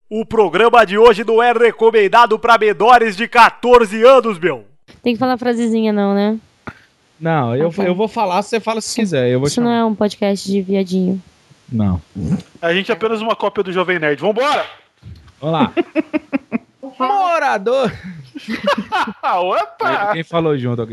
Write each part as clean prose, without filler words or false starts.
O programa de hoje não é recomendado para menores de 14 anos, meu. Tem que falar frasezinha não, né? Não, eu vou falar, você fala se quiser. Eu vou Isso não é um podcast de viadinho. Não. A gente é apenas uma cópia do Jovem Nerd. Vambora! Vamos lá. Morador. Opa! Alguém falou junto.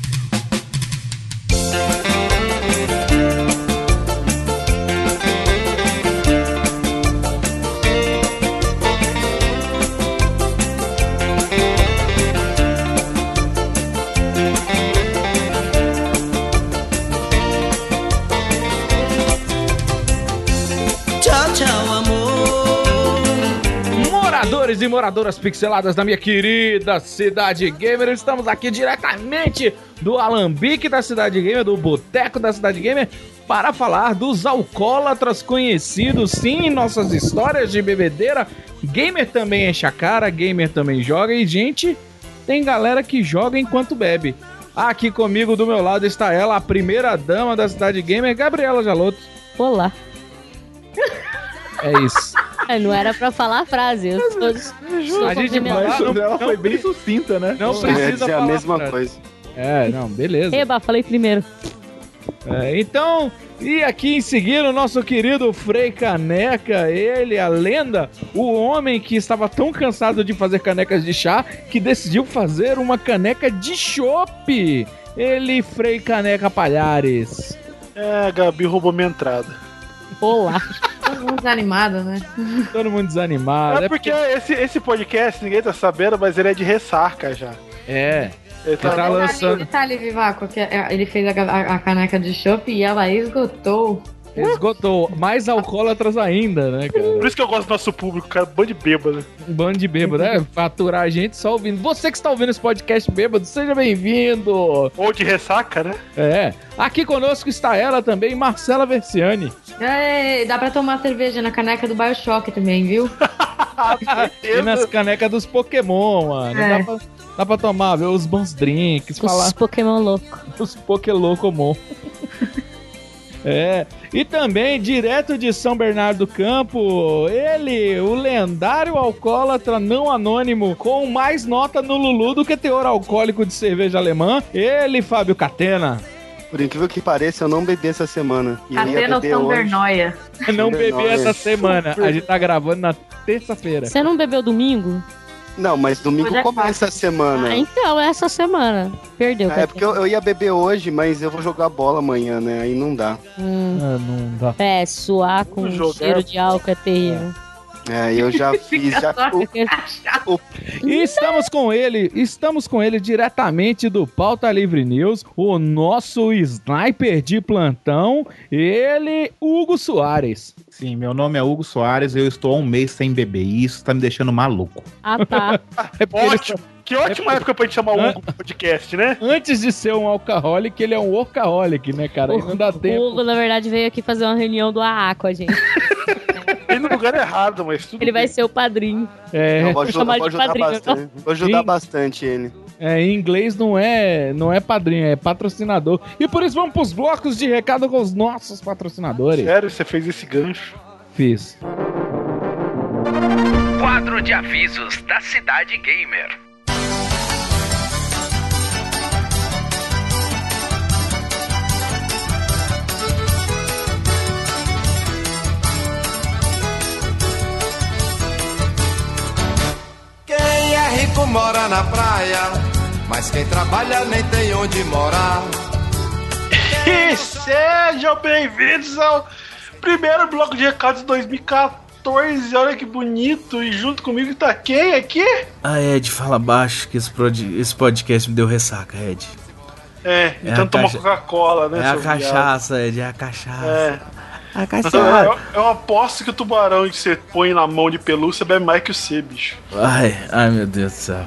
Moradores e moradoras pixeladas da minha querida Cidade Gamer, estamos aqui diretamente do Alambique da Cidade Gamer, do Boteco da Cidade Gamer, para falar dos alcoólatras conhecidos, sim, em nossas histórias de bebedeira. Gamer também enche a cara, gamer também joga e, gente, tem galera que joga enquanto bebe. Aqui comigo, do meu lado, está ela, a primeira dama da Cidade Gamer, Gabriela Jalotto. Olá. É isso. Não era pra falar a frase. A gente ela foi bem sucinta, né? Não precisa falar a mesma frase. coisa. Não, beleza. Eba, falei primeiro. Então, e aqui em seguida o nosso querido Frei Caneca, ele, a lenda, o homem que estava tão cansado de fazer canecas de chá que decidiu fazer uma caneca de chopp. Ele, Frei Caneca Palhares. A Gabi roubou minha entrada. Olá. Todo mundo desanimado, né? Todo mundo desanimado. É porque esse podcast, ninguém tá sabendo, mas ele é de ressaca já. Ele tá lançando. Detalhe, Vivaco, que ele fez a caneca de chopp e ela esgotou. Esgotou. Mais alcoólatras ainda, né, cara? Por isso que eu gosto do nosso público, cara. Bando de bêbado. Um bando de bêbado, né? Faturar a gente só ouvindo. Você que está ouvindo esse podcast bêbado, seja bem-vindo. Ou de ressaca, né? Aqui conosco está ela também, Marcela Versiani. Dá pra tomar cerveja na caneca do BioShock também, viu? E nas canecas dos Pokémon, mano. Dá pra tomar, ver os bons drinks. Os Pokémon loucos. Os Pokélokomon. E também, direto de São Bernardo do Campo, ele, o lendário alcoólatra não anônimo, com mais nota no Lulu do que teor alcoólico de cerveja alemã, ele, Fábio Catena. Por incrível que pareça, eu não bebi essa semana. Catena ou São Bernóia? Não bebi essa semana, a gente tá gravando na terça-feira. Você não bebeu domingo? Não, mas domingo começa a semana. Então, essa semana. Perdeu. Porque eu ia beber hoje, mas eu vou jogar bola amanhã, né? Aí não dá. Não dá. Suar com cheiro de álcool é terrível. Eu já fiz. E estamos com ele diretamente do Pauta Livre News, o nosso sniper de plantão, ele, Hugo Soares. Sim, meu nome é Hugo Soares, eu estou há um mês sem beber e isso tá me deixando maluco. Tá. Ótimo. Que ótima época pra gente chamar o Hugo no podcast, né? Antes de ser um alcoholic, ele é um workaholic, né, cara? Aí não dá tempo. O Hugo, na verdade, veio aqui fazer uma reunião do AA com a gente. Ele no lugar errado, mas tudo Ele vai ser o padrinho. Eu vou ajudar bastante. Vou ajudar bastante ele. Em inglês não é padrinho, é patrocinador. E por isso vamos pros blocos de recado com os nossos patrocinadores. Sério, você fez esse gancho? Fiz. Quadro de avisos da Cidade Gamer. Quem é rico mora na praia, mas quem trabalha nem tem onde morar. E sejam bem-vindos ao primeiro bloco de recados de 2014. Olha que bonito. E junto comigo tá quem aqui? Ed, fala baixo que esse podcast me deu ressaca, Ed. Então toma Coca-Cola, né? É a cachaça, Ed, é a cachaça. A cachaça. Eu aposto que o tubarão que você põe na mão de pelúcia bebe mais que o C, bicho. Ai, meu Deus do céu.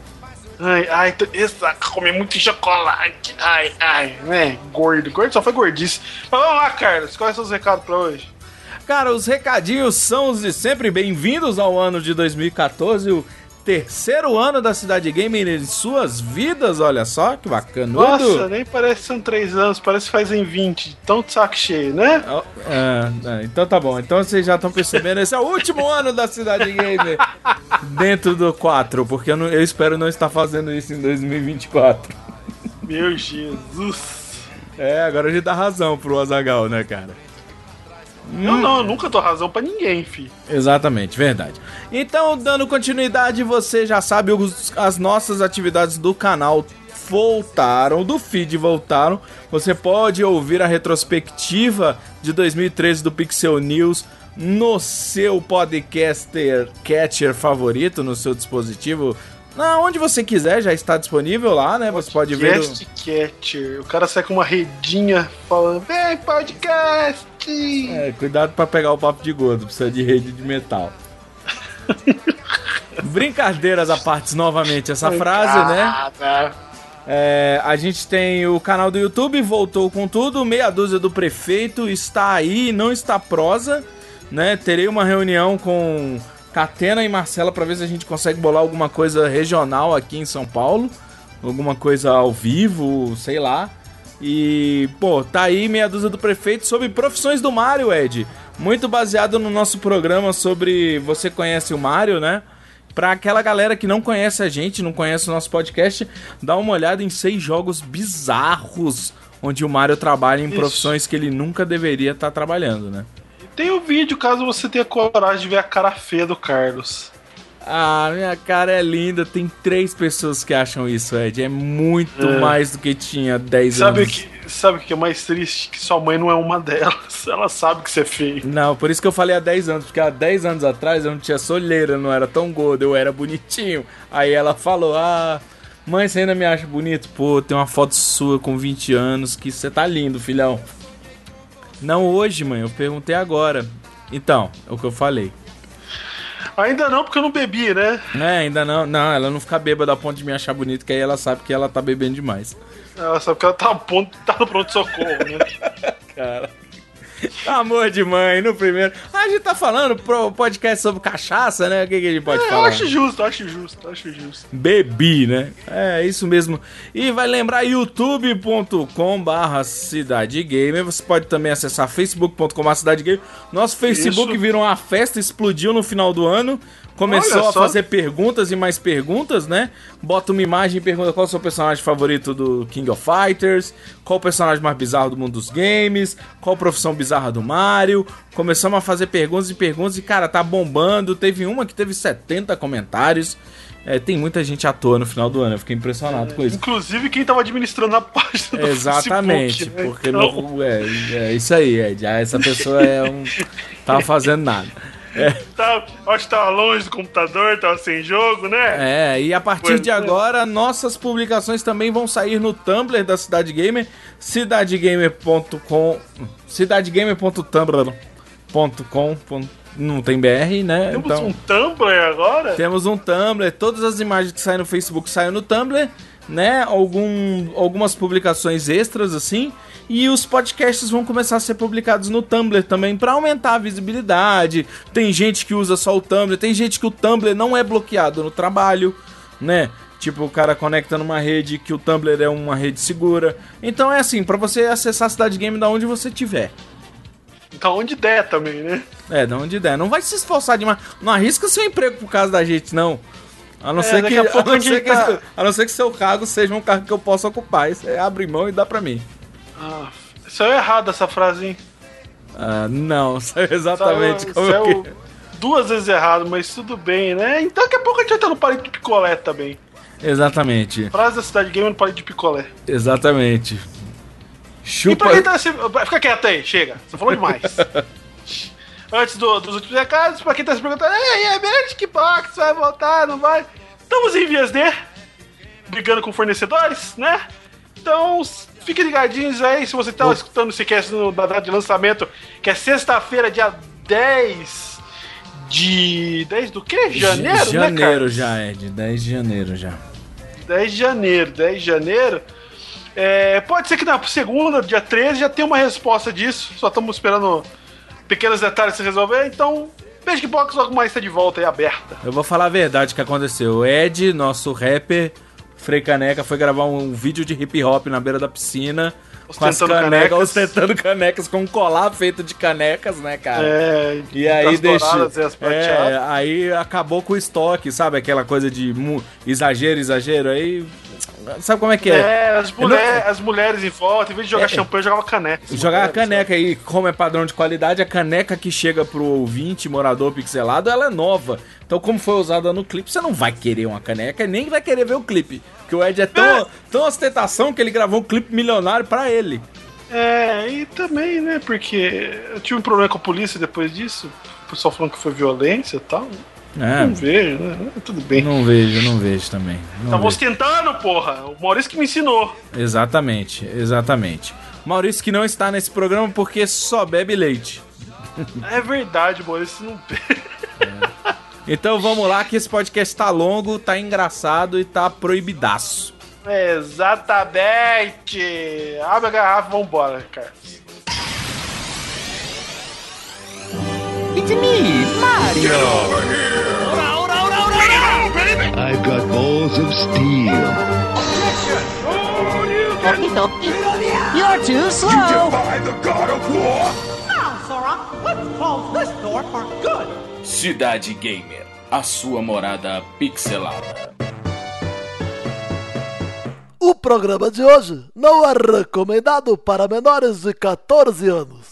Comi muito chocolate. Gordo só foi gordice. Mas vamos lá, Carlos, quais são os recados pra hoje? Cara, os recadinhos são os de sempre. Bem-vindos ao ano de 2014, o terceiro ano da Cidade Gamer em suas vidas, olha só, que bacana. Nossa, nem parece que são 3 anos, parece que fazem 20, tão de saco cheio, né? Então tá bom, então vocês já estão percebendo, esse é o último ano da Cidade Gamer dentro do 4, porque eu espero não estar fazendo isso em 2024. Meu Jesus. Agora a gente dá razão pro Azaghal, né, cara? Eu nunca dou razão pra ninguém, fi. Exatamente, verdade. Então, dando continuidade, você já sabe, as nossas atividades do canal voltaram, do feed voltaram. Você pode ouvir a retrospectiva de 2013 do Pixel News no seu podcaster catcher favorito, no seu dispositivo. Onde você quiser, já está disponível lá, né? Você pode ver. Podcast catcher. O cara sai com uma redinha falando: vem, podcast! Cuidado pra pegar o papo de gordo, precisa de rede de metal. Brincadeiras à parte, novamente, essa frase, né? A gente tem o canal do YouTube, voltou com tudo. Meia dúzia do prefeito está aí, não está prosa, né? Terei uma reunião com Catena e Marcela pra ver se a gente consegue bolar alguma coisa regional aqui em São Paulo, alguma coisa ao vivo, sei lá. E, tá aí meia dúzia do prefeito sobre profissões do Mario, Ed. Muito baseado no nosso programa sobre Você Conhece o Mario, né? Pra aquela galera que não conhece a gente, não conhece o nosso podcast, dá uma olhada em 6 jogos bizarros onde o Mario trabalha em profissões que ele nunca deveria estar trabalhando, né? Tem o vídeo, caso você tenha coragem de ver a cara feia do Carlos. Minha cara é linda. Tem 3 pessoas que acham isso, Ed. É muito mais do que tinha 10 anos. Sabe o que é mais triste? Que sua mãe não é uma delas. Ela sabe que você é feio. Não, por isso que eu falei há 10 anos. Porque há 10 anos atrás eu não tinha solheira, não era tão gordo, eu era bonitinho. Aí ela falou, mãe, você ainda me acha bonito? Pô, tem uma foto sua com 20 anos que você tá lindo, filhão. Não hoje, mãe, eu perguntei agora. Então, é o que eu falei. Ainda não, porque eu não bebi, né? Ainda não. Não, ela não fica bêbada a ponto de me achar bonito, que aí ela sabe que ela tá bebendo demais. Ela sabe que ela tá no pronto-socorro, né? Cara. Amor de mãe, no primeiro. A gente tá falando pro podcast sobre cachaça, né? O que a gente pode falar? Eu acho justo. Bebi, né? É, isso mesmo. E vai lembrar youtube.com/Cidade Gamer. Você pode também acessar facebook.com/Cidade Gamer. Nosso Facebook virou uma festa, explodiu no final do ano. Começou a fazer perguntas e mais perguntas, né? Bota uma imagem e pergunta qual é o seu personagem favorito do King of Fighters, qual o personagem mais bizarro do mundo dos games, qual a profissão bizarra do Mario. Começamos a fazer perguntas e, cara, tá bombando. Teve uma que teve 70 comentários. Tem muita gente à toa no final do ano, eu fiquei impressionado com isso. Inclusive quem tava administrando a página do Exatamente, Facebook, né? porque é isso aí, Ed. Essa pessoa tava fazendo nada. Acho que tava longe do computador, tava sem jogo, né? E a partir de agora, nossas publicações também vão sair no Tumblr da Cidade Gamer, cidadegamer.tumblr.com. Não tem BR, né? Temos um Tumblr agora? Temos um Tumblr, todas as imagens que saem no Facebook saem no Tumblr, né? Algumas publicações extras, assim. E os podcasts vão começar a ser publicados no Tumblr também para aumentar a visibilidade. Tem gente que usa só o Tumblr, tem gente que o Tumblr não é bloqueado no trabalho, né? Tipo, o cara conecta numa rede que o Tumblr é uma rede segura. Então é assim, para você acessar a Cidade Game da onde você estiver. Da onde der também, né? Da onde der. Não vai se esforçar demais. Não arrisca seu emprego por causa da gente, não. A não ser que seu cargo seja um cargo que eu possa ocupar. Aí você abre mão e dá pra mim. Saiu errado essa frase, hein? Não, saiu exatamente como eu queria. 2 vezes errado, mas tudo bem, né? Então daqui a pouco a gente vai estar no palito de picolé também. Exatamente. Frase da Cidade Gamer no palito de picolé. Exatamente. Chupa. E pra quem tá se... Fica quieto aí, chega. Você falou demais. Antes dos últimos recados, pra quem tá se perguntando, é Magic Box, vai voltar, não vai? Estamos em vias de brigando com fornecedores, né? Então, fiquem ligadinhos aí, se você tá escutando esse cast da data de lançamento, que é sexta-feira, dia 10 de... 10 do quê? Janeiro, né, cara? Já, Ed. 10 de janeiro já. 10 de janeiro. Pode ser que na segunda, dia 13, já tenha uma resposta disso. Só estamos esperando pequenos detalhes se resolver. Então, Magic Box logo mais tá de volta aí, aberta. Eu vou falar a verdade que aconteceu. O Ed, nosso rapper, Frei Caneca, foi gravar um vídeo de hip hop na beira da piscina. Com as canecas, ostentando canecas com um colar feito de canecas, né, cara? E aí deixou. Aí acabou com o estoque, sabe? Aquela coisa de exagero. Aí. Sabe como é que é? As mulheres em volta, em vez de jogar champanhe, jogava caneca. Jogar a caneca aí, como é padrão de qualidade, a caneca que chega pro ouvinte, morador pixelado, ela é nova. Então, como foi usada no clipe, você não vai querer uma caneca e nem vai querer ver o clipe. Porque o Ed é tão ostentação que ele gravou um clipe milionário pra ele. E também, né, porque eu tive um problema com a polícia depois disso. O pessoal falando que foi violência e tal. Não vejo, né? Tudo bem. Não vejo também. Tava ostentando, porra. O Maurício que me ensinou. Exatamente. Maurício que não está nesse programa porque só bebe leite. É verdade, Maurício não bebe. Então vamos lá que esse podcast tá longo, tá engraçado e tá proibidaço. Exatamente. Abre a garrafa e vambora, cara. It's me, Mario. Get over here. Ora, baby. I've got balls of steel. You're too slow. You defy the God of War. Now, Sora, let's close this door for good. Cidade Gamer, a sua morada pixelada. O programa de hoje não é recomendado para menores de 14 anos.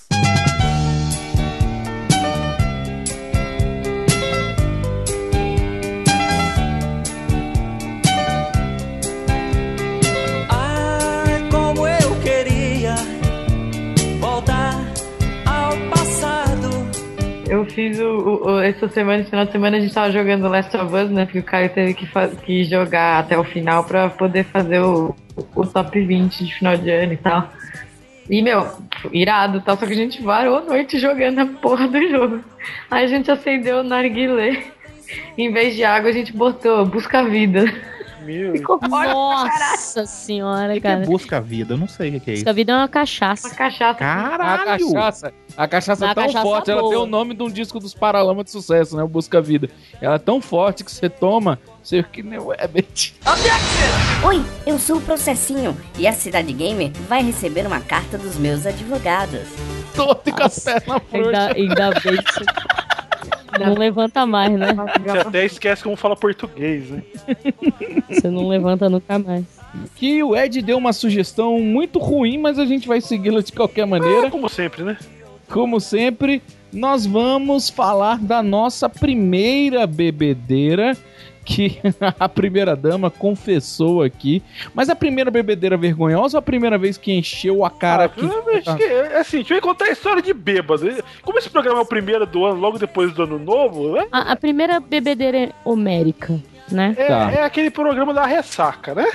Eu fiz esse final de semana a gente tava jogando Last of Us, né? Porque o Caio teve que jogar até o final pra poder fazer o top 20 de final de ano e tal. E, irado e tal, só que a gente varou a noite jogando a porra do jogo. Aí a gente acendeu o narguilé. Em vez de água, a gente botou Busca Vida. Ficou forte. Nossa senhora, cara. Que busca a vida? Eu não sei o que é isso. Busca a vida é uma cachaça. Uma cachaça. Caralho! A cachaça é tão forte, boa. Ela tem o nome de um disco dos Paralamas de Sucesso, né? O Busca a Vida. Ela é tão forte que você toma, você que nem o Ebert. Oi, eu sou o Processinho e a Cidade Gamer vai receber uma carta dos meus advogados. Todo com as pernas frouxas. Ainda bem que você... Não levanta mais, né? Você até esquece como fala português, né? Você não levanta nunca mais. Que o Ed deu uma sugestão muito ruim, mas a gente vai segui-la de qualquer maneira. Como sempre, né? Como sempre, nós vamos falar da nossa primeira bebedeira, que a primeira dama confessou aqui. Mas a primeira bebedeira vergonhosa ou a primeira vez que encheu a cara aqui? Assim, a gente vai contar a história de bêbado. Como esse programa é o primeiro do ano, logo depois do ano novo, né? A primeira bebedeira homérica, né? É aquele programa da ressaca, né?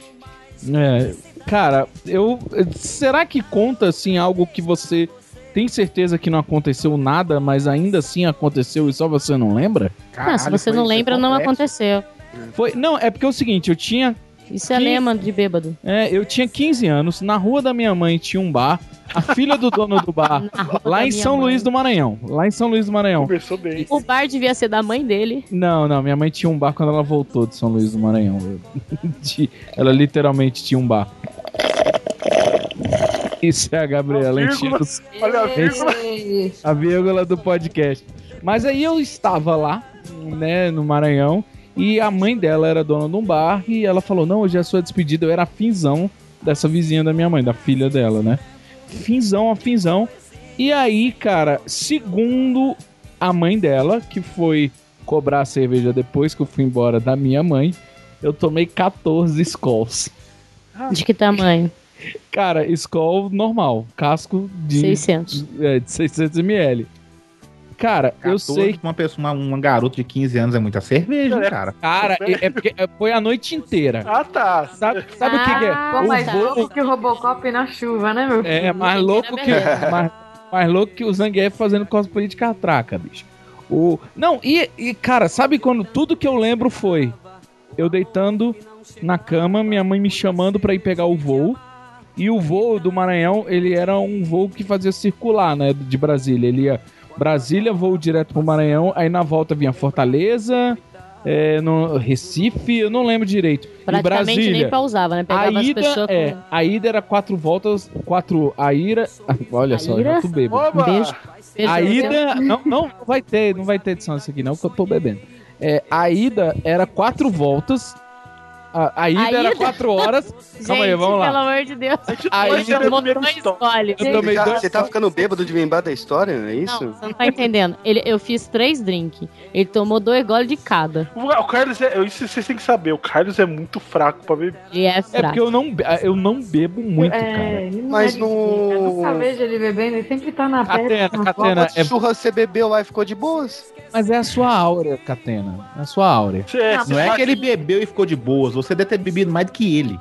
Cara, será que conta, assim, algo que você tem certeza que não aconteceu nada, mas ainda assim aconteceu e só você não lembra? Caralho, se você não lembra, não aconteceu. Não, é porque é o seguinte, eu tinha... Isso é lema de bêbado. Eu tinha 15 anos, na rua da minha mãe tinha um bar, a filha do dono do bar, lá em São Luís do Maranhão. Começou bem. O bar devia ser da mãe dele. Não, minha mãe tinha um bar quando ela voltou de São Luís do Maranhão. Ela literalmente tinha um bar. Isso é a Gabriela enchendo. Olha a vírgula. A vírgula do podcast. Mas aí eu estava lá, né, no Maranhão, e a mãe dela era dona de um bar, e ela falou, não, hoje é a sua despedida. Eu era finzão dessa vizinha da minha mãe, da filha dela, né? Finzão. E aí, cara, segundo a mãe dela, que foi cobrar a cerveja depois que eu fui embora da minha mãe, eu tomei 14 Skolls. De que tamanho? Cara, Skol normal, casco de 600. De 600 ml. Cara, eu sei que uma garota de 15 anos é muita cerveja, cara. Cara, é porque foi a noite inteira. Ah, tá. Sabe o que é? Pô, mas louco que o Robocop na chuva, né, meu filho? É, mais louco que o Zangief fazendo cosplay de catraca, bicho. Não, cara, sabe quando tudo que eu lembro foi eu deitando na cama, minha mãe me chamando pra ir pegar o voo. E o voo do Maranhão, ele era um voo que fazia circular, né, de Brasília. Ele ia Brasília, voo direto pro Maranhão. Aí na volta vinha Fortaleza, no Recife, eu não lembro direito. Praticamente Brasília, nem pausava, né? Pegava as pessoas com... A ida era 4 voltas, 4... A ira... Olha só, já tô bêbado. Beijo. A ida... Não vai ter edição disso aqui não, porque eu tô bebendo. A ida era 4 voltas... A ida era 4 horas. Calma aí, vamos lá. Pelo amor de Deus. Você tá ficando bêbado de lembrar da história? É isso? Não, você não tá entendendo. Eu fiz 3 drinks. Ele tomou 2 goles de cada. O Carlos isso vocês têm que saber. O Carlos é muito fraco pra beber. Ele é fraco. É porque eu não bebo muito, cara. Mas no... Eu nunca vejo ele bebendo. Ele sempre tá na festa. Catena, churra você bebeu lá e ficou de boas. Mas é a sua áurea, Catena. É a sua áurea. Não é que ele bebeu e ficou de boas. Você deve ter bebido mais do que ele.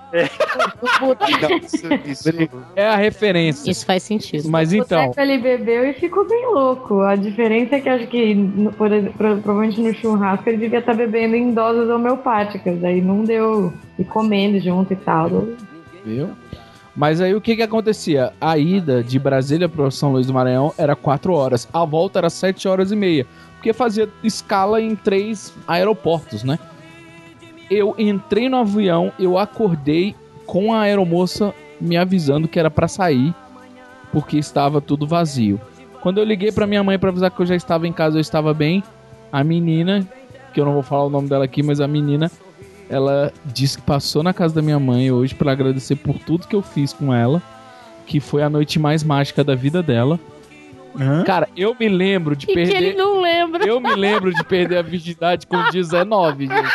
É a referência. Isso faz sentido. Mas então... Ele bebeu e ficou bem louco. A diferença é que acho que, provavelmente no churrasco, ele devia estar bebendo em doses homeopáticas. Aí não deu... E comendo junto e tal. Viu? Mas aí o que acontecia? A ida de Brasília para São Luís do Maranhão era 4 horas. A volta era 7 horas e meia. Porque fazia escala em 3 aeroportos, né? Eu entrei no avião, eu acordei com a aeromoça me avisando que era pra sair, porque estava tudo vazio. Quando eu liguei pra minha mãe pra avisar que eu já estava em casa, eu estava bem, a menina, que eu não vou falar o nome dela aqui, mas a menina, ela disse que passou na casa da minha mãe hoje pra agradecer por tudo que eu fiz com ela, que foi a noite mais mágica da vida dela. Cara, eu me lembro de perder... que ele não lembra. Eu me lembro de perder a virgindade com 19, gente.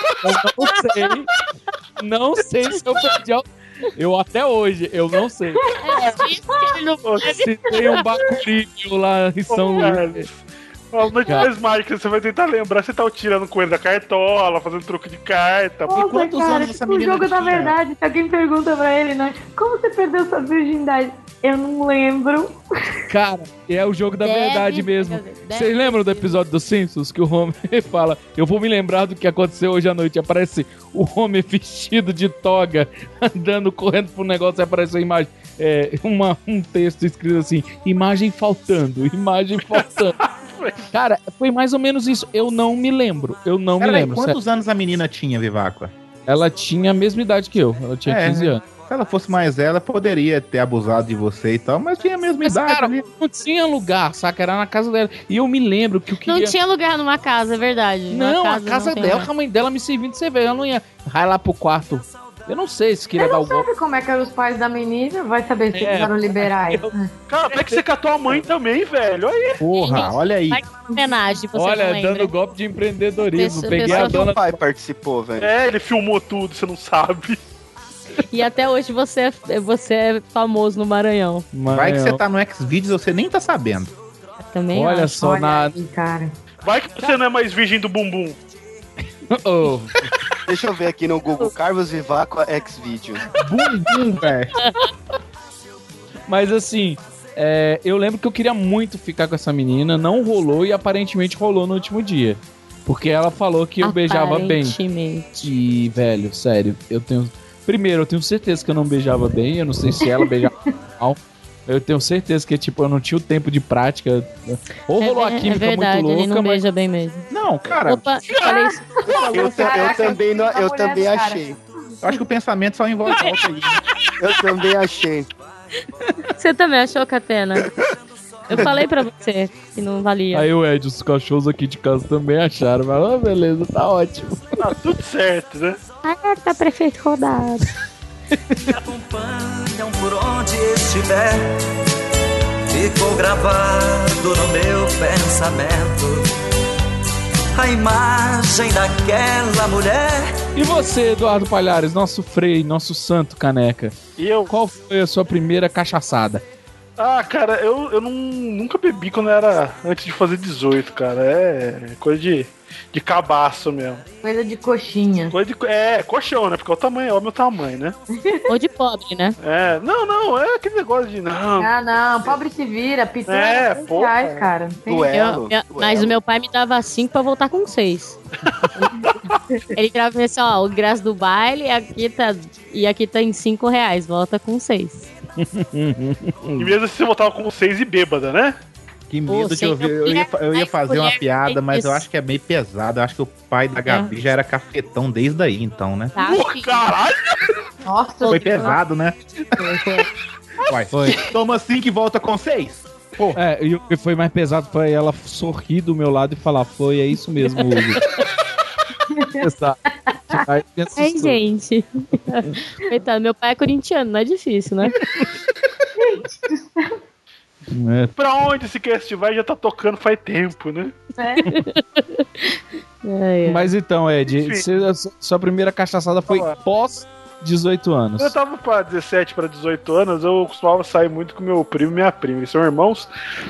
Eu não sei se eu perdi eu até hoje, eu não sei. Isso que ele não se tem um bacurinho lá em São Luís. A noite mais mágica, você vai tentar lembrar, você tá tirando coisa da cartola, fazendo truque de carta. Nossa, quantos anos essa menina o jogo da verdade, se alguém pergunta pra ele, né? Como você perdeu sua virgindade? Eu não lembro. Cara, é o jogo da verdade mesmo. Vocês lembram do episódio dos Simpsons que o Homer fala: eu vou me lembrar do que aconteceu hoje à noite. Aparece o Homer vestido de toga, andando, correndo pro negócio, e aparece a imagem. Um texto escrito assim: imagem faltando. Cara, foi mais ou menos isso. Eu não me lembro. Me lembro. Quantos anos a menina tinha, Viváqua? Ela tinha a mesma idade que eu. Ela tinha 15 anos. Se ela fosse mais ela, poderia ter abusado de você e tal, mas tinha a mesma idade. Cara, não tinha lugar, saca? Era na casa dela. E eu me lembro que eu queria... Não tinha lugar numa casa, é verdade. Não, a casa dela, com a mãe dela me servindo de cerveja. Ela não ia rair lá pro quarto. Eu não sei se queria dar o golpe. Não sabe como é que eram os pais da menina? Vai saber se quiseram liberar. Cara, como é que você catou a mãe também, velho? Aí. Porra, olha aí. Homenagem, você olha, não lembra. dando golpe de empreendedorismo. Peguei a dona... Meu pai participou, velho. Ele filmou tudo, você não sabe. E até hoje você é famoso no Maranhão. Vai que você tá no Xvideos e você nem tá sabendo. Eu também olha acho. Só, aí, cara. Vai que você não é mais virgem do bumbum. Deixa eu ver aqui no Google. Carlos Viváqua Xvideo. Bumbum, velho. Mas assim, eu lembro que eu queria muito ficar com essa menina. Não rolou e aparentemente rolou no último dia. Porque ela falou que eu beijava bem. E, velho, sério, Primeiro, eu tenho certeza que eu não beijava bem. Eu não sei se ela beijava mal. Eu tenho certeza que, tipo, eu não tinha o tempo de prática. Ou rolou a química verdade, muito louca, ele não beija bem mesmo. Não, cara... Opa, falei isso. Eu também achei. Eu acho que o pensamento só envolve volta aí. Eu também achei. Você também achou, Catena? Eu falei pra você que não valia. Aí o Ed, os cachorros aqui de casa também acharam. Mas, beleza, tá ótimo. Tá tudo certo, né? Tá prefeito rodado. Me acompanham por onde estiver. Ficou gravado no meu pensamento a imagem daquela mulher. E você, Eduardo Palhares, nosso frei, nosso santo caneca? E eu? Qual foi a sua primeira cachaçada? Ah, cara, eu nunca bebi quando era antes de fazer 18, cara. É coisa de cabaço mesmo. Coisa de coxinha. Coxão, né? Porque é o meu tamanho, né? Ou de pobre, né? Não, é aquele negócio de não, pobre se vira, pitão reais, cara. Mas o meu pai me dava 5 pra voltar com 6. Ele trava assim, ó, o ingresso do baile aqui tá em R$5, volta com 6. E mesmo assim você voltava com 6 e bêbada, né? Que medo de ouvir. Eu ia fazer uma piada, mas eu acho que é meio pesado. Eu acho que o pai da Gabi já era cafetão desde aí, então, né? Caralho! Nossa, foi pesado, né? Vai. Foi. Toma 5 e volta com 6. E o que foi mais pesado foi ela sorrir do meu lado e falar, é isso mesmo, Hugo. Exato. Ai, gente. Coitado, meu pai é corintiano, não é difícil, né? Pra onde esse cast vai já tá tocando faz tempo, né? Mas então, Ed, sua primeira cachaçada foi pós 18 anos. Eu tava pra 17 para 18 anos, eu costumava sair muito com meu primo e minha prima, eles são irmãos.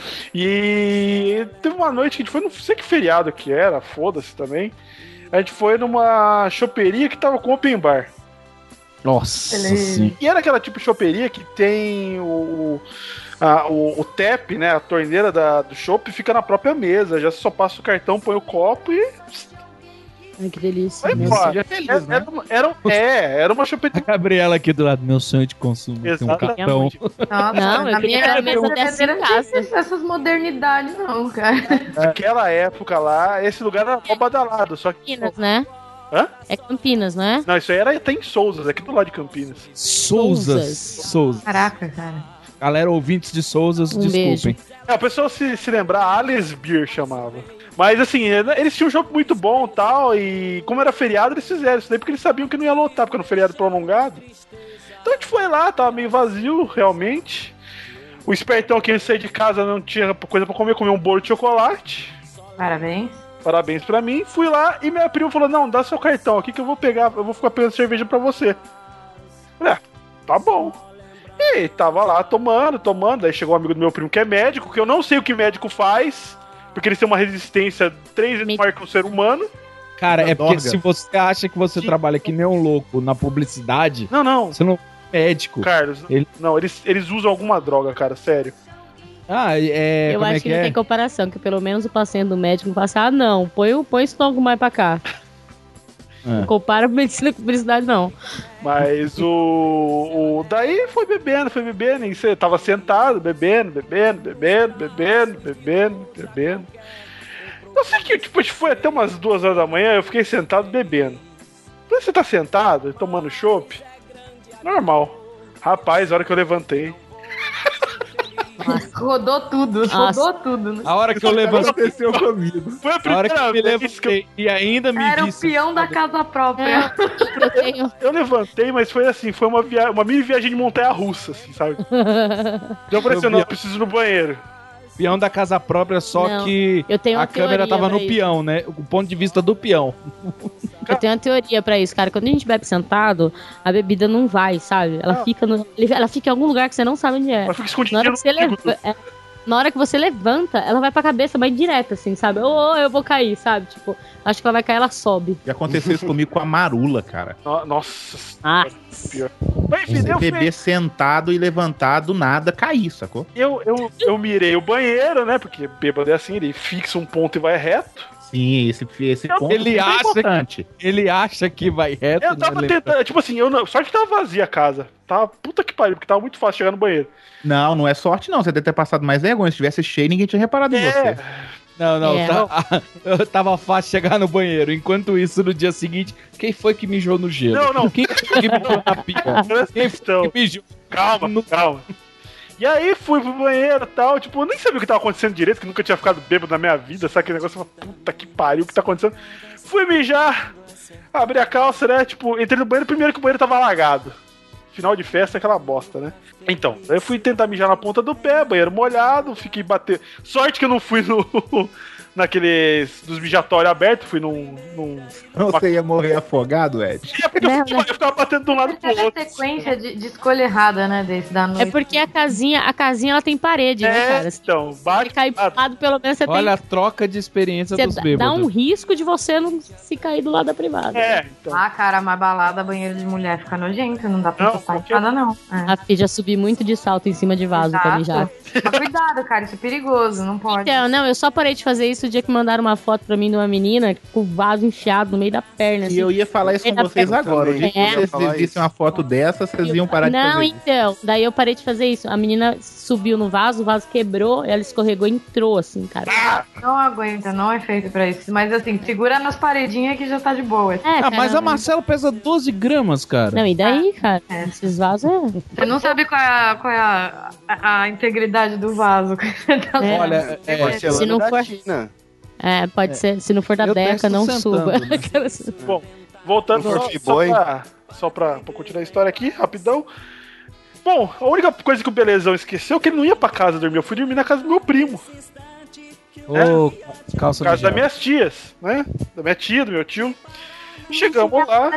E teve uma noite que a gente foi, não sei que feriado que era, foda-se também. A gente foi numa choperia que tava com open bar. Nossa, sim. E era aquela tipo de choperia que tem o tap, né, a torneira do chopp fica na própria mesa, já só passa o cartão, põe o copo e... Ai, que delícia. Feliz, né? Era uma choperia. A Gabriela aqui do lado, meu sonho de consumo. Exatamente. Um Nossa, não, eu queria a mesa dessa em casa. Essas modernidades não, cara. Naquela época lá, esse lugar era mó badalado, só que... Campinas, né? Hã? É Campinas, não é? Não, isso aí era até em Souzas, aqui do lado de Campinas. Souzas. Caraca, cara. Galera, ouvintes de Souzas, desculpem. A pessoa se lembrar, Alice Beer chamava. Mas assim, eles tinham um jogo muito bom e tal, e como era feriado, eles fizeram isso daí porque eles sabiam que não ia lotar, porque era um feriado prolongado. Então a gente foi lá, tava meio vazio, realmente. O espertão que a gente saiu de casa não tinha coisa pra comer, comeu um bolo de chocolate. Parabéns pra mim. Fui lá e minha prima falou, não, dá seu cartão aqui que eu vou pegar, eu vou ficar pegando cerveja pra você. Falei, tá bom. E tava lá tomando, daí chegou um amigo do meu primo que é médico, que eu não sei o que médico faz, porque eles têm uma resistência 3 vezes maior que um ser humano. Cara, é porque se você acha que você trabalha que nem um louco na publicidade... Não. Você não é médico. Carlos, não, eles usam alguma droga, cara, sério. Eu acho que não tem comparação, que pelo menos o paciente do médico não passa, não, põe o estômago mais pra cá. Não compara medicina com publicidade, não. Mas daí foi bebendo, e você tava sentado, bebendo. Eu sei que, tipo, foi até umas 2 horas da manhã, eu fiquei sentado bebendo. Então você tá sentado, tomando chopp, normal. Rapaz, a hora que eu levantei... Rodou tudo. Né? A hora que eu levantei, aconteceu comigo. Foi a primeira hora que eu me levantei e ainda me era disse... Era o peão da casa própria. Eu levantei, mas foi assim, foi uma mini viagem de montanha-russa, assim, sabe? Deu pra dizer, não, eu preciso ir no banheiro. Peão da casa própria, só que a câmera tava no peão, né? O ponto de vista do peão. Eu tenho uma teoria pra isso, cara. Quando a gente bebe sentado, a bebida não vai, sabe? Ela fica em algum lugar que você não sabe onde é. Ela fica escondidinha no fígado. Na hora que você levanta, ela vai pra cabeça, vai direto, assim, sabe? Ou eu vou cair, sabe? Tipo, acho que ela vai cair, ela sobe. E aconteceu isso comigo com a Marula, cara. Nossa. Pior. Você beber sentado e levantar do nada, cair, sacou? Eu mirei o banheiro, né? Porque bêbado é assim, ele fixa um ponto e vai reto. Sim, esse ponto ele é importante. Ele acha que vai reto. Eu tava tentando, tipo assim, sorte que tava vazia a casa. Tava puta que pariu, porque tava muito fácil chegar no banheiro. Não é sorte não, você deve ter passado mais vergonha. Se tivesse cheio, ninguém tinha reparado em você. Não, eu tava fácil chegar no banheiro. Enquanto isso, no dia seguinte, quem foi que mijou no gelo? Não. Quem foi que mijou na pia? Quem foi que mijou? Calma. E aí fui pro banheiro e tal, tipo, eu nem sabia o que tava acontecendo direito, que nunca tinha ficado bêbado na minha vida, sabe aquele negócio? Eu falei, puta que pariu, o que tá acontecendo? Fui mijar, abri a calça, né, tipo, entrei no banheiro, primeiro que o banheiro tava alagado. Final de festa é aquela bosta, né? Então, aí eu fui tentar mijar na ponta do pé, banheiro molhado, fiquei batendo. Sorte que eu não fui naqueles dos mijatórios abertos, fui num Você ia morrer afogado, Ed? Eu ficava batendo de um lado pro outro. É sequência de escolha errada, né, desse da noite. É porque a casinha ela tem parede, né, cara? Então, bate. Se cair pro lado, pelo menos você Olha a troca de experiência dos bêbados. Dá um risco de você não se cair do lado da privada. Então. Cara, mas balada, banheiro de mulher fica nojento, não dá pra passar nada, não. A filha já subi muito de salto em cima de vaso pra mijar. Mas cuidado, cara, isso é perigoso, não pode. Então, eu só parei de fazer isso isso o dia que mandaram uma foto pra mim de uma menina com o vaso enfiado no meio da perna. E eu ia falar isso com vocês agora. O dia que vocês vissem uma foto dessa, vocês iam parar de fazer isso. Não, então. Daí eu parei de fazer isso. A menina subiu no vaso, o vaso quebrou, ela escorregou e entrou, assim, cara. Não aguenta, não é feito pra isso. Mas assim, segura nas paredinhas que já tá de boa. Mas a Marcela pesa 12 gramas, cara. Não, e daí, cara? Esses vasos Você não sabe qual é a integridade do vaso. Olha, se não for... pode ser. Se não for da Deca, não suba. Né? Bom, voltando só pra continuar a história aqui, rapidão. Bom, a única coisa que o Belezão esqueceu é que ele não ia pra casa dormir. Eu fui dormir na casa do meu primo. Calça casa das minhas tias, né? Da minha tia, do meu tio. Chegamos lá.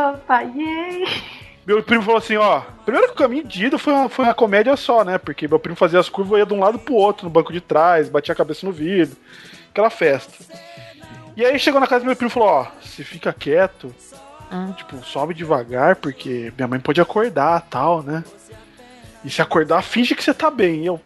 Meu primo falou assim, ó. Primeiro que o caminho de ida foi uma comédia só, né? Porque meu primo fazia as curvas e ia de um lado pro outro, no banco de trás, batia a cabeça no vidro. Aquela festa. E aí chegou na casa do meu primo e falou, ó, você fica quieto, tipo, sobe devagar, porque minha mãe pode acordar e tal, né? E se acordar, finge que você tá bem. E eu...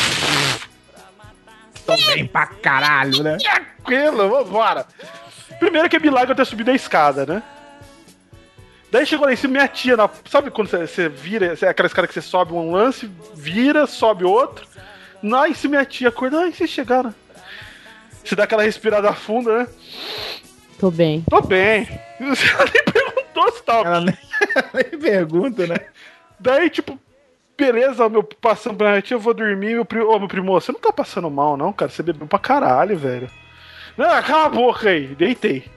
Tô bem pra caralho, né? Tranquilo, vambora. Primeiro que é milagre eu ter subido a escada, né? Daí chegou lá em cima, minha tia, sabe quando você vira, aquela escada que você sobe um lance, vira, sobe outro. Lá em cima minha tia acordou, aí vocês chegaram. Você dá aquela respirada funda, né? Tô bem. Tô bem. Ela nem perguntou se tava. Ela nem pergunta, né? Daí, tipo, beleza, passando pra minha tia, eu vou dormir. Meu primo, você não tá passando mal, não, cara? Você bebeu pra caralho, velho. Não, cala a boca aí. Deitei.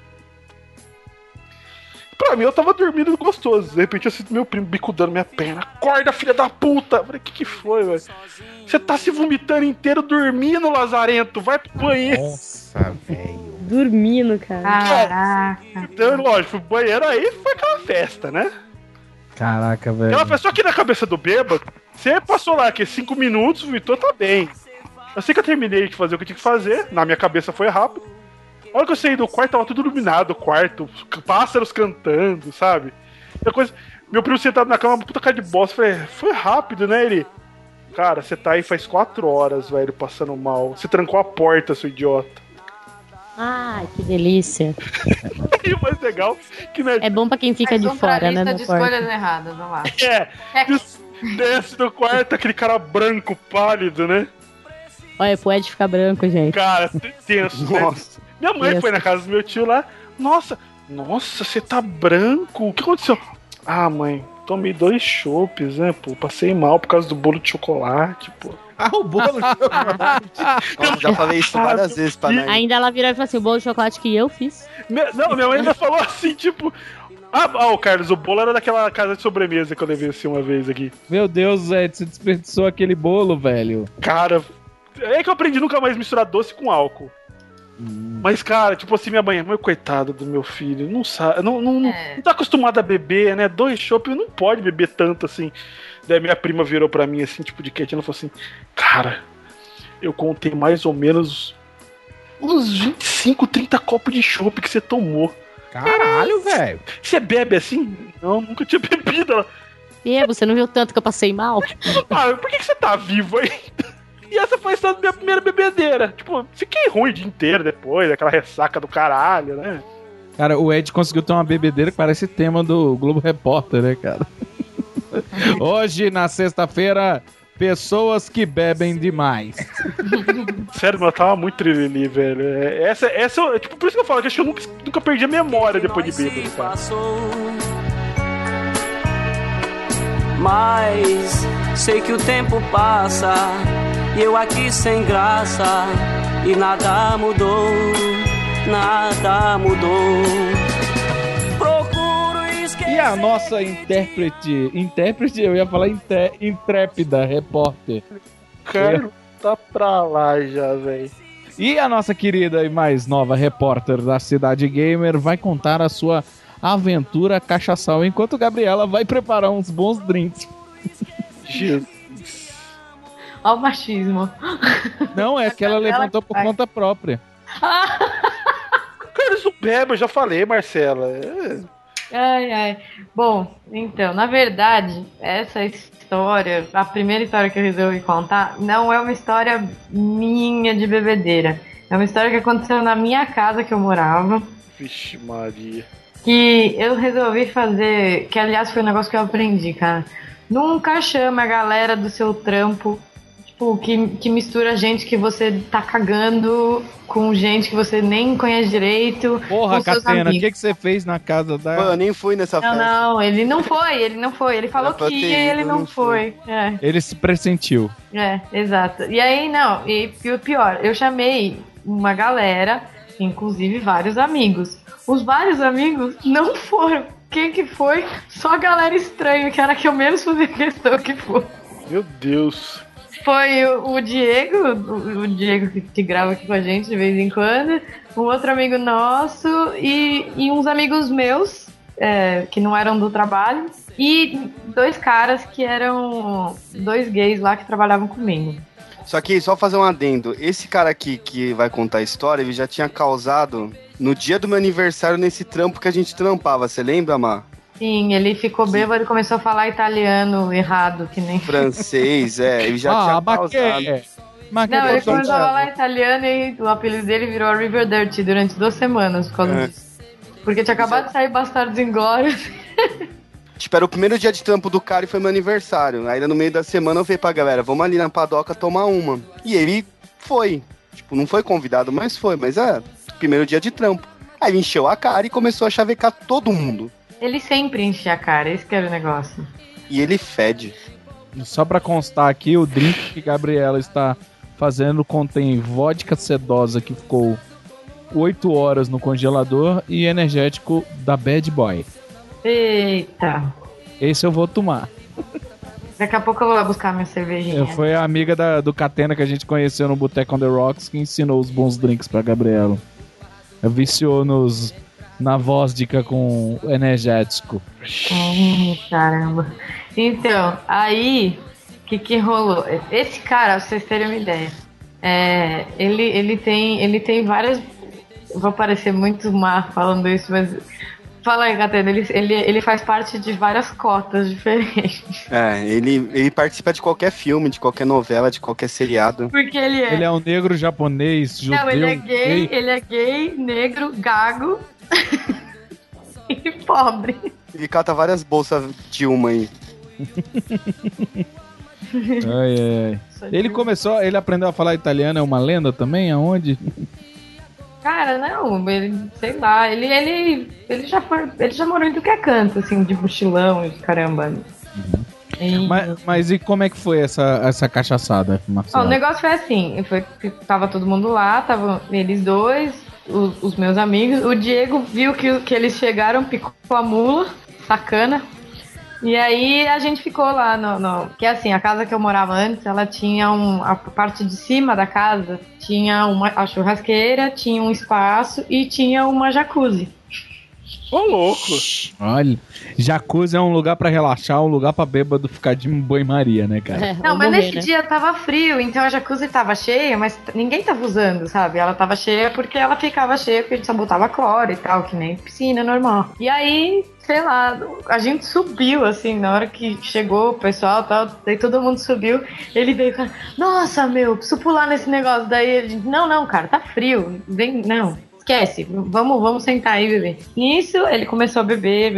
Pra mim, eu tava dormindo gostoso. De repente, eu sinto meu primo bicudando minha perna. Acorda, filha da puta! Eu falei, que foi, velho? Você tá se vomitando inteiro dormindo, lazarento. Vai pro banheiro. Nossa, velho. Dormindo, cara. Caraca. Então, lógico, pro banheiro aí foi aquela festa, né? Caraca, velho. Aquela pessoa aqui na cabeça do bêbado, você passou lá, que 5 minutos, vomitou, tá bem. Eu sei que eu terminei de fazer o que eu tinha que fazer. Na minha cabeça foi rápido. A hora que eu saí do quarto, tava tudo iluminado, o quarto, pássaros cantando, sabe? Meu primo sentado na cama, uma puta cara de bosta. Falei, foi rápido, né? Ele, cara, você tá aí faz 4 horas, velho, passando mal. Você trancou a porta, seu idiota. Ai, que delícia. E o mais legal que é bom pra quem fica de fora, né? De escolhas erradas, vamos lá. Desce do quarto, aquele cara branco, pálido, né? Olha, pode ficar branco, gente. Cara, tenso, nossa. Né? Minha mãe foi na casa do meu tio lá. Nossa, você tá branco. O que aconteceu? Ah, mãe, tomei 2 chopes, né, pô? Passei mal por causa do bolo de chocolate, pô. O bolo de chocolate. Nossa, já falei isso várias vezes pra Nair. Ainda ela virou e falou assim, o bolo de chocolate que eu fiz. Minha mãe ainda falou assim, tipo... Carlos, o bolo era daquela casa de sobremesa que eu levei assim uma vez aqui. Meu Deus, Zé, você desperdiçou aquele bolo, velho. Cara, é que eu aprendi nunca mais misturar doce com álcool. Mas, cara, tipo assim, minha mãe, coitada do meu filho, não sabe, não tá acostumada a beber, né? 2 chopp, não pode beber tanto assim. Daí minha prima virou pra mim assim, tipo de quietinha, ela falou assim, cara, eu contei mais ou menos uns 25, 30 copos de chopp que você tomou. Caralho, velho. Você bebe assim? Não, nunca tinha bebido. Ela... você não viu tanto que eu passei mal? Por que você tá vivo aí? E essa foi a minha primeira bebedeira. Tipo, fiquei ruim o dia inteiro depois, aquela ressaca do caralho, né? Cara, o Ed conseguiu ter uma bebedeira que parece tema do Globo Repórter, né, cara? Hoje, na sexta-feira, pessoas que bebem demais. Sério, mas eu tava muito trilili, velho. Essa tipo, por isso que eu falo que acho que eu nunca perdi a memória depois de bêbado, cara. Mas sei que o tempo passa e eu aqui sem graça e nada mudou, nada mudou. Procuro esquecer. E a nossa intérprete, eu ia falar intrépida repórter. Cara, tá pra lá já, velho. E a nossa querida e mais nova repórter da Cidade Gamer vai contar a sua aventura cachaçal, enquanto Gabriela vai preparar uns bons drinks. Jesus. Olha o machismo. Não, é que ela levantou por conta própria. Cara, isso bebe, eu já falei, Marcela. Ai. Bom, então, na verdade, essa história, a primeira história que eu resolvi contar, não é uma história minha de bebedeira. É uma história que aconteceu na minha casa que eu morava. Vixe Maria. Que eu resolvi fazer, que aliás foi um negócio que eu aprendi, cara. Nunca chama a galera do seu trampo, tipo, que mistura gente que você tá cagando com gente que você nem conhece direito. Porra, Catena, o que você fez na casa da... Pô, eu nem fui nessa festa. Não, ele não foi. Ele falou que ia e ele não foi. Ele se pressentiu. Exato. E aí, não, e o pior, eu chamei uma galera, inclusive vários amigos. Os vários amigos não foram. Quem que foi? Só a galera estranha, que era que eu menos fazia questão que foi. Meu Deus. Foi o Diego que grava aqui com a gente de vez em quando, um outro amigo nosso e uns amigos meus, que não eram do trabalho, e 2 caras que eram 2 gays lá que trabalhavam comigo. Só que, só fazer um adendo, esse cara aqui que vai contar a história, ele já tinha causado no dia do meu aniversário nesse trampo que a gente trampava, você lembra, Má? Sim, ele ficou bêbado e começou a falar italiano errado, que nem... Francês, ele já tinha causado. Não, ele começou a falar italiano e o apelido dele virou River Dirty durante 2 semanas por causa disso. Porque tinha acabado de sair Bastardos Inglórios. Tipo, era o primeiro dia de trampo do cara e foi meu aniversário. Aí no meio da semana eu falei pra galera, vamos ali na padoca tomar uma. E ele foi. Tipo, não foi convidado, mas foi. Mas primeiro dia de trampo. Aí ele encheu a cara e começou a chavecar todo mundo. Ele sempre enche a cara, esse que era o negócio. E ele fede. Só pra constar aqui, o drink que Gabriela está fazendo contém vodka sedosa que ficou 8 horas no congelador e energético da Bad Boy. Eita. Esse eu vou tomar. Daqui a pouco eu vou lá buscar minha cervejinha. Foi a amiga do Catena que a gente conheceu no Boteco on the Rocks que ensinou os bons drinks pra Gabriela. Viciou na vodka com energético. Caramba. Então, aí, o que rolou? Esse cara, pra vocês terem uma ideia, ele tem várias... Vou parecer muito má falando isso, mas... Fala aí, Catena, ele faz parte de várias cotas diferentes. Ele participa de qualquer filme, de qualquer novela, de qualquer seriado. Porque ele é... Ele é um negro japonês, judeu... Não, ele é gay, negro, gago e pobre. Ele cata várias bolsas Dilma aí. Ai. Ele aprendeu a falar italiano, é uma lenda também? Aonde? Cara, não, sei lá, ele já morou em tudo que é canto, assim, de mochilão e caramba. Mas e como é que foi essa cachaçada, Marcelo? O negócio foi assim, tava todo mundo lá, estavam eles dois, os meus amigos, o Diego viu que eles chegaram, picou a mula, sacana, e aí a gente ficou lá que assim, a casa que eu morava antes, ela tinha a parte de cima da casa tinha a churrasqueira, tinha um espaço e tinha uma jacuzzi. Ô, louco! Olha, jacuzzi é um lugar pra relaxar, um lugar pra bêbado ficar de banho-maria, né, cara? Não, mas nesse dia tava frio, então a jacuzzi tava cheia, mas ninguém tava usando, sabe? Ela tava cheia porque ela ficava cheia porque a gente só botava cloro e tal, que nem piscina normal. E aí, sei lá, a gente subiu, assim, na hora que chegou o pessoal e tal, daí todo mundo subiu, ele veio e falou, nossa, meu, preciso pular nesse negócio. Daí ele, não, cara, tá frio, vem, não. Esquece, vamos sentar aí, beber. Nisso, ele começou a beber.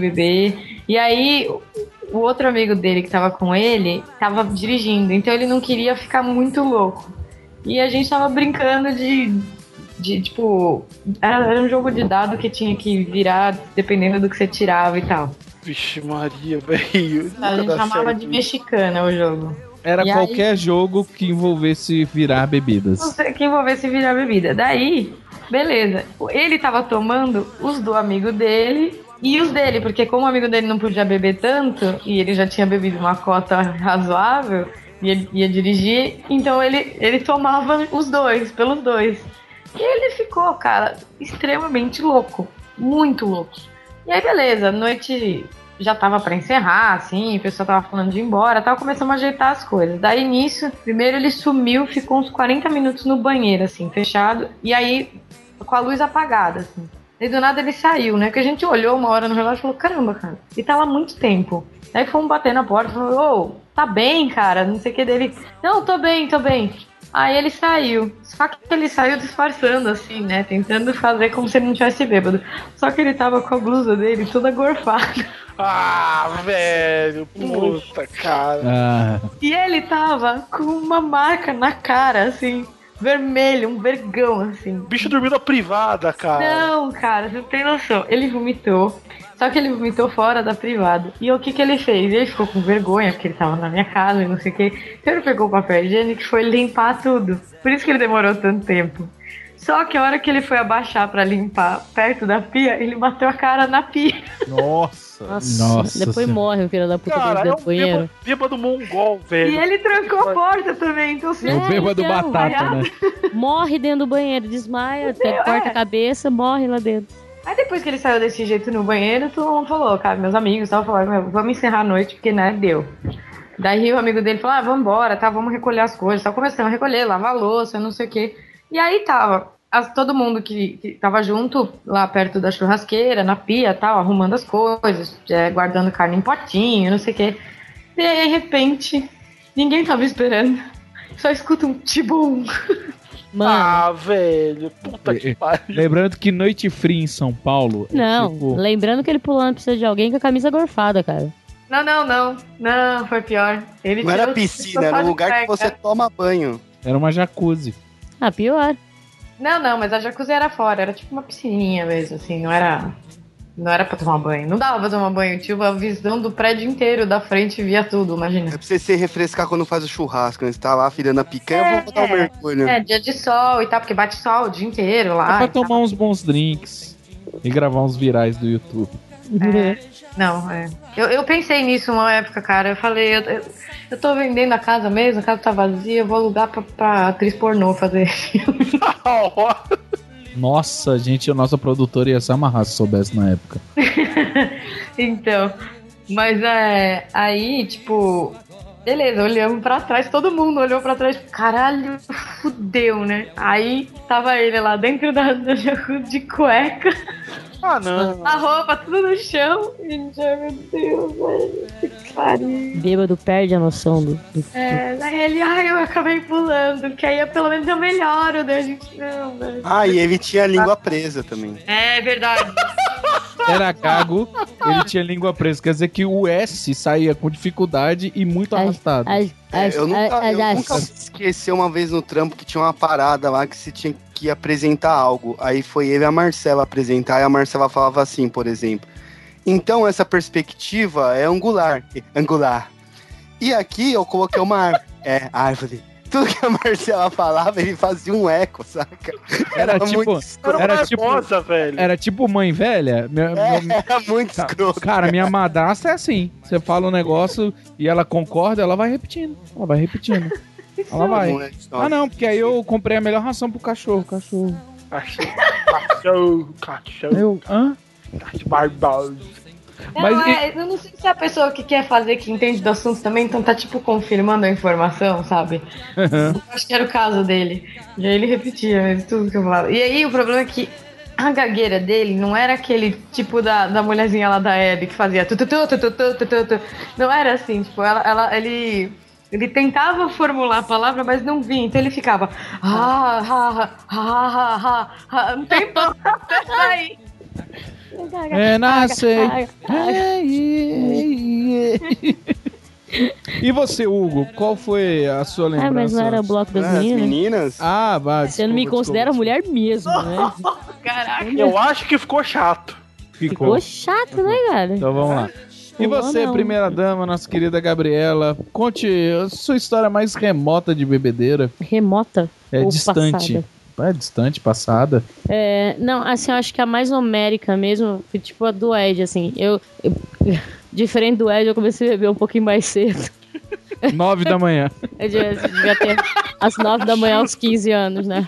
E aí, o outro amigo dele que tava com ele, tava dirigindo. Então ele não queria ficar muito louco. E a gente tava brincando de tipo... Era um jogo de dado que tinha que virar dependendo do que você tirava e tal. Vixe Maria, velho. A gente chamava de mexicana o jogo. Era qualquer jogo que envolvesse virar bebidas. Que envolvesse virar bebida. Daí... Beleza, ele tava tomando os do amigo dele e os dele, porque como o amigo dele não podia beber tanto, e ele já tinha bebido uma cota razoável, e ele ia dirigir, então ele tomava os dois, pelos dois. E ele ficou, cara, extremamente louco, muito louco. E aí beleza, a noite já tava pra encerrar, assim, o pessoal tava falando de ir embora, tal, começamos a ajeitar as coisas. Daí nisso, primeiro ele sumiu, ficou uns 40 minutos no banheiro, assim, fechado, e aí... com a luz apagada, assim. E do nada ele saiu, né? Que a gente olhou uma hora no relógio e falou, caramba, cara, ele tá lá há muito tempo. Aí fomos bater na porta e falou, tá bem, cara, não sei o que dele. Não, tô bem. Aí ele saiu. Só que ele saiu disfarçando, assim, né? Tentando fazer como se ele não tivesse bêbado. Só que ele tava com a blusa dele toda gorfada. Ah, velho. Puta, cara. E ele tava com uma marca na cara, assim, vermelho, um vergão, assim. O bicho dormiu na privada, cara. Não, cara, você não tem noção. Ele vomitou. Só que ele vomitou fora da privada. E o que ele fez? Ele ficou com vergonha, porque ele tava na minha casa e não sei o que. Então ele pegou o papel higiênico e foi limpar tudo. Por isso que ele demorou tanto tempo. Só que a hora que ele foi abaixar pra limpar perto da pia, ele bateu a cara na pia. Nossa. Depois morre o filho da puta dentro do banheiro. Bêbado mongol, velho. E ele trancou a porta também, então sim. O bêbado batata, né? Morre dentro do banheiro, desmaia, corta a cabeça, morre lá dentro. Aí depois que ele saiu desse jeito no banheiro, todo mundo falou, cara, meus amigos estavam falando, vamos encerrar a noite, porque, né, deu. Daí o amigo dele falou, vamos embora, tá, vamos recolher as coisas, tá, começando a recolher, lavar a louça, não sei o quê. E aí tava todo mundo que tava junto, lá perto da churrasqueira, na pia, tal, arrumando as coisas, guardando carne em potinho, não sei o quê. E aí, de repente, ninguém tava esperando, só escuta um tibum. Mano. Velho, puta que pariu. Lembrando que noite fria em São Paulo... Não, lembrando que ele pulando precisa de alguém com a camisa gorfada, cara. Não, foi pior. Ele não era piscina, era um lugar que você toma banho. Era uma jacuzzi. Ah, pior. Não, mas a jacuzzi era fora, era tipo uma piscininha mesmo, assim, não era pra tomar banho. Não dava pra tomar banho, tinha a visão do prédio inteiro da frente, via tudo, imagina. É pra você se refrescar quando faz o churrasco, né? Você tá lá filhando a picanha, vou dar um mergulho. Dia de sol e tal, porque bate sol o dia inteiro lá. É pra tomar uns bons drinks e gravar uns virais do YouTube. Eu pensei nisso uma época, cara. Eu falei, eu tô vendendo a casa mesmo, a casa tá vazia, eu vou alugar pra atriz pornô fazer filme. Nossa, gente, a nossa produtora ia se amarrar se soubesse na época. Então, mas aí, tipo, beleza, olhamos pra trás, todo mundo olhou pra trás, caralho, fudeu, né? Aí tava ele lá dentro da jacuzzi de cueca. Ah, não. A roupa tudo no chão. Gente, meu Deus, velho. Que pariu. Bêbado perde a noção do daí ele, eu acabei pulando, que aí pelo menos eu melhoro, daí a gente, não, velho. E ele tinha a língua presa também. É verdade. Era gago, ele tinha língua presa, quer dizer que o S saía com dificuldade e muito arrastado. Eu nunca esqueci uma vez no trampo que tinha uma parada lá que se tinha que apresentar algo. Aí foi ele e a Marcela apresentar, e a Marcela falava assim, por exemplo: então essa perspectiva é angular. E aqui eu coloquei uma árvore. Tudo que a Marcela falava, ele fazia um eco, saca? Era tipo, velho. Era tipo mãe velha. Era muito escroto. Cara, minha madrasta é assim. Você fala um negócio e ela concorda, ela vai repetindo. Ela vai. Não, porque aí eu comprei a melhor ração pro cachorro. Cachorro. Mas eu não sei se é a pessoa que quer fazer, que entende do assunto também, então tá tipo confirmando a informação, sabe? Eu acho que era o caso dele. E aí ele repetia mesmo tudo que eu falava. E aí o problema é que a gagueira dele não era aquele tipo da mulherzinha lá da Abby que fazia não era assim, tipo, ele tentava formular a palavra, mas não vinha, então ele ficava não tem pão até sair. E você, Hugo, qual foi a sua lembrança? Mas não era o bloco das meninas? Você não me considera mulher mesmo, né? Caraca. Eu acho que ficou chato. Ficou chato, né, cara? Então vamos lá. E você, primeira dama, nossa querida Gabriela, conte a sua história mais remota de bebedeira. Remota? Ou distante. Passada? Distante, passada. Não, assim, eu acho que a mais numérica mesmo foi tipo a do Ed, assim. Eu diferente do Ed, eu comecei a beber um pouquinho mais cedo. 9 da manhã. Eu devia ter às 9 da manhã aos 15 anos, né?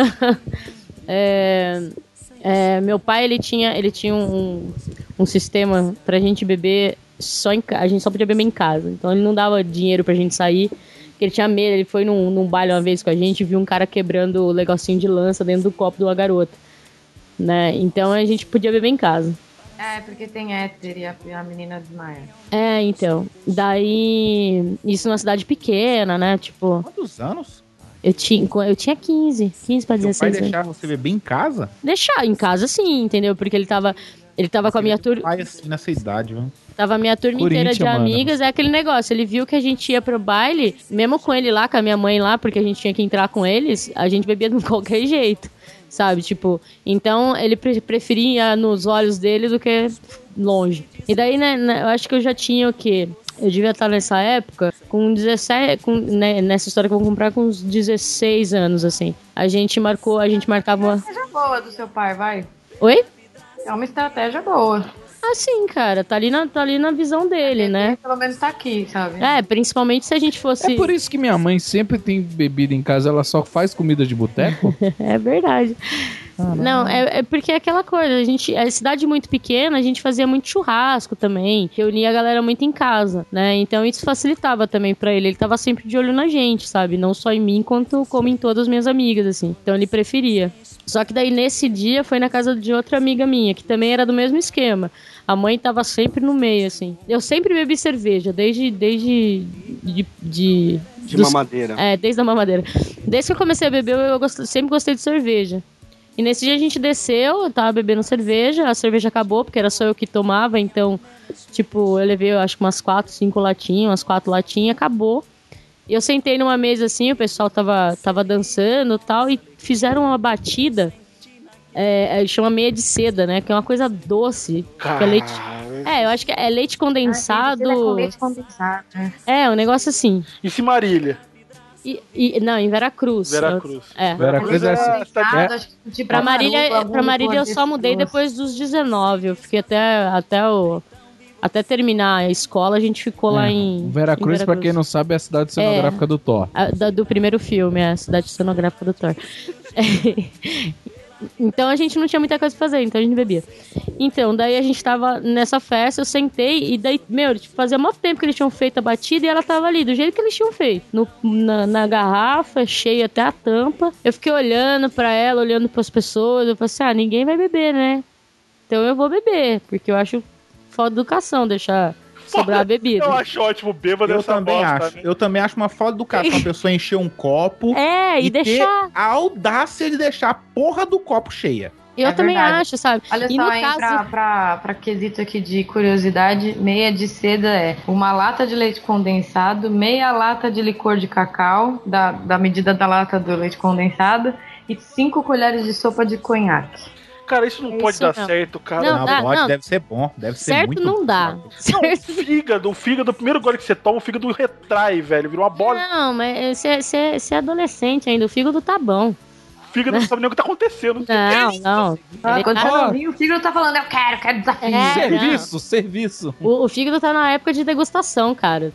Meu pai, ele tinha um sistema pra gente beber só em casa. A gente só podia beber em casa. Então ele não dava dinheiro pra gente sair. Porque ele tinha medo. Ele foi num baile uma vez com a gente e viu um cara quebrando o negocinho de lança dentro do copo de uma garota. Né? Então a gente podia beber em casa. Porque tem hétero e a menina desmaia. Então. Daí... Isso numa cidade pequena, né? Tipo... Quantos anos? Eu tinha 15 pra 16 anos. Seu pai deixava você beber em casa? Deixar, em casa sim, entendeu? Porque ele tava com a minha turma... Pai assim nessa idade, viu? Tava a minha turma inteira de amigas, é aquele negócio, ele viu que a gente ia pro baile, mesmo com ele lá, com a minha mãe lá, porque a gente tinha que entrar com eles, a gente bebia de qualquer jeito, sabe? Tipo, então ele preferia nos olhos dele do que longe. E daí, né, eu acho que eu já tinha o quê? Eu devia estar nessa época com 17, nessa história que eu vou comprar com uns 16 anos, assim. A gente marcava uma... Estratégia boa do seu pai, vai. Oi? É uma estratégia boa. Ah, sim, cara, tá ali na visão dele, né? Pelo menos tá aqui, sabe? É, principalmente se a gente fosse... É por isso que minha mãe sempre tem bebida em casa, ela só faz comida de boteco? É verdade. Não, é porque é aquela coisa, a cidade muito pequena, a gente fazia muito churrasco também, reunia a galera muito em casa, né? Então isso facilitava também pra ele tava sempre de olho na gente, sabe? Não só em mim, como em todas as minhas amigas, assim. Então ele preferia. Só que daí nesse dia foi na casa de outra amiga minha, que também era do mesmo esquema. A mãe tava sempre no meio, assim. Eu sempre bebi cerveja, desde mamadeira. Desde a mamadeira. Desde que eu comecei a beber, sempre gostei de cerveja. E nesse dia a gente desceu, eu tava bebendo cerveja, a cerveja acabou, porque era só eu que tomava, então, tipo, eu levei, eu acho que umas 4 latinhas, acabou. E eu sentei numa mesa assim, o pessoal tava dançando e tal, e fizeram uma batida, chama meia de seda, né, que é uma coisa doce. Que é leite, eu acho que é leite condensado. Com leite condensado, né? É, um negócio assim. E se Marília? Não, em Veracruz. Veracruz. Veracruz é assim. Pra Marília eu só mudei depois dos 19. Eu fiquei até terminar a escola, a gente ficou lá em Veracruz, pra quem não sabe, é a cidade cenográfica do Thor. Do primeiro filme, a cidade cenográfica do Thor. Então a gente não tinha muita coisa pra fazer, então a gente bebia. Então, daí a gente tava nessa festa, eu sentei, e daí, fazia muito tempo que eles tinham feito a batida e ela tava ali, do jeito que eles tinham feito. Na garrafa, cheia até a tampa. Eu fiquei olhando pra ela, olhando pras pessoas, eu falei assim, ninguém vai beber, né? Então eu vou beber, porque eu acho falta de educação deixar sobrar a bebida. Eu acho ótimo bêbado dessa bosta. Né? Eu também acho uma falta de educação a pessoa encher um copo e deixar ter a audácia de deixar a porra do copo cheia. Eu também acho, sabe? Olha só, hein, pra quesito aqui de curiosidade, meia de seda é uma lata de leite condensado, meia lata de licor de cacau, da medida da lata do leite condensado, e 5 colheres de sopa de conhaque. Cara, isso não pode dar certo, cara. Não, pode, deve ser bom. Deve ser muito não dá. Não, o fígado, o primeiro gole que você toma, o fígado retrai, velho. Virou uma bola. Não, mas você é adolescente ainda, o fígado tá bom. O fígado não sabe nem o que tá acontecendo. Não. Quando tá novinho, o fígado tá falando, eu quero desafio. Serviço. O fígado tá na época de degustação, cara.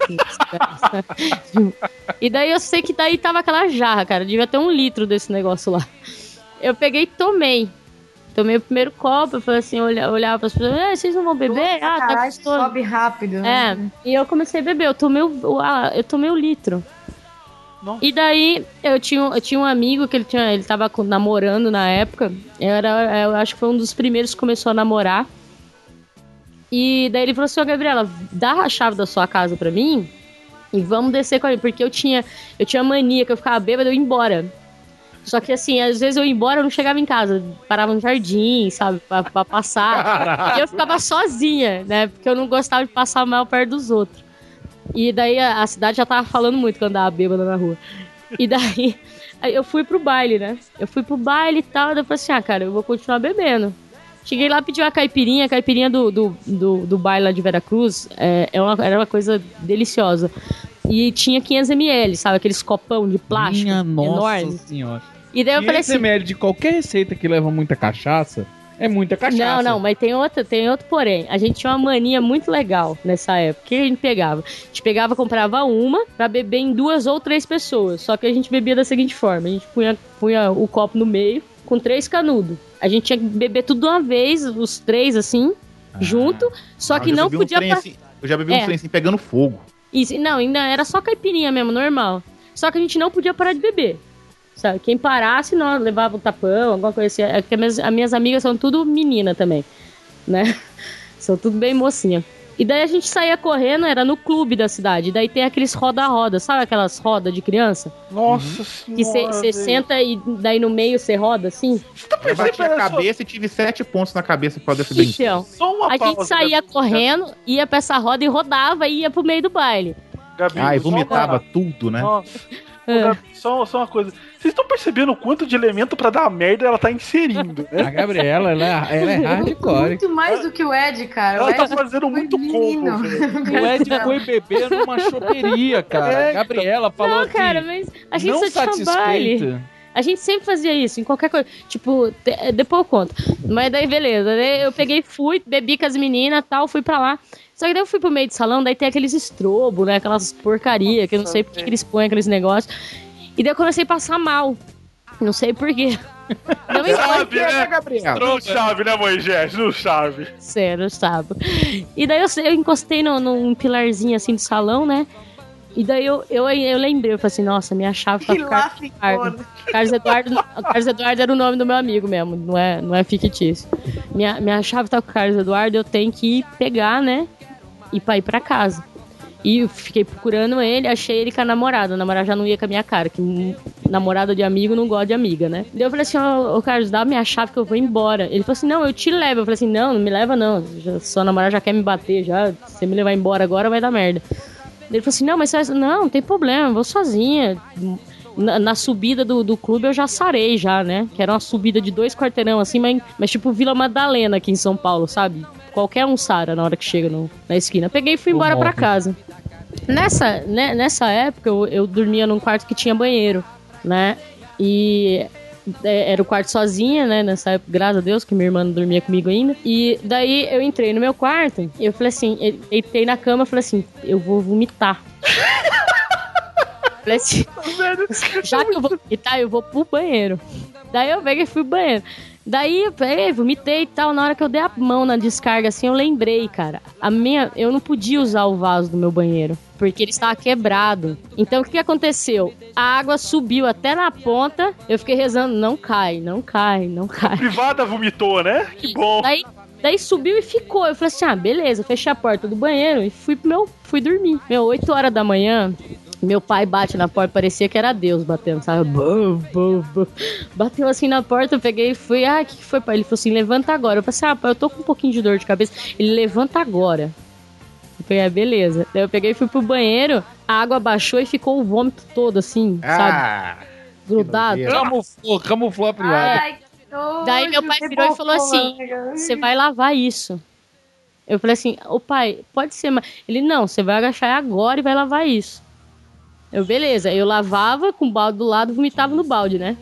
E daí eu sei que daí tava aquela jarra, cara. Devia ter 1 litro desse negócio lá. Eu peguei e tomei o primeiro copo, eu falei assim, olhava para as pessoas, vocês não vão beber? Nossa, tá gostoso. Sobe rápido. Né? E eu comecei a beber, eu tomei o litro. Nossa. E daí, eu tinha um amigo que ele tava namorando na época, eu acho que foi um dos primeiros que começou a namorar. E daí ele falou assim, Gabriela, dá a chave da sua casa pra mim e vamos descer com ele, porque eu tinha mania que eu ficava bêbada, eu ia embora. Só que assim, às vezes eu ia embora, eu não chegava em casa, parava no jardim, sabe, pra passar. Caraca. E eu ficava sozinha, né, porque eu não gostava de passar mal perto dos outros. E daí a cidade já tava falando muito quando andava bêbada na rua. E daí eu fui pro baile, né, e tal, e eu falei assim, cara, eu vou continuar bebendo. Cheguei lá, pedi uma caipirinha, a caipirinha do baile lá de Veracruz, era uma coisa deliciosa. E tinha 500ml, sabe? Aqueles copão de plástico enorme. Nossa senhora. E daí eu falei assim... 500ml de qualquer receita que leva muita cachaça, é muita cachaça. Não, mas tem outro porém. A gente tinha uma mania muito legal nessa época. O que a gente pegava? A gente pegava, comprava uma pra beber em 2 ou 3 pessoas. Só que a gente bebia da seguinte forma. A gente punha o copo no meio com 3 canudos. A gente tinha que beber tudo de uma vez, os 3 assim, junto. Só que não podia... Eu já bebi um trem assim, pegando fogo. Isso, não, ainda era só caipirinha mesmo, normal. Só que a gente não podia parar de beber. Sabe? Quem parasse, não levava um tapão, alguma coisa assim. É que as minhas amigas são tudo menina também, né? São tudo bem mocinha. E daí a gente saía correndo, era no clube da cidade. E daí tem aqueles roda-roda, sabe aquelas rodas de criança? Nossa senhora. Que você senta e daí no meio você roda assim? Eu bati a cabeça e tive 7 pontos na cabeça pra poder subir. Então, a gente saía correndo, ia pra essa roda e rodava e ia pro meio do baile. Gabi, e vomitava tudo, né? Nossa. Ô, Gabi, só uma coisa. Vocês estão percebendo o quanto de elemento pra dar merda ela tá inserindo, né? A Gabriela, ela é hardcore. Muito mais do que o Ed, cara. Ela o Ed tá fazendo muito combo, velho. O Ed foi beber numa choperia, cara. A Gabriela falou não, cara, mas a gente não só tinha baile. A gente sempre fazia isso, em qualquer coisa. Tipo, depois eu conto. Mas daí, beleza. Daí eu peguei, fui, bebi com as meninas e tal, fui pra lá. Só que daí eu fui pro meio do salão, daí tem aqueles estrobos, né? Aquelas porcaria, que eu não sei porque que eles põem aqueles negócios. E daí eu comecei a passar mal. Não sei porquê. Não sabe, né, Gabriel? Não sabe, né, Moisés? Não sabe. Sério, não sabe. E daí eu encostei num pilarzinho assim do salão, né? E daí eu lembrei, eu falei assim, nossa, minha chave tá com Carlos Eduardo. Carlos Eduardo era o nome do meu amigo mesmo, não é fictício. Minha chave tá com o Carlos Eduardo, eu tenho que ir pegar, né? E pra ir pra casa. E eu fiquei procurando ele, achei ele com a namorada. A namorada já não ia com a minha cara, que namorada de amigo não gosta de amiga, né? Daí eu falei assim, ô Carlos, dá a minha chave que eu vou embora. Ele falou assim, não, eu te levo. Eu falei assim, não me leva não. Sua namorada já quer me bater, já. Se você me levar embora agora vai dar merda. Ele falou assim, não, mas você vai... não tem problema, eu vou sozinha. Na subida do clube eu já sarei já, né? Que era uma subida de 2 quarteirão assim, mas tipo Vila Madalena aqui em São Paulo, sabe? Qualquer um sara na hora que chega na esquina. Peguei e fui embora pra casa. Nessa época eu dormia num quarto que tinha banheiro, né? E era o quarto sozinha, né? Nessa época, graças a Deus, que minha irmã não dormia comigo ainda. E daí eu entrei no meu quarto e eu falei assim, deitei na cama e falei assim, eu vou vomitar. Falei assim, já que eu vou vomitar, eu vou pro banheiro. Daí eu peguei e fui pro banheiro. Daí eu peguei, vomitei e tal. Na hora que eu dei a mão na descarga, assim, eu lembrei, cara. Eu não podia usar o vaso do meu banheiro, porque ele estava quebrado. Então o que aconteceu? A água subiu até na ponta. Eu fiquei rezando, não cai, não cai, não cai. A privada vomitou, né? Que bom. Daí subiu e ficou. Eu falei assim, beleza. Fechei a porta do banheiro e fui dormir. 8 horas da manhã... Meu pai bate na porta, parecia que era Deus batendo, sabe? Bateu assim na porta, eu peguei e fui, o que foi, pai? Ele falou assim, levanta agora. Eu falei assim, pai, eu tô com um pouquinho de dor de cabeça. Ele, levanta agora. Eu falei, beleza. Daí eu peguei e fui pro banheiro, a água baixou e ficou o vômito todo, assim, sabe? Grudado. Camuflou a privada. Daí meu pai virou e falou assim, você vai lavar isso. Eu falei assim, pai, pode ser, mas... Ele, não, você vai agachar agora e vai lavar isso. Eu, beleza, eu lavava com o balde do lado, vomitava no balde, né?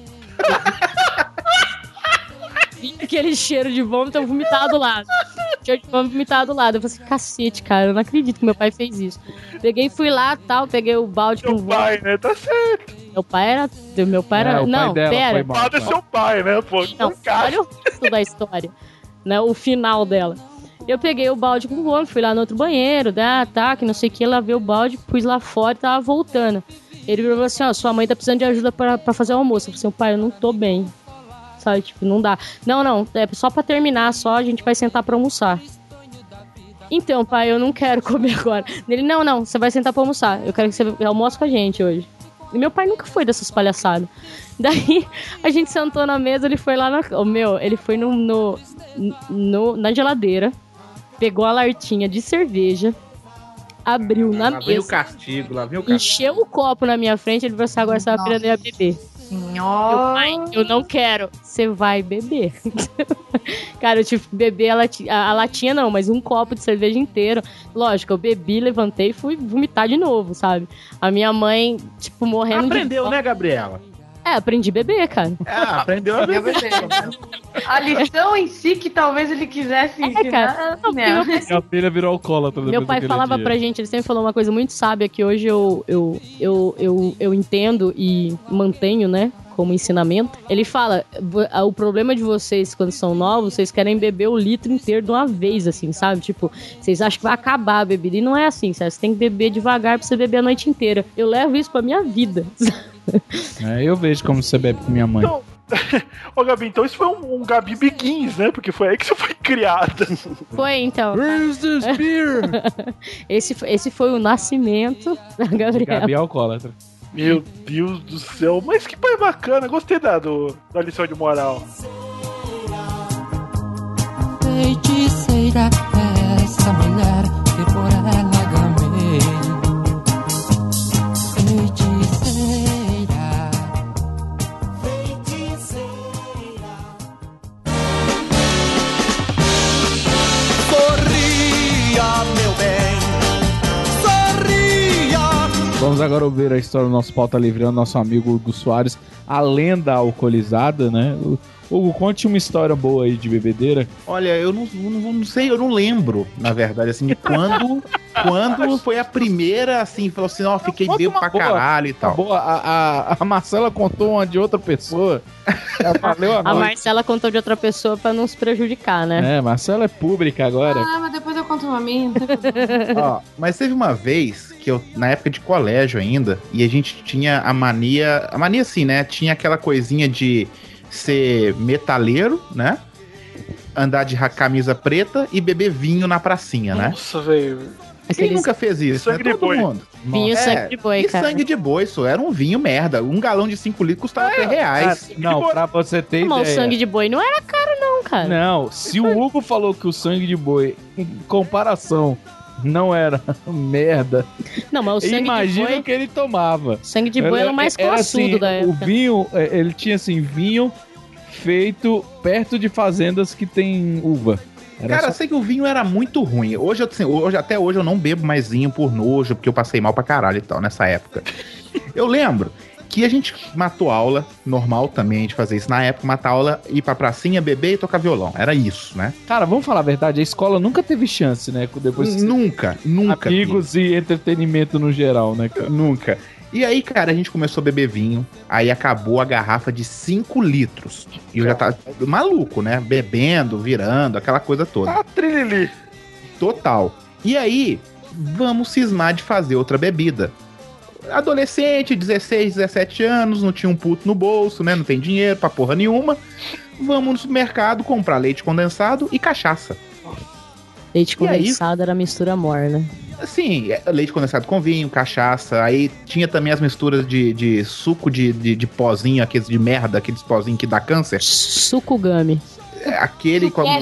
Vinha aquele cheiro de vômito, eu vomitava do lado. Cheiro de vômito, vomitava do lado. Eu falei assim, cacete, cara, eu não acredito que meu pai fez isso. Peguei e fui lá, tal, peguei o balde com o vômito. Meu pai, né? Tá certo. Meu pai era... Não, pera. O pai é seu pai, né, pô? Não, olha o resto da história, né? O final dela. Eu peguei o balde com o vômito, fui lá no outro banheiro, que não sei o que, lavei o balde, pus lá fora e tava voltando. Ele falou assim, sua mãe tá precisando de ajuda pra fazer o almoço. Eu falei assim, pai, eu não tô bem, sabe, tipo, não dá. Não, é só pra terminar, a gente vai sentar pra almoçar. Então, pai, eu não quero comer agora. Ele, não, você vai sentar pra almoçar, eu quero que você almoce com a gente hoje. E meu pai nunca foi dessas palhaçadas. Daí, a gente sentou na mesa, ele foi lá ele foi na geladeira, pegou a latinha de cerveja, abriu na mesa. Lá o castigo. Encheu o copo na minha frente, ele falou assim, agora você vai aprender a beber. Senhora. Meu pai, eu não quero. Você vai beber. Cara, eu tive que beber a latinha não, mas um copo de cerveja inteiro. Lógico, eu bebi, levantei e fui vomitar de novo, sabe? A minha mãe, tipo, morrendo Aprendeu, né, Gabriela? Aprendi a beber, cara. Aprendeu a beber. A lição em si que talvez ele quisesse ensinar. Cara. Não, a filha virou alcoólatra. Meu pai falava pra gente, ele sempre falou uma coisa muito sábia que hoje eu entendo e mantenho, né, como ensinamento. Ele fala, o problema de vocês quando são novos, vocês querem beber o litro inteiro de uma vez, assim, sabe? Tipo, vocês acham que vai acabar a bebida. E não é assim, sabe? Você tem que beber devagar pra você beber a noite inteira. Eu levo isso pra minha vida. Eu vejo como você bebe com minha mãe. Ô, Gabi, então isso foi um Gabi Begins, né? Porque foi aí que você foi criada. Foi, então. Where's this beer? Esse foi o nascimento da Gabriela. Gabi alcoólatra. Meu Deus do céu, mas que pai bacana. Gostei da lição de moral. Feiticeira é essa mulher que por ela gamei. Feiticeira, feiticeira. Sorria, meu bem, sorria. Vamos agora ouvir a história do nosso Pauta Livre, nosso amigo Hugo Soares, a lenda alcoolizada, né? Hugo, conte uma história boa aí de bebedeira. Olha, eu não sei, eu não lembro, na verdade, assim, de quando foi a primeira, assim, falou assim, ó, fiquei bêbado pra caralho e tal. Boa. A Marcela contou uma de outra pessoa. A Marcela contou de outra pessoa pra não se prejudicar, né? É, Marcela é pública agora. Ah, mas depois eu conto uma minha. Ó, mas teve uma vez que eu, na época de colégio ainda, e a gente tinha a mania assim, né, tinha aquela coisinha de ser metaleiro, né? Andar de camisa preta e beber vinho na pracinha, né? Nossa, velho. Quem nunca fez isso? Sangue de boi. Mundo. Vinho sangue de boi, cara. Sangue de boi, isso era um vinho merda. Um galão de 5 litros custava R$3. Não, pra você ter Mas ideia. o sangue de boi não era caro, não, cara. Não, se o Hugo falou que o sangue de boi, em comparação, não era merda. Não, mas o sangue imagina de boi... o que ele tomava. Sangue de boi era o mais classudo assim, da época. O vinho, ele tinha assim, vinho feito perto de fazendas que tem uva. Cara, eu sei que o vinho era muito ruim. Até hoje eu não bebo mais vinho por nojo, porque eu passei mal pra caralho e tal, nessa época. Eu lembro que a gente matou aula, normal também a gente fazer isso na época, matar aula, ir pra pracinha, beber e tocar violão. Era isso, né? Cara, vamos falar a verdade, a escola nunca teve chance, né? Depois nunca. Amigos e entretenimento no geral, né, cara? Nunca. E aí, cara, a gente começou a beber vinho, aí acabou a garrafa de 5 litros. E eu já tava maluco, né? Bebendo, virando, aquela coisa toda. Ah, trilili. Total. E aí, vamos cismar de fazer outra bebida. Adolescente, 16, 17 anos, não tinha um puto no bolso, né? Não tem dinheiro pra porra nenhuma. Vamos no mercado comprar leite condensado e cachaça. Leite condensado era mistura morna. Assim, leite condensado com vinho, cachaça. Aí tinha também as misturas de suco de pozinho, aqueles de merda, aqueles pozinhos que dá câncer. Suco gummy. Aquele com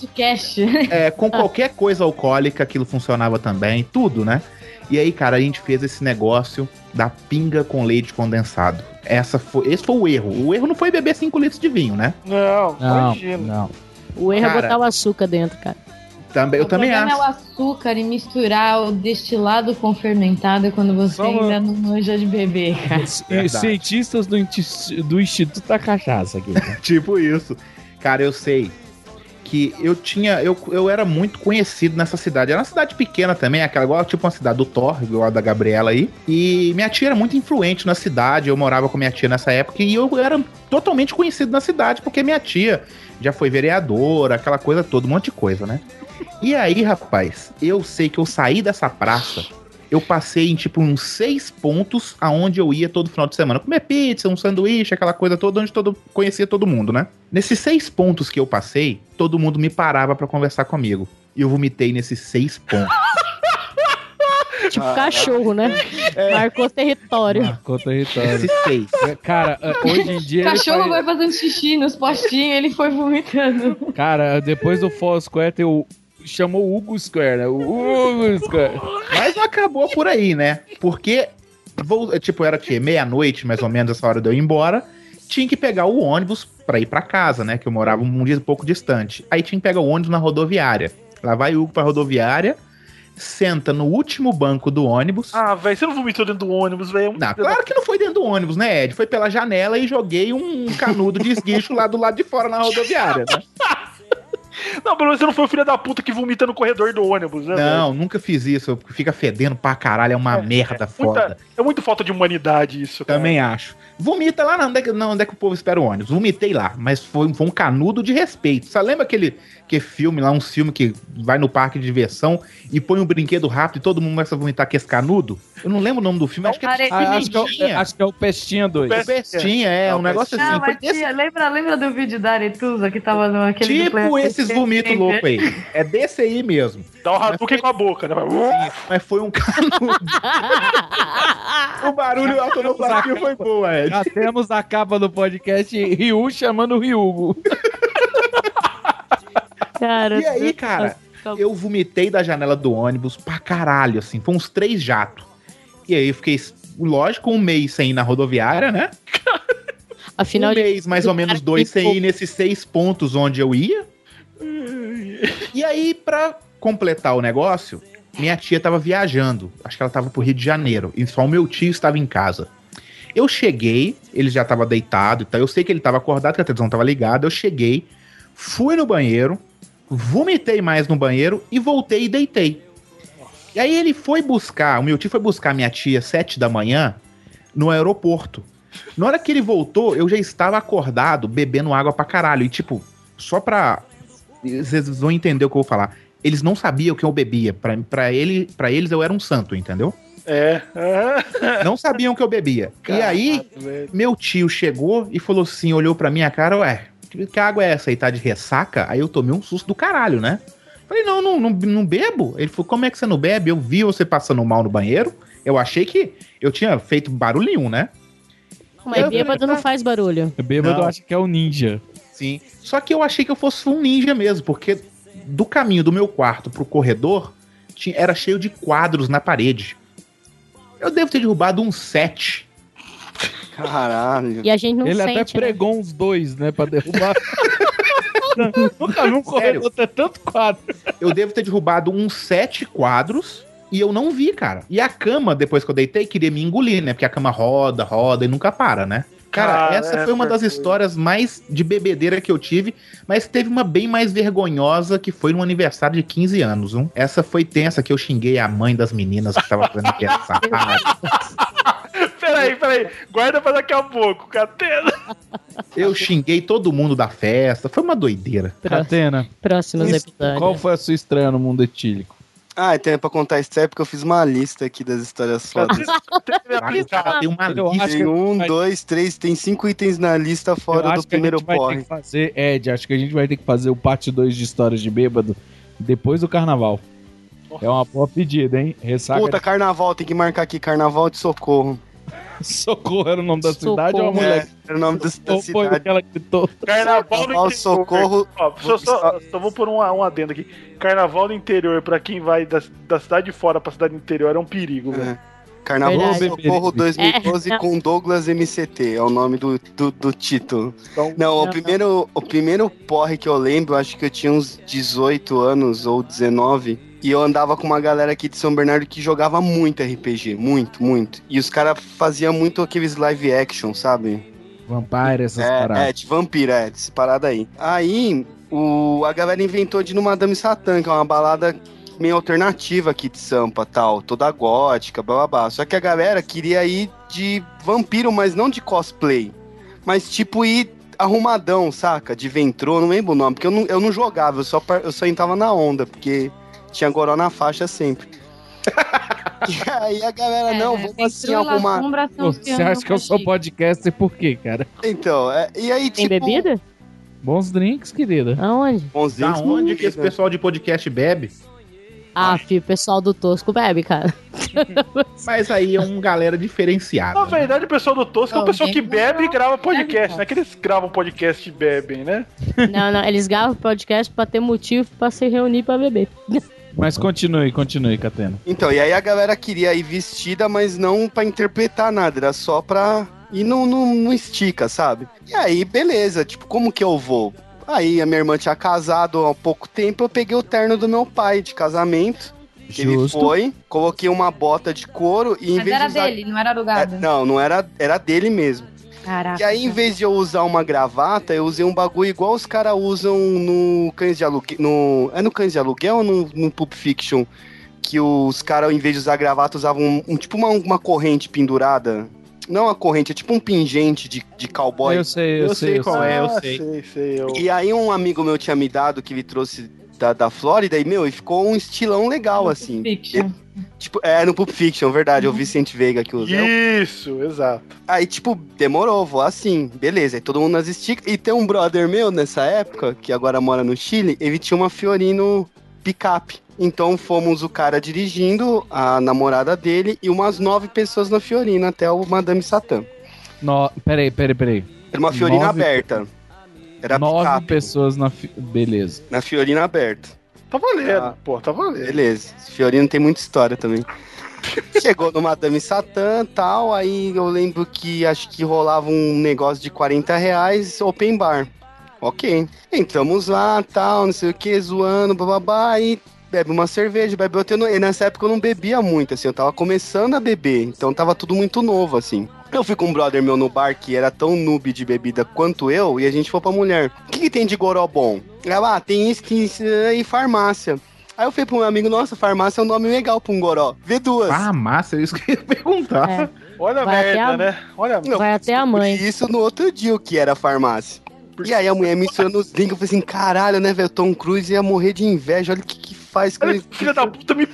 qualquer coisa alcoólica, aquilo funcionava também, tudo, né? E aí, cara, a gente fez esse negócio da pinga com leite condensado. Esse foi o erro. O erro não foi beber 5 litros de vinho, né? Não, imagina. O erro é botar o açúcar dentro, cara. Eu também acho. É o açúcar e misturar o destilado com fermentado quando você ainda não manja de beber, cara. Cientistas do Instituto da Cachaça aqui. Tipo isso. Cara, eu sei que eu era muito conhecido nessa cidade. Era uma cidade pequena também, aquela igual tipo uma cidade do Thor, igual a da Gabriela aí. E minha tia era muito influente na cidade, eu morava com minha tia nessa época e eu era totalmente conhecido na cidade, porque minha tia já foi vereadora, aquela coisa toda, um monte de coisa, né? E aí, rapaz, eu sei que eu saí dessa praça, eu passei em tipo uns 6 pontos aonde eu ia todo final de semana. Comer pizza, um sanduíche, aquela coisa toda, onde conhecia todo mundo, né? Nesses 6 pontos que eu passei, todo mundo me parava pra conversar comigo. E eu vomitei nesses 6 pontos. Tipo cachorro, né? Marcou território. Esses 6. Cara, hoje em dia. O cachorro vai fazendo xixi nos postinhos, ele foi vomitando. Cara, depois do Foursquare, chamou o Hugo Square, né? O Hugo Square. Mas não acabou por aí, né? Porque, era que meia-noite, mais ou menos, essa hora de eu ir embora, tinha que pegar o ônibus pra ir pra casa, né? Que eu morava um dia um pouco distante. Aí tinha que pegar o ônibus na rodoviária. Lá vai o Hugo pra rodoviária, senta no último banco do ônibus. Ah, velho, você não vomitou dentro do ônibus, velho? Não, claro que não foi dentro do ônibus, né, Ed? Foi pela janela e joguei um canudo de esguicho lá do lado de fora na rodoviária, né? Não, pelo menos você não foi o filho da puta que vomita no corredor do ônibus, né? Não, nunca fiz isso. Fica fedendo pra caralho, é uma merda foda. É muito falta de humanidade isso, cara. Também acho. Vomita lá onde é que o povo espera o ônibus. Vomitei lá, mas foi um canudo de respeito. Você lembra aquele filme lá, um filme que vai no parque de diversão e põe um brinquedo rápido e todo mundo começa a vomitar com esse canudo? Eu não lembro o nome do filme, acho que é o Pestinha 2. O Pestinha, um negócio assim. Mas lembra do vídeo da Aretusa que tava naquele... Tipo esses vomitos loucos aí. É desse aí mesmo. Dá um Hadouken com a boca, né? Sim, mas foi um canudo. O barulho autonoplastio foi boa, Ed. Já temos a capa do podcast Ryu chamando o Ryugo. Cara, e aí, cara, eu vomitei da janela do ônibus pra caralho, assim. Foi uns 3 jatos. E aí eu fiquei, lógico, um mês sem ir na rodoviária, né? Afinal, um mês, mais ou menos 2 sem ir nesses 6 pontos onde eu ia. E aí, pra completar o negócio, minha tia tava viajando. Acho que ela tava pro Rio de Janeiro. E só o meu tio estava em casa. Eu cheguei, ele já tava deitado e tal. Eu sei que ele tava acordado, que a televisão tava ligada. Eu cheguei, fui no banheiro, vomitei mais no banheiro e voltei e deitei. E aí ele foi buscar, o meu tio foi buscar minha tia 7 da manhã no aeroporto. Na hora que ele voltou, eu já estava acordado, bebendo água pra caralho. E tipo, só pra... Vocês vão entender o que eu vou falar. Eles não sabiam que eu bebia. Pra eles eu era um santo, entendeu? Não sabiam que eu bebia. Caraca, e aí, meu tio chegou e falou assim, olhou pra minha cara, ué, que água é essa aí? Tá de ressaca? Aí eu tomei um susto do caralho, né? Falei, não bebo. Ele falou, como é que você não bebe? Eu vi você passando mal no banheiro. Eu achei que eu tinha feito barulhinho, né? Mas bêbado não faz barulho. Bêbado acha que é o ninja. Sim. Só que eu achei que eu fosse um ninja mesmo, porque do caminho do meu quarto pro corredor, era cheio de quadros na parede. Eu devo ter derrubado uns 7. Caralho. E a gente não Ele sente, até pregou uns 2, né, pra derrubar. Nunca vi um corredor ter tanto quadro. Eu devo ter derrubado uns 7 quadros e eu não vi, cara. E a cama, depois que eu deitei, queria me engolir, né? Porque a cama roda e nunca para, né? Cara, essa foi uma das histórias mais de bebedeira que eu tive, mas teve uma bem mais vergonhosa que foi no aniversário de 15 anos, hein? Essa foi tensa, que eu xinguei a mãe das meninas que tava fazendo aniversário. Peraí, guarda pra daqui a pouco, Catena. Eu xinguei todo mundo da festa, foi uma doideira. Catena, próximos episódios. Qual foi a sua estreia no mundo etílico? Ah, tem pra contar isso é porque eu fiz uma lista aqui das histórias fodas. Tem uma lista. Tem 1, 2, 3, tem 5 itens na lista fora do primeiro porre. Ed, acho que a gente vai ter que fazer o parte 2 de histórias de bêbado depois do carnaval. É uma boa pedida, hein? Ressaca. Puta, carnaval, tem que marcar aqui, carnaval de Socorro. Socorro era o nome da cidade ou a mulher? Era o nome da cidade. Foi aquela que gritou. Carnaval de Socorro. Só vou pôr um adendo aqui. Carnaval do interior, pra quem vai da cidade de fora pra cidade do interior, é um perigo, velho. Carnaval de Socorro 2012 com Douglas MCT, é o nome do título. Então, não, o primeiro porre que eu lembro, acho que eu tinha uns 18 anos ou 19, e eu andava com uma galera aqui de São Bernardo que jogava muito RPG, muito. E os caras faziam muito aqueles live action, sabe? Vampire, essas paradas. De vampiro, essa parada aí. Aí, a galera inventou de ir no Madame Satã, que é uma balada meio alternativa aqui de Sampa, tal, toda gótica, blá blá blá. Só que a galera queria ir de vampiro, mas não de cosplay. Mas tipo ir arrumadão, saca? De Ventrô, não lembro o nome, porque eu não jogava, eu só entrava na onda, porque tinha goró na faixa sempre. E aí a galera, não, vamos assim arrumar. Você acha que eu sou podcaster por quê, cara? Então, e aí tipo... Tem bebida? Bons drinks, querida. Aonde? Bons drinks. Aonde que esse pessoal de podcast bebe? Ah, filho, o pessoal do Tosco bebe, cara. Mas aí é um galera diferenciada. Na verdade, o pessoal do Tosco é o pessoal que bebe e grava podcast. Não é que eles gravam podcast e bebem, né? Não, eles gravam podcast pra ter motivo pra se reunir pra beber. Mas continue, Catena. Então, e aí a galera queria ir vestida, mas não pra interpretar nada, era só pra ir no estica, sabe? E aí, beleza, tipo, como que eu vou? Aí a minha irmã tinha casado há pouco tempo, eu peguei o terno do meu pai de casamento. Que ele foi, coloquei uma bota de couro e em Mas vez era de usar... dele, não era alugado. Não era dele mesmo. Caraca. E aí, em vez de eu usar uma gravata, eu usei um bagulho igual os caras usam no Cães de Aluguel. É no Cães de Aluguel ou no Pulp Fiction? Que os caras, em vez de usar gravata, usavam tipo uma corrente pendurada. Não uma corrente, é tipo um pingente de cowboy. Eu sei qual é, eu sei. E aí um amigo meu tinha me dado, que ele trouxe da Flórida, e ficou um estilão legal, assim. Tipo, no Pulp Fiction, verdade, é o Vicente Veiga que usa. Isso, exato. Aí, tipo, demorou, vou assim, beleza. Aí todo mundo nas esticas. E tem um brother meu nessa época, que agora mora no Chile, ele tinha uma Fiorino picape. Então fomos o cara dirigindo, a namorada dele e umas 9 pessoas na Fiorina, até o Madame Satã. Peraí. Era uma Fiorina aberta. Era 9 picape. pessoas Beleza. Na Fiorina aberta. Tá valendo, tá valendo. Beleza. Fiorina tem muita história também. Chegou no Madame Satã e tal, aí eu lembro que acho que rolava um negócio de R$40, open bar. Ok. Entramos lá, tal, não sei o que, zoando, bababá, aí bebe uma cerveja, bebe outra. E nessa época eu não bebia muito, assim, eu tava começando a beber, então tava tudo muito novo, assim. Eu fui com um brother meu no bar que era tão noob de bebida quanto eu, e a gente foi pra mulher. O que tem de goró bom? Ela, tem isso e farmácia. Aí eu falei pro meu amigo, nossa, farmácia é um nome legal pra um goró. Vê duas. Farmácia, é isso que eu ia perguntar. É. Olha a Vai merda, né? Olha a merda. Vai até a mãe. Isso no outro dia o que era farmácia. E aí a mulher misturando os drinks, eu falei assim, caralho, né, velho, Tom Cruise ia morrer de inveja, olha o que faz com Olha, ele. filha da puta, me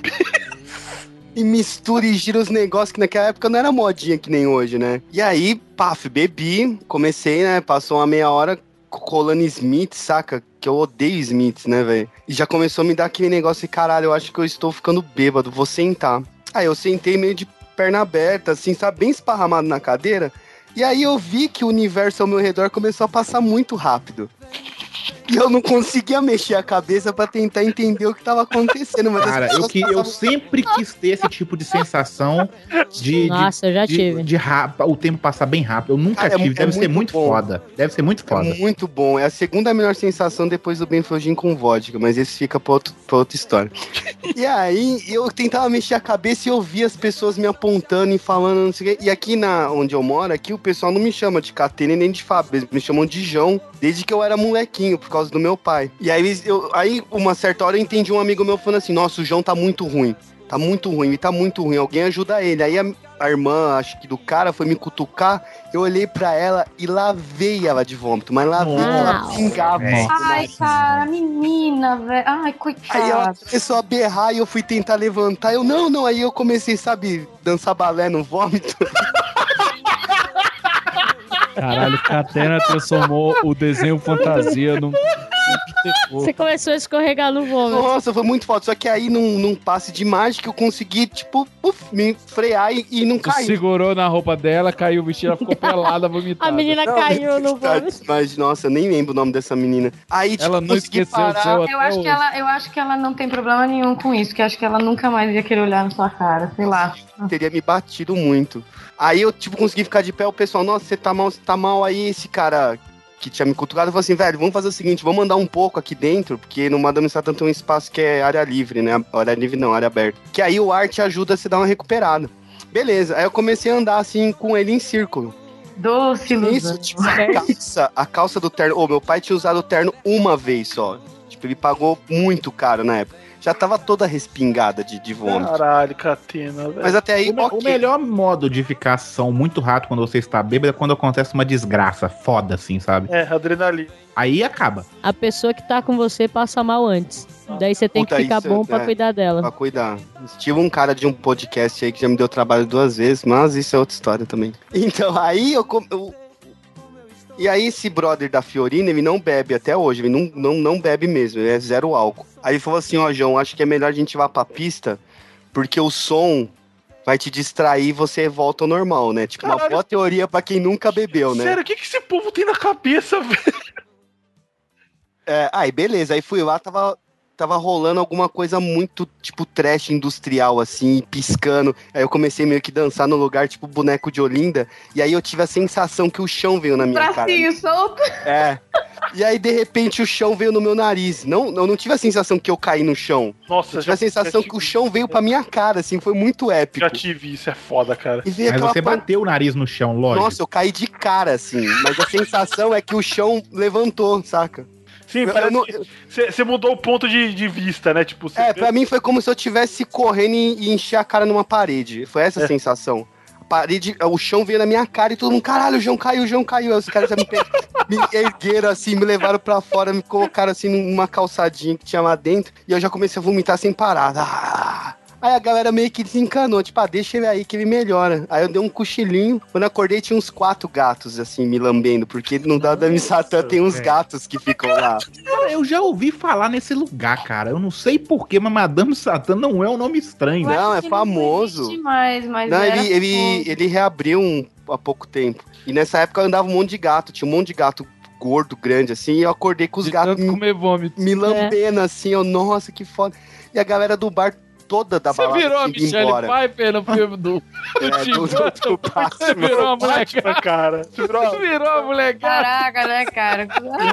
E mistura e gira os negócios que naquela época não era modinha que nem hoje, né? E aí, paf, bebi, comecei, né, passou uma meia hora colando Smith, saca? Que eu odeio Smith, né, velho? E já começou a me dar aquele negócio, caralho, eu acho que eu estou ficando bêbado, vou sentar. Aí eu sentei meio de perna aberta, assim, sabe, bem esparramado na cadeira. E aí eu vi que o universo ao meu redor começou a passar muito rápido. E eu não conseguia mexer a cabeça pra tentar entender o que tava acontecendo. Mas cara, eu sempre quis ter esse tipo de sensação de... Nossa, eu já tive. O tempo passar bem rápido. Eu nunca tive. Deve ser muito foda. Deve ser muito foda. É muito bom. É a segunda melhor sensação depois do Benflogin com vodka. Mas esse fica pra outra história. E aí, eu tentava mexer a cabeça e eu via as pessoas me apontando e falando, não sei o quê. E aqui onde eu moro, aqui o pessoal não me chama de Catena nem de Fábio. Eles me chamam de João, desde que eu era molequinho, por causa do meu pai. E aí, uma certa hora, eu entendi um amigo meu falando assim, nossa, o João tá muito ruim. Tá muito ruim, ele tá muito ruim. Alguém ajuda ele. Aí a irmã, acho que do cara, foi me cutucar. Eu olhei pra ela e lavei ela de vômito. Mas lavei, ela pingava. Ai, cara, menina, velho. Ai, coitada. Aí ela começou a berrar e eu fui tentar levantar. Eu, não. Aí eu comecei, sabe, dançar balé no vômito. Caralho, Catena transformou o desenho fantasia num... Você começou a escorregar no vômito. Nossa, foi muito foda. Só que aí, num passe de mágica, eu consegui, tipo, me frear e não cair. Segurou na roupa dela, caiu o vestido, ela ficou pelada, vomitada. A menina caiu no vômito. Mas, nossa, eu nem lembro o nome dessa menina. Aí, tipo, ela não esqueceu o seu eu acho que ela não tem problema nenhum com isso, que acho que ela nunca mais ia querer olhar na sua cara, sei lá. Teria me batido muito. Aí eu, tipo, consegui ficar de pé, o pessoal, nossa, você tá mal. Aí esse cara que tinha me cutucado falou assim, velho, vamos fazer o seguinte, vamos andar um pouco aqui dentro, porque no Madame Satã tem um espaço que é área livre, né? Área livre não, área aberta. Que aí o ar te ajuda a se dar uma recuperada. Beleza, aí eu comecei a andar assim com ele em círculo. Doce, isso, tipo, a calça do terno. Meu pai tinha usado o terno uma vez só. Tipo, ele pagou muito caro na época. Já tava toda respingada de vômito. Caralho, Catena, velho. Mas até aí, o melhor modo de ficar são muito rápido quando você está bêbado é quando acontece uma desgraça foda, assim, sabe? É, adrenalina. Aí acaba. A pessoa que tá com você passa mal antes. Daí você tem que ficar bom pra cuidar dela. Pra cuidar. Tive um cara de um podcast aí que já me deu trabalho 2 vezes, mas isso é outra história também. Então, aí E aí esse brother da Fiorina, ele não bebe até hoje, ele não bebe mesmo, ele é 0 álcool. Aí ele falou assim, ó, João, acho que é melhor a gente ir lá pra pista, porque o som vai te distrair e você volta ao normal, né? Tipo, caralho, uma boa teoria pra quem nunca bebeu, né? Sério, o que esse povo tem na cabeça, velho? Aí beleza, aí fui lá, tava tava rolando alguma coisa muito, tipo, trash industrial, assim, piscando. Aí eu comecei meio que dançar no lugar, tipo, boneco de Olinda. E aí eu tive a sensação que o chão veio na minha cara. Bracinho solto. É. E aí, de repente, o chão veio no meu nariz. Não, eu não tive a sensação que eu caí no chão. Nossa, eu tive a sensação que o chão veio pra minha cara, assim, foi muito épico. Já tive, isso é foda, cara. Mas você bateu o nariz no chão, lógico. Nossa, eu caí de cara, assim. Mas a sensação é que o chão levantou, saca? Sim, você mudou o ponto de vista, né? Tipo, pra mim foi como se eu estivesse correndo e encher a cara numa parede. Foi essa a sensação. A parede, o chão veio na minha cara e todo mundo, caralho, o chão caiu. Aí os caras me ergueram assim, me levaram pra fora, me colocaram assim numa calçadinha que tinha lá dentro e eu já comecei a vomitar sem parar. Aí a galera meio que desencanou, tipo, deixa ele aí que ele melhora. Aí eu dei um cochilinho, quando eu acordei tinha uns 4 gatos, assim, me lambendo, porque no Dami Satã tem uns gatos que ficam lá. Cara, eu já ouvi falar nesse lugar, cara. Eu não sei porquê, mas Madame Satã não é um nome estranho. Não, é famoso. Mas não, ele reabriu há pouco tempo. E nessa época eu andava um monte de gato, tinha um monte de gato gordo, grande, assim, e eu acordei com os gatos me lambendo, assim, nossa, que foda. E a galera do bar toda da balada. Você virou a Michelle Pfeiffer no filme do Você virou a molecada, cara. Você virou a molecada. Caraca, né, cara?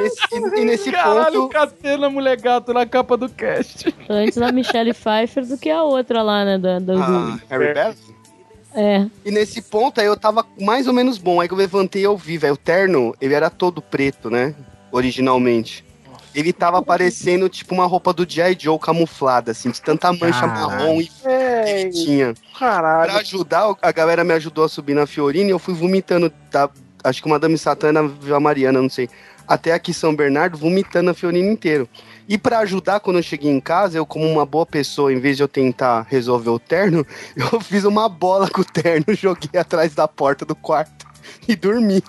E nesse Caralho, ponto... o Catena Mulher Gato na capa do cast. Antes a Michelle Pfeiffer do que a outra lá, né? Harry Beth? É. E nesse ponto aí eu tava mais ou menos bom. Aí que eu levantei e eu vi, velho. O terno, ele era todo preto, né? Originalmente. Ele tava parecendo tipo uma roupa do G.I. Joe camuflada, assim, de tanta mancha marrom e tinha. Caralho. Pra ajudar, a galera me ajudou a subir na Fiorina e eu fui vomitando, acho que Madame Satã na Vila Mariana, não sei, até aqui São Bernardo, vomitando a Fiorina inteiro. E pra ajudar, quando eu cheguei em casa, eu como uma boa pessoa, em vez de eu tentar resolver o terno, eu fiz uma bola com o terno, joguei atrás da porta do quarto e dormi.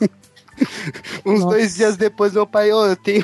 Uns 2 dias depois, meu pai, eu tenho...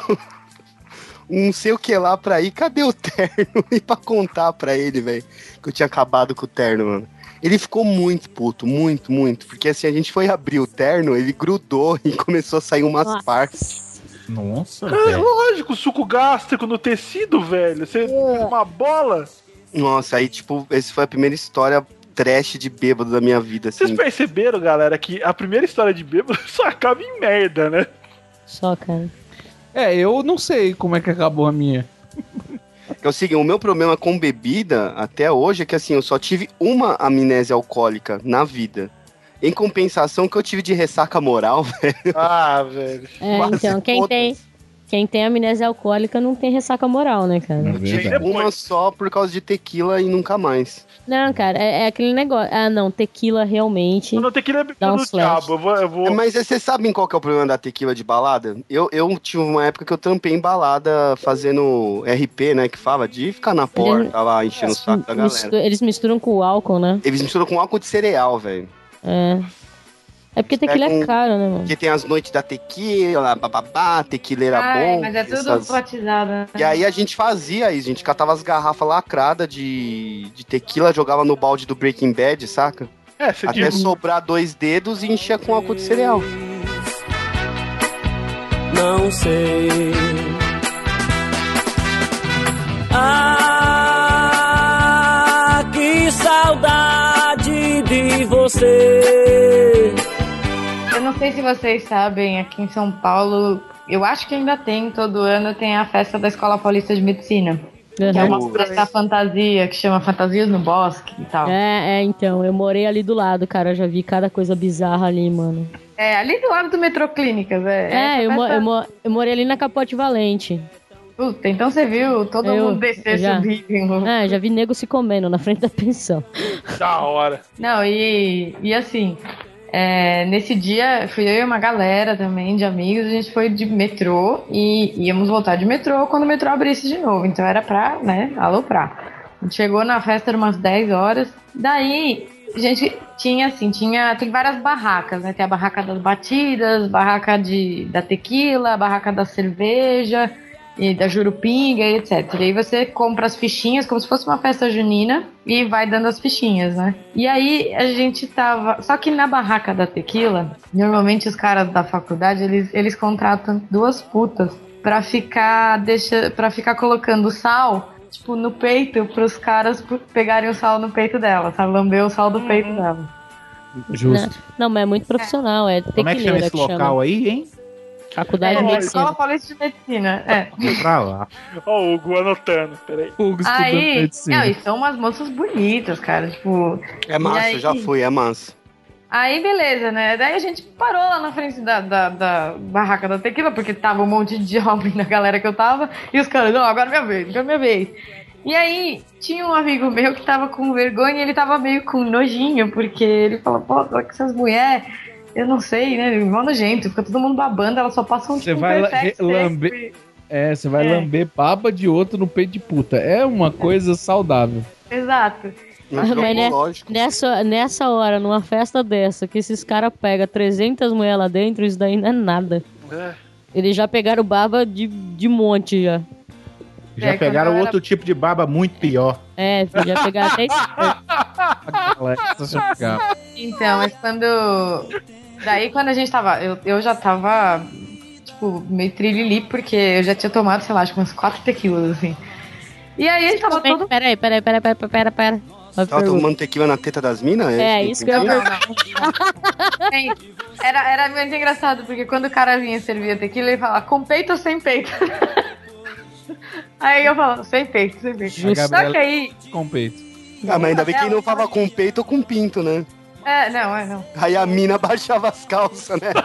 não sei o que lá pra ir, cadê o terno? E pra contar pra ele, velho, que eu tinha acabado com o terno, mano. Ele ficou muito puto, muito, porque assim, a gente foi abrir o terno, ele grudou e começou a sair umas partes. Nossa, velho. Lógico, suco gástrico no tecido, velho, você uma bola. Nossa, aí tipo, essa foi a primeira história trash de bêbado da minha vida, assim. Vocês perceberam, galera, que a primeira história de bêbado só acaba em merda, né? Só, cara. Eu não sei como é que acabou a minha. É o seguinte, o meu problema com bebida até hoje é que assim, eu só tive uma amnésia alcoólica na vida. Em compensação que eu tive de ressaca moral, velho. Velho. Então, quem tem amnésia alcoólica não tem ressaca moral, né, cara? Uma só por causa de tequila e nunca mais. Não, cara, é aquele negócio. Não, tequila realmente. Não, tequila é bebida do diabo. Eu vou... Mas vocês sabem qual que é o problema da tequila de balada? Eu tive uma época que eu trampei em balada fazendo RP, né? Que fala de ficar na porta lá enchendo o saco da galera. Eles misturam com álcool, né? Eles misturam com álcool de cereal, velho. É porque tequila é caro, né, mano? Porque tem as noites da tequila, bababá, tequila era bom. Mas é tudo batizado, né? E aí a gente fazia isso, a gente catava as garrafas lacradas de tequila, jogava no balde do Breaking Bad, saca? Até sobrar 2 dedos e enchia com álcool de cereal. Não sei. Que saudade de você. Eu não sei se vocês sabem, aqui em São Paulo, eu acho que ainda tem, todo ano tem a festa da Escola Paulista de Medicina. Que é uma festa fantasia, que chama Fantasias no Bosque e tal. Então, eu morei ali do lado, cara, eu já vi cada coisa bizarra ali, mano. Ali do lado do Metrô Clínicas, eu morei ali na Capote Valente. Puta, então você viu todo mundo descer, subir. Já vi nego se comendo na frente da pensão. Da hora. Não, e assim... nesse dia, fui eu e uma galera também de amigos, a gente foi de metrô e íamos voltar de metrô quando o metrô abrisse de novo, então era pra, né, aloprar. A gente chegou na festa, era umas 10 horas, daí a gente tem várias barracas, né, tem a barraca das batidas, barraca da tequila, barraca da cerveja e da jurupinga e etc. E aí você compra as fichinhas como se fosse uma festa junina e vai dando as fichinhas, né? E aí a gente tava... Só que na barraca da tequila, normalmente os caras da faculdade, eles contratam 2 putas pra ficar colocando sal tipo, no peito pros caras pegarem o sal no peito dela, sabe? Lamber o sal do peito dela. Justo. Não, mas é muito profissional. Como é que chama esse local aí, hein? Faculdade de Medicina. Escola Paulista de Medicina, Pra lá. Ó, o Hugo anotando, peraí. Hugo estudando Aí, medicina. não, e são umas moças bonitas, cara, tipo... É massa, aí, eu já fui, é massa. Aí, beleza, né? Daí a gente parou lá na frente da barraca da tequila, porque tava um monte de homem da galera que eu tava, e os caras, não, agora é minha vez. E aí, tinha um amigo meu que tava com vergonha, ele tava meio com nojinho, porque ele falou, pô, que essas mulheres, eu não sei, né, mó nojento, fica todo mundo babando, elas só passam, Você vai lamber... você vai lamber baba de outro no peito de puta. É uma coisa saudável. Exato. Mas nessa hora, numa festa dessa, que esses caras pegam 300 mulheres lá dentro, isso daí não é nada. Eles já pegaram baba de monte, já. Já pegaram outro tipo de baba muito pior. Já pegaram até... Então, mas daí quando a gente tava... Eu já tava, tipo, meio trilili, porque eu já tinha tomado, sei lá, acho que umas 4 tequilas, assim. E aí ele tava todo... Pera. Tava tomando tequila na teta das minas? Isso que eu ia perguntar. Era muito engraçado, porque quando o cara vinha servir a tequila, ele falava, com peito ou sem peito? Aí eu falava, sem peito. Só que aí... Com peito. Ah, mas ainda bem que ele não falava com peito ou com pinto, né? Não. Aí a mina baixava as calças, né?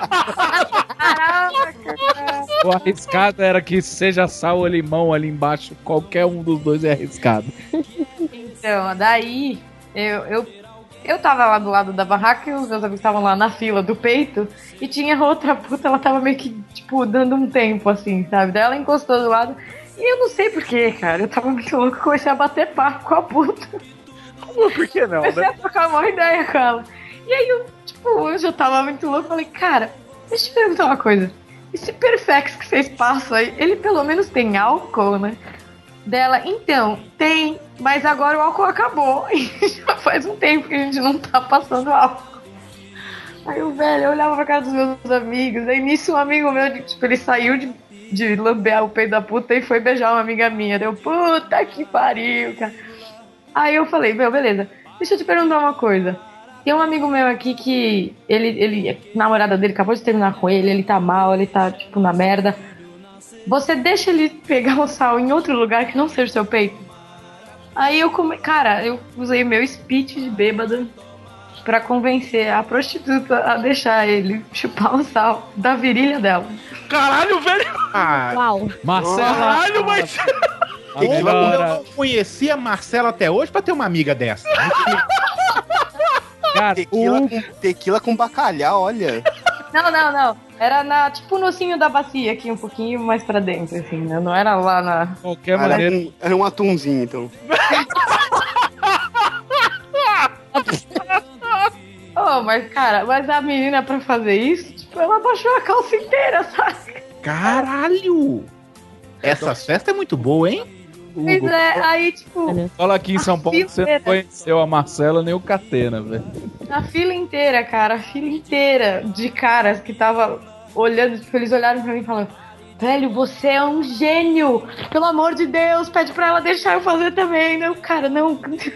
O arriscado era que seja sal ou limão ali embaixo, qualquer um dos dois é arriscado. Então, daí eu tava lá do lado da barraca e os meus amigos estavam lá na fila do peito e tinha outra puta, ela tava meio que, tipo, dando um tempo, assim, sabe? Daí ela encostou do lado e eu não sei porquê, cara, eu tava muito louco, comecei a bater papo com a puta. Por que não, comecei a trocar uma ideia com ela. E aí eu já tava muito louco, falei, cara, deixa eu te perguntar uma coisa. Esse Perfex que vocês passam aí, ele pelo menos tem álcool, né? Dela, então, tem, mas agora o álcool acabou. E já faz um tempo que a gente não tá passando álcool. Aí o velho, eu olhava pra cara dos meus amigos. Aí nisso um amigo meu, tipo, ele saiu de lamber o peito da puta e foi beijar uma amiga minha. Deu, puta que pariu, cara. Aí eu falei, beleza, deixa eu te perguntar uma coisa. Tem um amigo meu aqui que a namorada dele acabou de terminar com ele tá mal, ele tá, tipo, na merda. Você deixa ele pegar o sal em outro lugar que não seja o seu peito? Aí eu usei meu speech de bêbada pra convencer a prostituta a deixar ele chupar o sal da virilha dela. Caralho, velho! Uau! Marcela! Caralho, mas... Eu não conhecia a Marcela até hoje pra ter uma amiga dessa. Cara, tequila com bacalhau, olha. Não. Era tipo no ossinho da bacia, aqui um pouquinho mais pra dentro, assim, né? Não era lá na... Qualquer maneira... Era um atumzinho, então. Mas a menina pra fazer isso, tipo, ela baixou a calça inteira, sabe? Caralho! Essa festa é muito boa, hein? Pois aí, tipo... Fala aqui em São Paulo que você não conheceu a Marcela nem o Catena, velho. A fila inteira, cara, de caras que tava olhando, tipo, eles olharam pra mim e falaram, velho, você é um gênio! Pelo amor de Deus, pede pra ela deixar eu fazer também. Não, cara, não...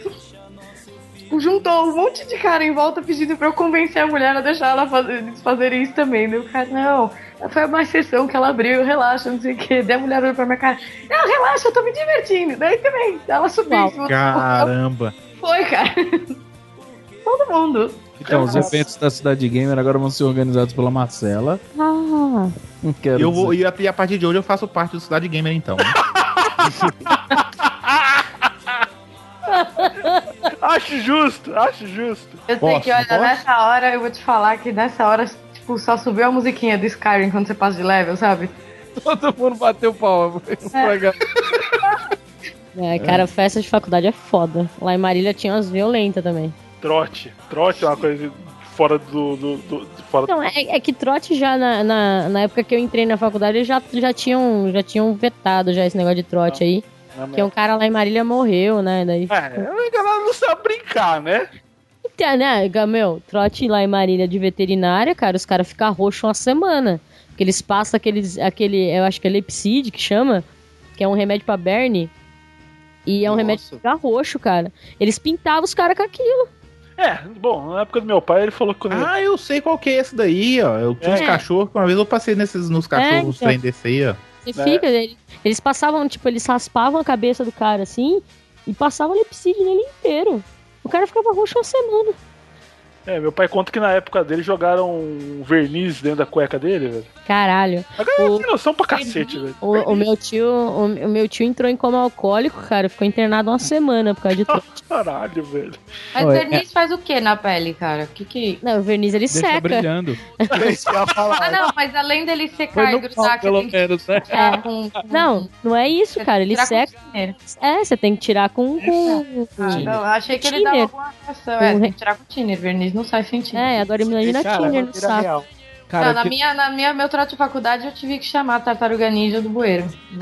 Juntou um monte de cara em volta pedindo pra eu convencer a mulher a deixar eles fazerem isso também. Né? O cara, não, foi uma exceção que ela abriu, relaxa, não sei o que. Daí a mulher olhou pra minha cara, não, relaxa, eu tô me divertindo. Daí também, ela subiu. Caramba! Foi, cara. Todo mundo. Então, os eventos da Cidade Gamer agora vão ser organizados pela Marcela. Ah. Não quero e a partir de hoje eu faço parte do Cidade Gamer, então. Né? Acho justo. Eu sei que, olha, nessa hora, eu vou te falar que nessa hora, tipo, só subiu a musiquinha do Skyrim quando você passa de level, sabe? Todo mundo bateu pau. Cara, festa de faculdade é foda. Lá em Marília tinha umas violentas também. Trote é uma coisa fora do fora. Não, é que trote já na época que eu entrei na faculdade já tinham vetado já esse negócio de trote aí. Porque um cara lá em Marília morreu, né? Daí, a galera não sabe brincar, né? Então, né, meu, trote lá em Marília de veterinária, cara, os caras ficam roxos uma semana. Porque eles passam aquele, eu acho que é Lepsid que chama, que é um remédio pra berne. E é um remédio pra roxo, cara. Eles pintavam os caras com aquilo. Bom, na época do meu pai, ele falou que... eu sei qual que é esse daí, ó. Eu tinha uns cachorros, que uma vez eu passei nos cachorros trem desse aí, ó. Você fica... Eles passavam, tipo, eles raspavam a cabeça do cara, assim, e passavam lepsídeo nele inteiro. O cara ficava roxo uma semana. Meu pai conta que na época dele jogaram um verniz dentro da cueca dele, velho. Caralho. Agora tem noção pra cacete, velho. O meu tio entrou em coma alcoólico, cara. Ficou internado uma semana por causa de trote. Caralho, velho. Mas o verniz faz o que na pele, cara? Não, o verniz ele Deixa seca. Brilhando. Não, mas além dele secar e grudar, pelo menos, né? Não é isso, cara. Ele seca. Você tem que tirar com não, achei que ele dava alguma reação. Tem que tirar com thinner. Verniz não sai sem thinner. Agora imagina thinner no saco. Cara, na minha meu trato de faculdade eu tive que chamar a tartaruga ninja do bueiro.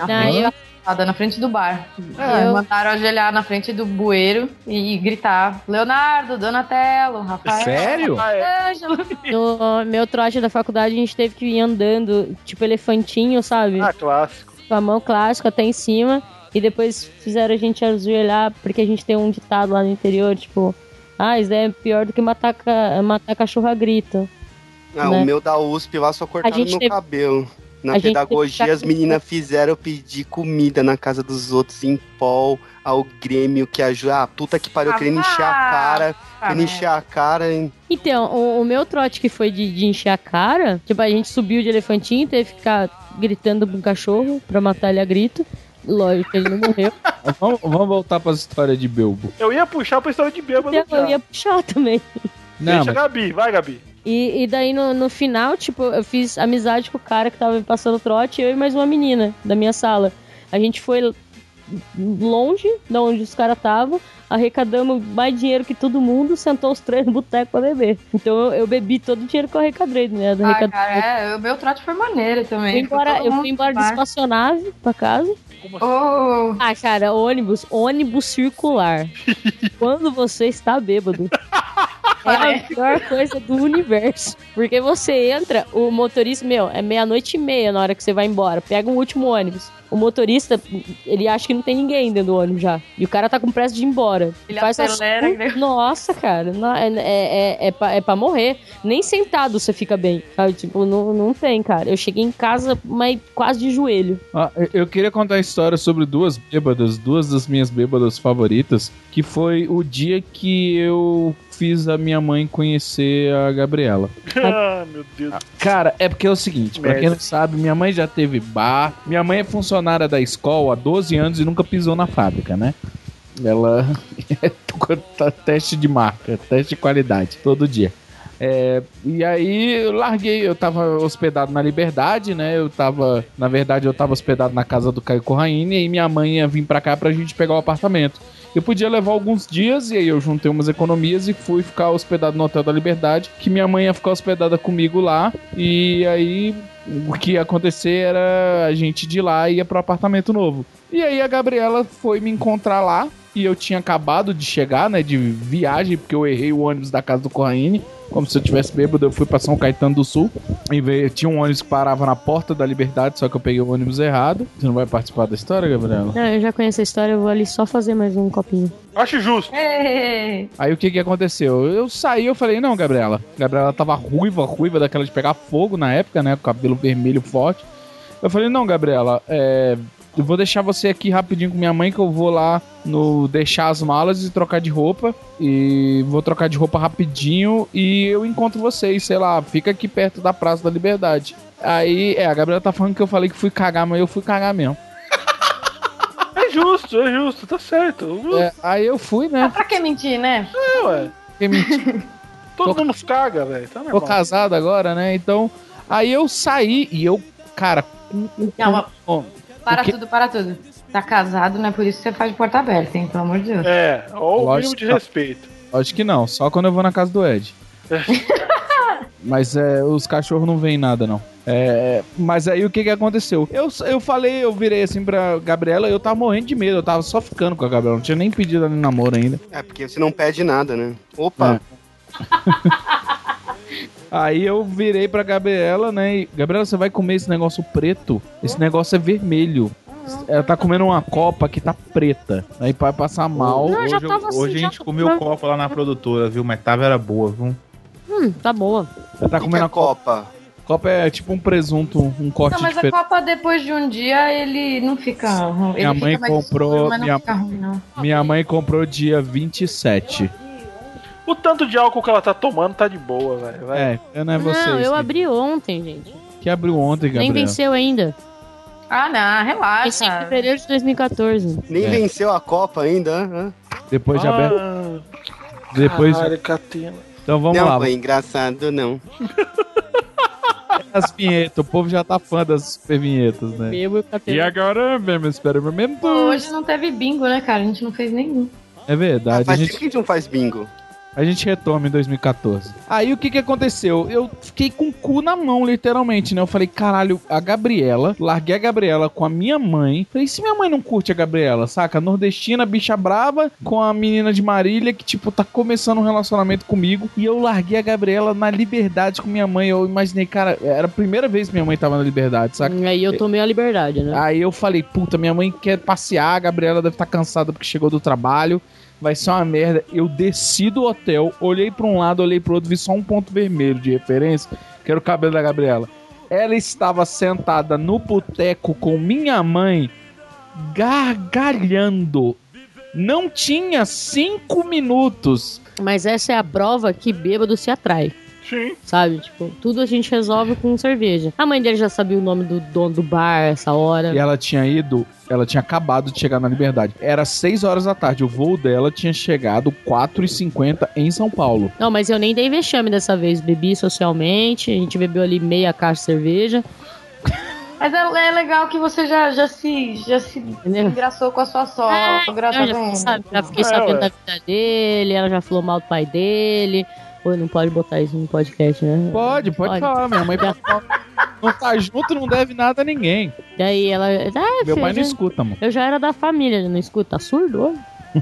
Na frente do bar. Mandaram ajoelhar na frente do bueiro e gritar: Leonardo, Donatello, Rafael. Sério? Ângelo. No meu trote da faculdade a gente teve que ir andando, tipo elefantinho, sabe? Clássico. Com a mão clássica até em cima. E depois fizeram a gente ajoelhar, porque a gente tem um ditado lá no interior, tipo... isso é pior do que matar cachorro a grito. Né? O meu da USP lá só cortaram meu cabelo. Na pedagogia, as meninas fizeram eu pedir comida na casa dos outros em pol, ao Grêmio que ajuda. Puta que pariu, querendo encher a cara. Querendo encher a cara, hein? Então, o meu trote que foi de encher a cara, tipo, a gente subiu de elefantinho, teve que ficar gritando com o cachorro pra matar ele a grito. Lógico que ele não morreu. Vamos voltar pra história de Belbo. Eu ia puxar pra história de Belbo. Eu ia puxar também. Deixa a Gabi, vai, Gabi. E daí no final, tipo, eu fiz amizade com o cara que tava me passando trote, eu e mais uma menina da minha sala. A gente foi longe de onde os caras estavam, arrecadamos mais dinheiro que todo mundo, sentou os três no boteco pra beber. Então eu bebi todo o dinheiro que eu arrecadei, né? Cara, o meu trote foi maneiro também. Eu fui embora de espaçonave pra casa. Cara, ônibus circular. Quando você está bêbado, é a pior coisa do universo. Porque você entra, o motorista, é 00:30 na hora que você vai embora. Pega o último ônibus. O motorista, ele acha que não tem ninguém dentro do ônibus já. E o cara tá com pressa de ir embora. Ele acelera. Nossa, cara. É pra morrer. Nem sentado você fica bem. Sabe? Tipo, não tem, cara. Eu cheguei em casa, mas quase de joelho. Eu queria contar a história sobre duas das minhas bêbadas favoritas, que foi o dia que eu fiz a minha mãe conhecer a Gabriela. Meu Deus. Cara, é porque é o seguinte, pra quem não sabe, minha mãe já teve bar. Minha mãe é funcionária da escola há 12 anos e nunca pisou na fábrica, né? Ela teste de marca, teste de qualidade, todo dia. E aí eu tava hospedado na Liberdade, né? Na verdade, eu tava hospedado na casa do Caio Corraine, e aí minha mãe ia vir pra cá pra gente pegar o apartamento. Eu podia levar alguns dias, e aí eu juntei umas economias e fui ficar hospedado no Hotel da Liberdade, que minha mãe ia ficar hospedada comigo lá, e aí o que ia acontecer era a gente de lá ia pro apartamento novo. E aí a Gabriela foi me encontrar lá, e eu tinha acabado de chegar, né, de viagem, porque eu errei o ônibus da casa do Corraine. Como se eu tivesse bêbado, eu fui pra São Caetano do Sul. E tinha um ônibus que parava na Porta da Liberdade, só que eu peguei o ônibus errado. Você não vai participar da história, Gabriela? Não, eu já conheço a história, eu vou ali só fazer mais um copinho. Acho justo. Aí o que aconteceu? Eu saí, eu falei, não, Gabriela. Gabriela tava ruiva daquela de pegar fogo na época, né? Com o cabelo vermelho forte. Eu falei, não, Gabriela, eu vou deixar você aqui rapidinho com minha mãe, que eu vou lá deixar as malas e trocar de roupa. E vou trocar de roupa rapidinho e eu encontro vocês, sei lá, fica aqui perto da Praça da Liberdade. Aí, a Gabriela tá falando que eu falei que fui cagar, mas eu fui cagar mesmo. É justo, tá certo. Aí eu fui, né? Pra que mentir, né? Ué. Que mentir? Todo mundo caga, velho. Tá tô casado agora, né? Então, aí eu saí e eu, cara... Para tudo. Tá casado, não é por isso que você faz de porta aberta, hein? Pelo amor de Deus. Ou o mínimo de respeito. Lógico que não, só quando eu vou na casa do Ed. Mas os cachorros não veem nada, não. Mas aí o que aconteceu? Eu virei assim pra Gabriela, eu tava morrendo de medo, eu tava só ficando com a Gabriela, não tinha nem pedido ela em namoro ainda. Porque você não pede nada, né? Opa! Aí eu virei pra Gabriela, né? E, Gabriela, você vai comer esse negócio preto? Esse negócio é vermelho. Ela tá comendo uma copa que tá preta. Aí vai passar mal. Não, já tava assim, Hoje a gente comeu copa lá na produtora, viu? Mas era boa, viu? Tá boa. Ela tá comendo a copa. Copa é tipo um presunto, um corte Não, mas diferente. a copa depois de um dia ele não fica ruim. Minha mãe comprou. Minha mãe comprou dia 27. O tanto de álcool que ela tá tomando tá de boa, velho. Não é você. Não, eu abri ontem, gente. Que abriu ontem, Gabriel? Nem venceu ainda. Ah, não, relaxa. Em fevereiro de 2014. Nem venceu a Copa ainda, Depois de aberto. Depois. Caralho, Catena. Então vamos não lá. Não foi engraçado, não. As vinhetas, o povo já tá fã das super vinhetas, né? E agora, mesmo experimento. Hoje não teve bingo, né, cara? A gente não fez nenhum. É verdade. Faz tempo que a gente não faz bingo. A gente retoma em 2014. Aí o que aconteceu? Eu fiquei com o cu na mão, literalmente, né? Eu falei, caralho, a Gabriela, larguei a Gabriela com a minha mãe. Falei, se minha mãe não curte a Gabriela, saca? Nordestina, bicha brava, com a menina de Marília, que, tipo, tá começando um relacionamento comigo. E eu larguei a Gabriela na Liberdade com minha mãe. Eu imaginei, cara, era a primeira vez que minha mãe tava na Liberdade, saca? Aí eu tomei a Liberdade, né? Aí eu falei, puta, minha mãe quer passear, a Gabriela deve estar cansada porque chegou do trabalho. Vai ser uma merda. Eu desci do hotel, olhei pra um lado, olhei pro outro, vi só um ponto vermelho de referência, que era o cabelo da Gabriela. Ela estava sentada no boteco com minha mãe, gargalhando. Não tinha 5 minutos. Mas essa é a prova que bêbado se atrai. Sim. Sabe? Tipo, tudo a gente resolve com cerveja. A mãe dele já sabia o nome do dono do bar essa hora. E ela tinha acabado de chegar na Liberdade. Era 6 horas da tarde. O voo dela tinha chegado 4h50 em São Paulo. Não, mas eu nem dei vexame dessa vez. Bebi socialmente. A gente bebeu ali meia caixa de cerveja. Mas é legal que você já se engraçou com a sua sogra. Já fiquei sabendo da vida dele. Ela já falou mal do pai dele. Pô, não pode botar isso no podcast, né? Pode falar. Minha mãe não tá junto, não deve nada a ninguém. Daí ela... Meu pai não escuta, mano. Eu já era da família, não escuta. Tá surdo?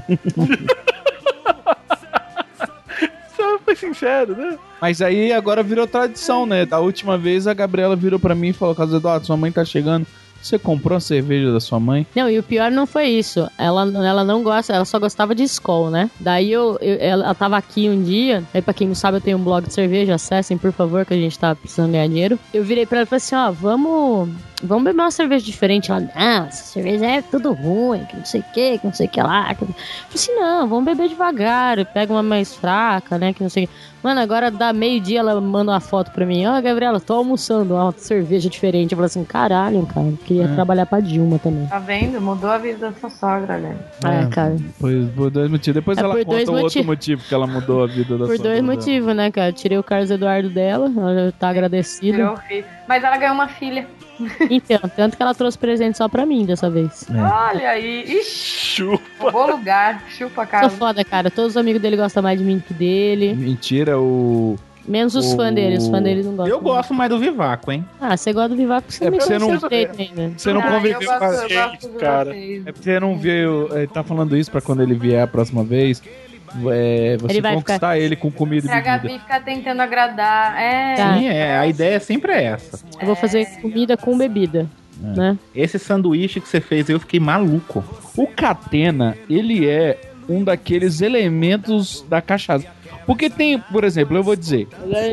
Só foi sincero, né? Mas aí agora virou tradição, né? Da última vez a Gabriela virou pra mim e falou, Carlos Eduardo, sua mãe tá chegando. Você comprou a cerveja da sua mãe? Não, e o pior não foi isso. Ela não gosta, ela só gostava de Skol, né? Daí ela tava aqui um dia, aí pra quem não sabe eu tenho um blog de cerveja, acessem por favor, que a gente tá precisando ganhar dinheiro. Eu virei pra ela e falei assim, ó, vamos beber uma cerveja diferente. Ela, não, essa cerveja é tudo ruim, que não sei o que lá. Eu falei assim, não, vamos beber devagar, pega uma mais fraca, né, que não sei o que. Mano, agora dá meio-dia, ela manda uma foto pra mim. Ó, Gabriela, tô almoçando uma cerveja diferente. Eu falei assim, caralho, cara, queria trabalhar pra Dilma também. Tá vendo? Mudou a vida da sua sogra, né? Cara. Por 2 motivos. Depois ela conta o outro motivo que ela mudou a vida da sogra. Por 2 motivos, né, cara? Tirei o Carlos Eduardo dela, ela já tá agradecida. Mas ela ganhou uma filha. Então, tanto que ela trouxe presente só pra mim dessa vez. Olha aí. Ixi, chupa. Bom lugar. Chupa, cara. Sou foda, cara. Todos os amigos dele gostam mais de mim que dele. Mentira, menos os fãs dele. Os fãs dele não gostam. Eu gosto mais do Vivaco, hein? Ah, você gosta do Vivaco porque você não ainda. Você não conviveu com a gente, cara. É porque você não viu. Ele tá falando isso pra quando ele vier a próxima vez. Você conquistar ele com comida e bebida. A Gabi fica tentando agradar. Sim, a ideia sempre é essa. Eu vou fazer comida com bebida. Né? Esse sanduíche que você fez, eu fiquei maluco. O Catena, ele é um daqueles elementos da cachaça. Porque tem, por exemplo, eu vou dizer,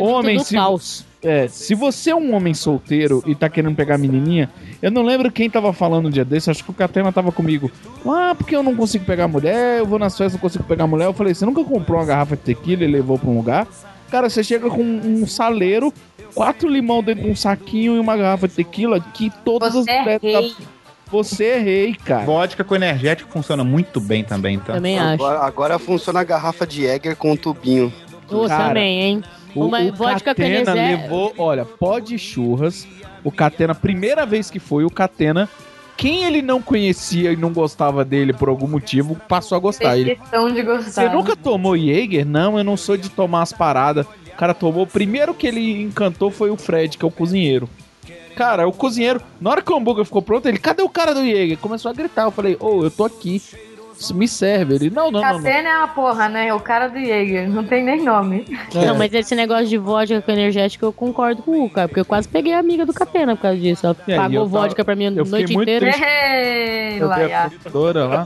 se você é um homem solteiro e tá querendo pegar a menininha, eu não lembro quem tava falando um dia desse, acho que o Catena tava comigo. Porque eu não consigo pegar mulher, eu vou nas festas, não consigo pegar mulher. Eu falei, você nunca comprou uma garrafa de tequila e levou pra um lugar? Cara, você chega com um saleiro, 4 limão dentro de um saquinho e uma garrafa de tequila que todas as mulheres... Você é rei, cara. Vodka com energético funciona muito bem também, então. Também acho. Agora funciona a garrafa de Jäger com um tubinho. Também, hein? Uma vodka com energético. Levou, olha, pó de churras. O Catena, primeira vez que foi, o Catena, quem ele não conhecia e não gostava dele por algum motivo, passou a gostar. Tem questão de gostar. Você nunca tomou Jäger? Não, eu não sou de tomar as paradas. O cara tomou. O primeiro que ele encantou foi o Fred, que é o cozinheiro. Cara, o cozinheiro, na hora que o hambúrguer ficou pronto, ele, cadê o cara do Jäger? Começou a gritar, eu falei, eu tô aqui. me serve. Ele, não. Catena é uma porra, né? O cara do Jäger, não tem nem nome. Não, mas esse negócio de vodka com energético eu concordo com o cara, porque eu quase peguei a amiga do Catena por causa disso. Ela pagou vodka pra mim a noite inteira. Ei, Laia. Lá.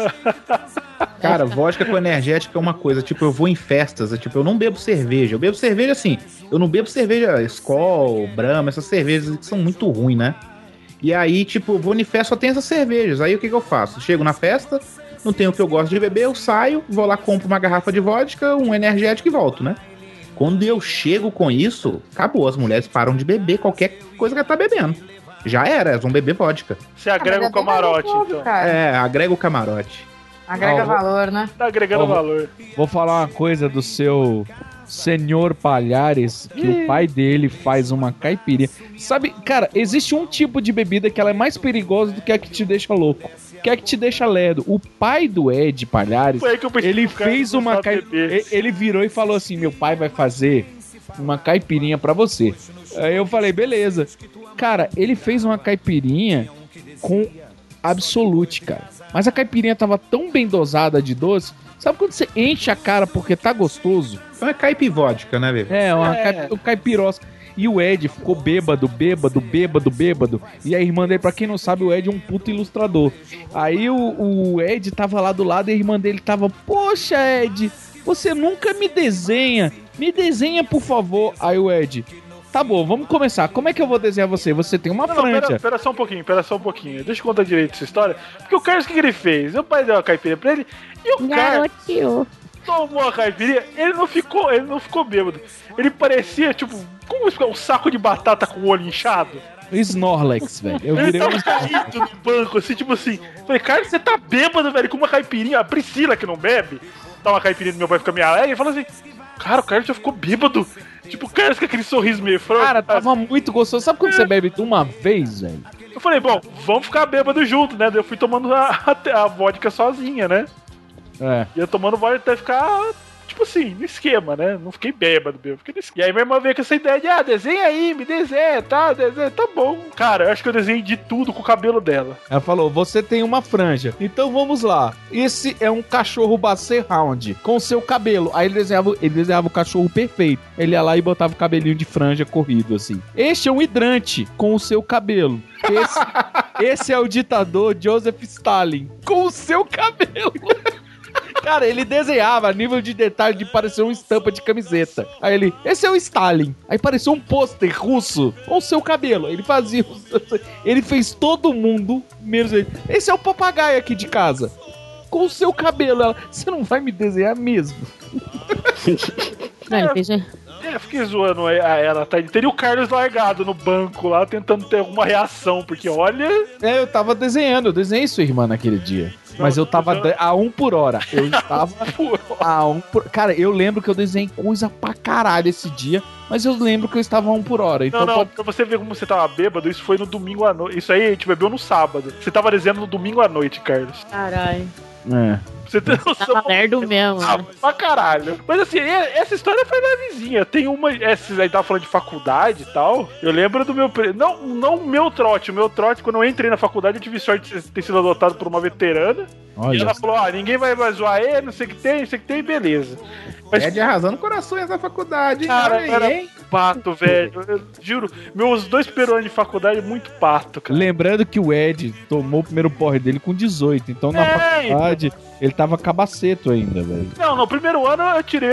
Cara, vodka com energético é uma coisa, tipo, eu vou em festas, eu não bebo cerveja. Eu bebo cerveja assim, eu não bebo cerveja Skol, Brahma, essas cervejas que são muito ruins, né? E aí, tipo, eu vou em festa, só tem essas cervejas. Aí o que eu faço? Chego na festa, não tenho o que eu gosto de beber, eu saio, vou lá, compro uma garrafa de vodka, um energético e volto, né? Quando eu chego com isso, acabou, as mulheres param de beber qualquer coisa que ela tá bebendo. Já era, elas vão beber vodka. Você agrega o camarote, então. Agrega o camarote. Agrega valor, né? Tá agregando valor. Vou falar uma coisa do seu senhor Palhares, que o pai dele faz uma caipirinha. Sabe, cara, existe um tipo de bebida que ela é mais perigosa do que a que te deixa louco. Que é que te deixa ledo. O pai do Ed Palhares, ele fez uma caipirinha. Ele virou e falou assim: meu pai vai fazer uma caipirinha pra você. Aí eu falei, beleza. Cara, ele fez uma caipirinha com Absolute, cara. Mas a caipirinha tava tão bem dosada de doce. Sabe quando você enche a cara porque tá gostoso? É uma caipivódica, né, velho? Um caipirosca. E o Ed ficou bêbado. E a irmã dele, pra quem não sabe, o Ed é um puto ilustrador. Aí o Ed tava lá do lado e a irmã dele tava: poxa, Ed, você nunca me desenha. Me desenha, por favor. Aí o Ed: tá bom, vamos começar. Como é que eu vou desenhar você? Você tem uma franja. Pera só um pouquinho. Deixa eu contar direito essa história. Porque o Carlos, o que ele fez? O pai deu uma caipirinha pra ele e o Carlos tomou a caipirinha. Ele não ficou bêbado. Ele parecia, tipo, como explicar, um saco de batata com o olho inchado. Snorlax, velho. Eu virei ele tava caído no banco, assim, tipo assim. Falei, Carlos, você tá bêbado, velho, com uma caipirinha. A Priscila, que não bebe, dá uma caipirinha do meu pai, fica meio alegre, e fala assim: cara, o Carlos já ficou bêbado. Tipo, o Carlos com aquele sorriso meio franco. Cara, tava muito gostoso. Sabe quando você bebe uma vez, velho? Eu falei, bom, vamos ficar bêbado junto, né? Daí eu fui tomando a vodka sozinha, né? E eu tomando vodka até ficar, tipo assim, no esquema, né? Não fiquei bêbado. Fiquei no esquema. E aí minha irmã veio com essa ideia de, desenha aí, me desenha, tá? Desenha, tá bom. Cara, eu acho que eu desenhei de tudo com o cabelo dela. Ela falou, você tem uma franja. Então vamos lá. Esse é um cachorro Basset Hound com seu cabelo. Aí ele desenhava o cachorro perfeito. Ele ia lá e botava o cabelinho de franja corrido, assim. Este é um hidrante com o seu cabelo. Esse é o ditador Joseph Stalin com o seu cabelo. Cara, ele desenhava a nível de detalhe de parecer uma estampa de camiseta. Aí ele, esse é o Stalin. Aí parecia um pôster russo com o seu cabelo. Ele fazia... Ele fez todo mundo, menos ele. Esse é o papagaio aqui de casa. Com o seu cabelo. Ela, você não vai me desenhar mesmo? Não, ele fez... fiquei zoando ela, tá? Teria o Carlos largado no banco lá, tentando ter alguma reação, porque olha... eu tava desenhando, eu desenhei sua irmã naquele dia. Mas eu tava a 1 por hora. Eu estava a 1 por... Cara, eu lembro que eu desenhei coisa pra caralho esse dia, mas eu lembro que eu estava a 1 por hora. Então pra você ver como você tava bêbado, isso foi no domingo à noite. Isso aí a gente bebeu no sábado. Você tava desenhando no domingo à noite, Carlos. Caralho. Você tem noção? Tava lerdo mesmo. Pra caralho. Mas assim, essa história foi levezinha. Tem uma... Vocês aí tava falando de faculdade e tal. Eu lembro do meu... Não o meu trote. O meu trote, quando eu entrei na faculdade, eu tive sorte de ter sido adotado por uma veterana. Olha. E ela falou, ninguém vai zoar ele, não sei o que tem, beleza. Mas... Ed arrasando corações na faculdade, cara, era pato, velho. Eu juro, meus 2 primeiros anos de faculdade, muito pato, cara. Lembrando que o Ed tomou o primeiro porre dele com 18, então na faculdade ele tava cabaceto ainda, velho. Não, no primeiro ano eu tirei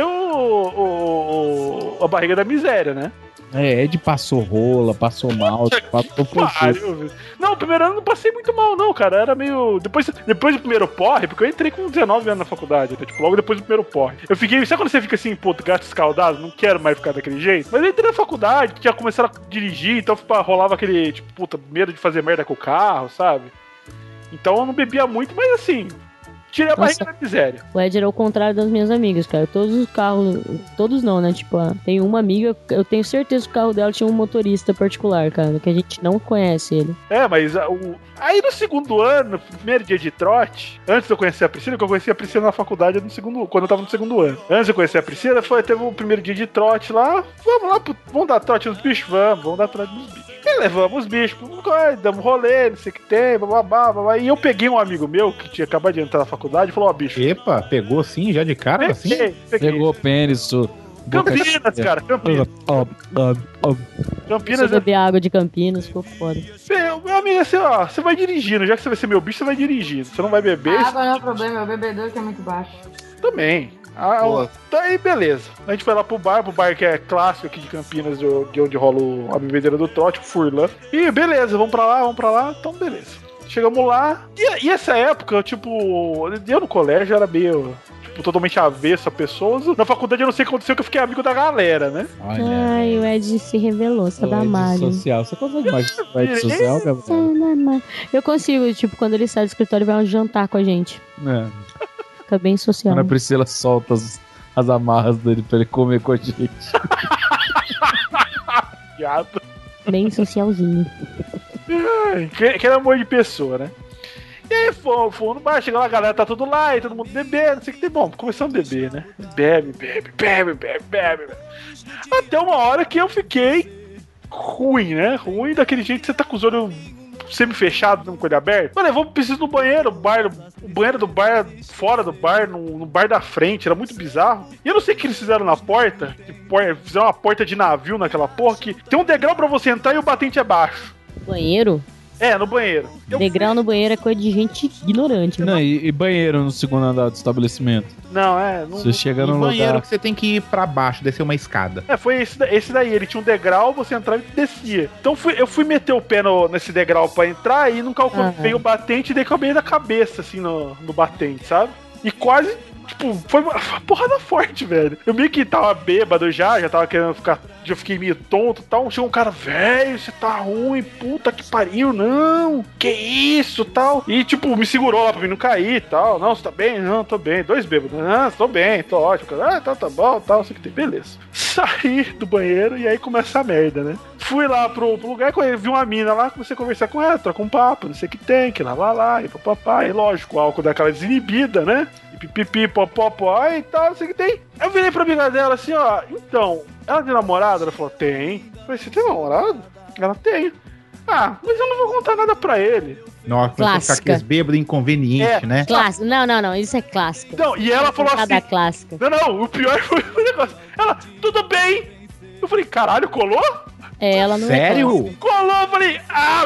a barriga da miséria, né? Ed passou rola, passou mal, passou tudo. Não, o primeiro ano não passei muito mal, não, cara. Era meio... Depois do primeiro porre, porque eu entrei com 19 anos na faculdade, então, tipo, logo depois do primeiro porre. Eu fiquei... Sabe quando você fica assim, puto, gato escaldado? Não quero mais ficar daquele jeito? Mas eu entrei na faculdade, tinha começado a dirigir, então rolava aquele, tipo, puta, medo de fazer merda com o carro, sabe? Então eu não bebia muito, mas assim... Tirei a barriga da miséria. O Ed era o contrário das minhas amigas, cara. Todos os carros... Todos não, né? Tipo, tem uma amiga... Eu tenho certeza que o carro dela tinha um motorista particular, cara. Que a gente não conhece ele. Mas aí no segundo ano, no primeiro dia de trote... Antes de eu conhecer a Priscila, que eu conheci a Priscila na faculdade quando eu tava no segundo ano. Antes de eu conhecer a Priscila, teve o primeiro dia de trote lá. Vamos dar trote nos bichos? Vamos dar trote nos bichos. Aí levamos os bichos, damos rolê, não sei o que tem, bababá. E eu peguei um amigo meu que tinha acabado de entrar na faculdade e falou, bicho. Epa, pegou assim, já de cara, peguei, assim? Pegou pênis, Campinas, cara, Campinas. Campinas. Beber água de Campinas, ficou foda. Meu amigo, assim, ó, você vai dirigindo, já que você vai ser meu bicho, você vai dirigindo. Você não vai beber. A água não é o problema, é o bebedouro que é muito baixo. Também. Daí, beleza. A gente foi lá pro bar que é clássico aqui de Campinas, de onde rola a bebedeira do trote, o Furlan. E beleza, vamos pra lá, então beleza. Chegamos lá, e essa época, tipo, eu no colégio era meio, tipo, totalmente avesso a pessoas. Na faculdade eu não sei o que aconteceu, que eu fiquei amigo da galera, né? Ai, o Ed se revelou, só da Mário. Social. Você consegue mais o Ed social, Gabriel? Eu consigo, tipo, quando ele sai do escritório, vai um jantar com a gente. Fica bem social. Quando a Priscila solta as amarras dele pra ele comer com a gente. Bem socialzinho. Que era amor de pessoa, né? E aí fomos no bar, chegou lá, a galera tá tudo lá, e todo mundo bebendo, não sei o que tem. Bom, começamos a beber, né? Bebe. Até uma hora que eu fiquei ruim, né? Ruim daquele jeito que você tá com os olhos semi-fechado, com o olho aberto. Mano, eu preciso do banheiro, o banheiro do bar, fora do bar, no bar da frente, era muito bizarro. E eu não sei o que eles fizeram na porta, fizeram uma porta de navio naquela porra, que tem um degrau pra você entrar e o batente é baixo. Banheiro? É, no banheiro. Degrau no banheiro é coisa de gente ignorante. Não, e banheiro no segundo andar do estabelecimento? Não, você chega no banheiro lugar que você tem que ir pra baixo, descer uma escada. Foi esse daí, ele tinha um degrau, você entrava e descia. Então eu fui meter o pé nesse degrau pra entrar e não calculei o batente e dei com a meia da cabeça, assim, no batente, sabe? E quase, tipo, foi uma porrada forte, velho. Eu meio que tava bêbado já tava querendo ficar... Já fiquei meio tonto e tal. Chegou um cara, velho, você tá ruim, puta que pariu, não, que isso, tal. E, tipo, me segurou lá pra mim não cair e tal. Não, você tá bem? Não, tô bem. 2 bêbados. Não, tô bem, tô ótimo. Tá bom, tal, sei que tem. Beleza. Saí do banheiro e aí começa a merda, né? Fui lá pro lugar, vi uma mina lá, comecei a conversar com ela, trocar um papo, não sei o que tem, que lá, e papapá. E lógico, o álcool daquela desinibida, né? E pipipi, popopó e tal, não sei o que tem. Eu virei pra amiga dela assim, ó, então... Ela tem namorado? Ela falou, tem. Eu falei, você tem namorado? Ela tem. Ah, mas eu não vou contar nada pra ele. Nossa, começou a ficar aqueles bêbados inconvenientes, né? Clássico. Não, isso é clássico. Então, e ela falou assim... clássica. Não, o pior foi o negócio. Ela, tudo bem. Eu falei, caralho, colou? Ela não Sério? Colou, eu falei,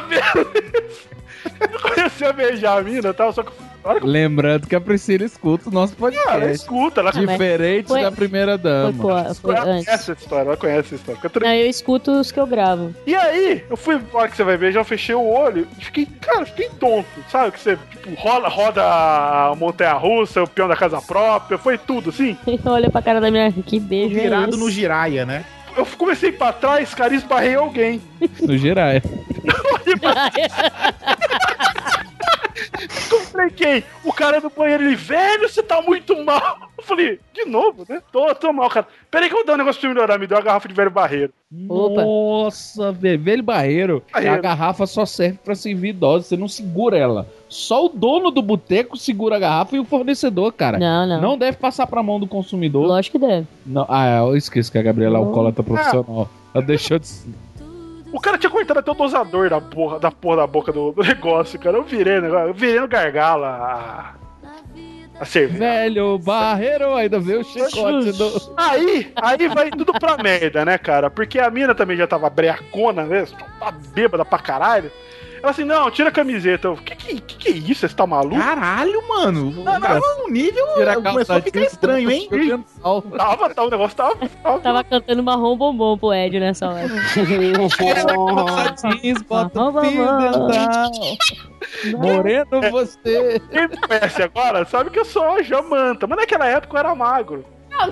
beleza. Eu comecei a beijar a mina e tal, só que... Lembrando que a Priscila escuta o nosso podcast. Ela escuta, ela diferente da primeira dama. Ela conhece essa história, Não, eu escuto os que eu gravo. E aí, eu fui, na hora que você vai ver, já fechei o olho e fiquei tonto, sabe? Que você, tipo, roda a montanha-russa, o peão da casa própria, foi tudo, assim. Olha pra cara da minha, que beijo virado no giraia, né? Eu comecei pra trás, cara, e esbarrei alguém. No giraia. Compliquei. O cara do banheiro, ele, velho, você tá muito mal. Eu falei, de novo, né? Tô mal, cara. Peraí que eu vou dar um negócio pra melhorar. Me deu uma garrafa de velho barreiro. Opa. Nossa, velho barreiro. A garrafa só serve pra servir idosos. Você não segura ela. Só o dono do boteco segura a garrafa e o fornecedor, cara. Não. Não deve passar pra mão do consumidor. Lógico que deve. Não. Eu esqueço que a Gabriela é alcoólatra profissional. Ela deixou de... O cara tinha cortado até o dosador da porra da boca do negócio, cara. Eu virei no gargalo a cerveja. Velho barreiro, ainda veio o chicote do... Aí vai tudo pra merda, né, cara? Porque a mina também já tava breacona, né? Tá bêbada pra caralho. Ela assim, não, tira a camiseta. Eu, que é isso? Você tá maluco? Caralho, mano. O nível começou a ficar estranho, hein? O negócio tava cantando marrom bombom pro Ed nessa hora. Moreno você. Quem me conhece agora sabe que eu sou jamanta. Mas naquela época eu era magro.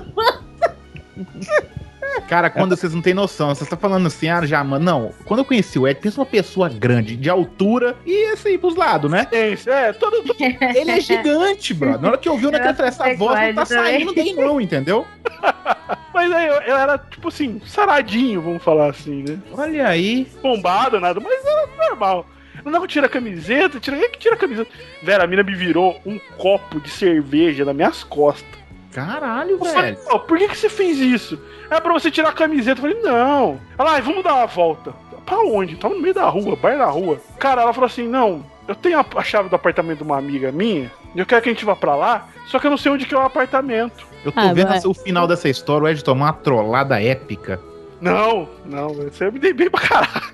Cara, quando vocês não têm noção, você tá falando assim, Jamanta. Não, quando eu conheci o Ed, pensa uma pessoa grande, de altura e assim, pros lados, né? Todo... Ele é gigante, brother. Na hora que eu vi o Neto essa voz, não tá saindo daí não, entendeu? Mas aí eu era, tipo assim, saradinho, vamos falar assim, né? Olha aí. Bombado, nada, mas era normal. Não, tira a camiseta, tira a camiseta. Velho, a mina me virou um copo de cerveja nas minhas costas. Caralho, velho. Falei, por que você fez isso? É pra você tirar a camiseta. Eu falei, não. Ela, vamos dar uma volta. pra onde? Tava no meio da rua, bar na rua. Cara, ela falou assim, não, eu tenho a chave do apartamento de uma amiga minha, e eu quero que a gente vá pra lá, só que eu não sei onde que é o apartamento. Eu tô vendo o final dessa história, o Ed tomou uma trollada épica. Não, você me dei bem pra caralho.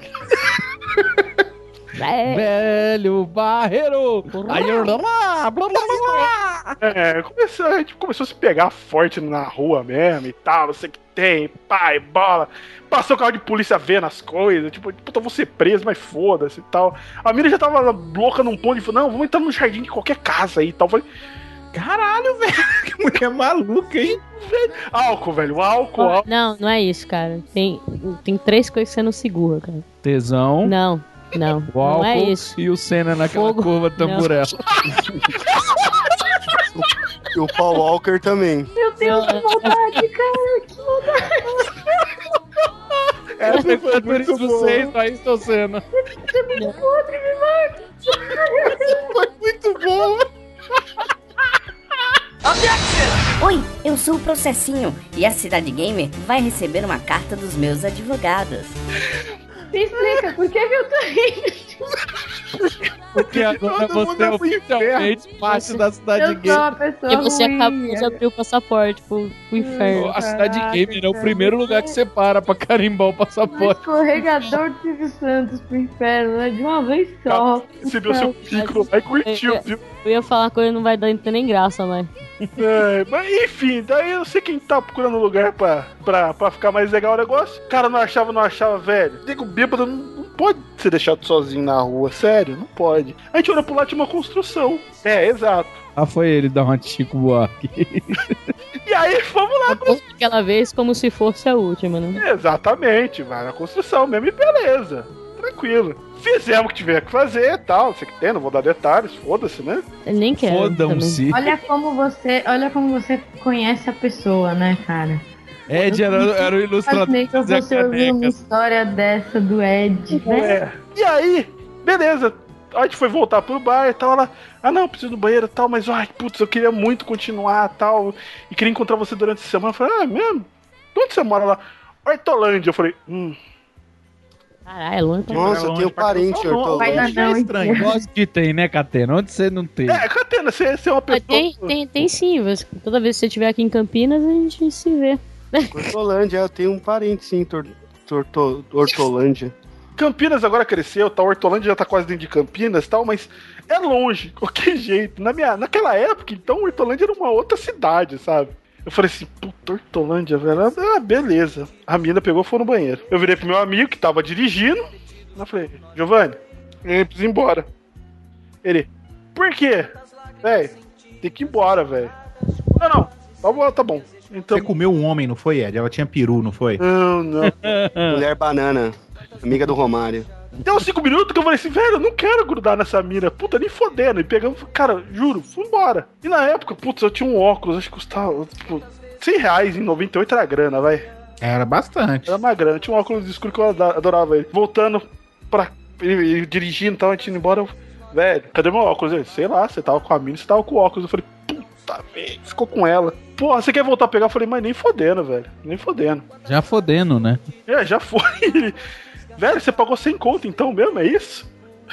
Velho barreiro! A gente começou a se pegar forte na rua mesmo e tal, não sei o que tem, pai, bola. Passou o carro de polícia vendo as coisas, tipo, puta, vou ser preso, mas foda-se e tal. A mina já tava louca num ponto e falou, não, vamos entrar no jardim de qualquer casa aí e tal. Eu falei, caralho, velho, que mulher maluca, hein? Álcool, velho, álcool. Não é isso, cara. Tem 3 coisas que você não segura, cara. Tesão. Não álcool é isso. E o Senna naquela curva tamburela. E o Paul Walker também. Meu Deus, que maldade, cara, que maldade. Essa foi por isso do 6, aí estou sendo. Você é muito podre, me mata. Foi muito bom. Oi, eu sou o Processinho e a Cidade Gamer vai receber uma carta dos meus advogados. Me explica, por que eu tô rindo? Porque agora você é oficialmente parte da Cidade Gamer. E você acabou de abrir o passaporte pro inferno. A Cidade Gamer é o primeiro lugar que você para pra carimbar o passaporte. Escorregador do Silvio Santos pro inferno, né? De uma vez só. Recebeu seu pico lá e curtiu, viu? Eu ia falar coisa não vai dar nem graça, mas... Mas enfim, daí eu sei quem tá procurando lugar pra ficar mais legal o negócio. Cara, não achava, velho. Digo, bêbado não pode ser deixado sozinho na rua, sério, não pode. A gente olha pro lado de uma construção. Exato. Ah, foi ele dar uma Chico Buarque. E aí, vamos lá. Aquela vez como se fosse a última, né? Exatamente, vai na construção mesmo e beleza. Tranquilo. Fizemos o que tiver que fazer e tal, sei que tem, não vou dar detalhes, foda-se, né? Eu nem quero. Fodam-se. Olha como você conhece a pessoa, né, cara? Ed era o ilustrador. Eu que você ouviu uma história dessa do Ed, né? E aí, beleza. A gente foi voltar pro bar e tal, ela... Ah, não, preciso do banheiro e tal, mas, ai, putz, eu queria muito continuar e tal, e queria encontrar você durante a semana. Eu falei, ah, mesmo? De onde você mora lá? Hortolândia. Eu falei, Caralho, é longe. Nossa, eu tenho parente em Hortolândia. É estranho. Gosto que tem, né, Catena? Onde você não tem? Catena, você é uma pessoa... Tem sim. Toda vez que você estiver aqui em Campinas, a gente se vê. Hortolândia, eu tenho um parente sim, Hortolândia. Campinas agora cresceu, tá? Hortolândia já tá quase dentro de Campinas e tal, mas é longe, de qualquer jeito. Naquela época, então, Hortolândia era uma outra cidade, sabe? Eu falei assim, puta, Hortolândia, velho. Ah, beleza. A mina pegou e foi no banheiro. Eu virei pro meu amigo que tava dirigindo. Eu falei, Giovanni, eu preciso ir embora. Ele, por quê? Véi, tem que ir embora, velho. Não, tá bom. Então... Você comeu um homem, não foi, Ed? Ela tinha peru, não foi? Não. Mulher banana, amiga do Romário. Deu 5 minutos que eu falei assim, velho, eu não quero grudar nessa mina, puta, nem fodendo. E pegamos, cara, juro, fui embora. E na época, putz, eu tinha um óculos, acho que custava, tipo, R$100 em 98 era grana, vai. Era bastante. Era uma grana, tinha um óculos escuro que eu adorava ele. Voltando pra ele dirigindo e tal, a gente indo embora, velho, cadê meu óculos? Ele, sei lá, você tava com a mina, você tava com o óculos. Eu falei, puta, velho, ficou com ela. Porra, você quer voltar a pegar? Eu falei, mas nem fodendo, velho, nem fodendo. Já fodendo, né? Já foi. Velho, você pagou 100 conto então mesmo, é isso?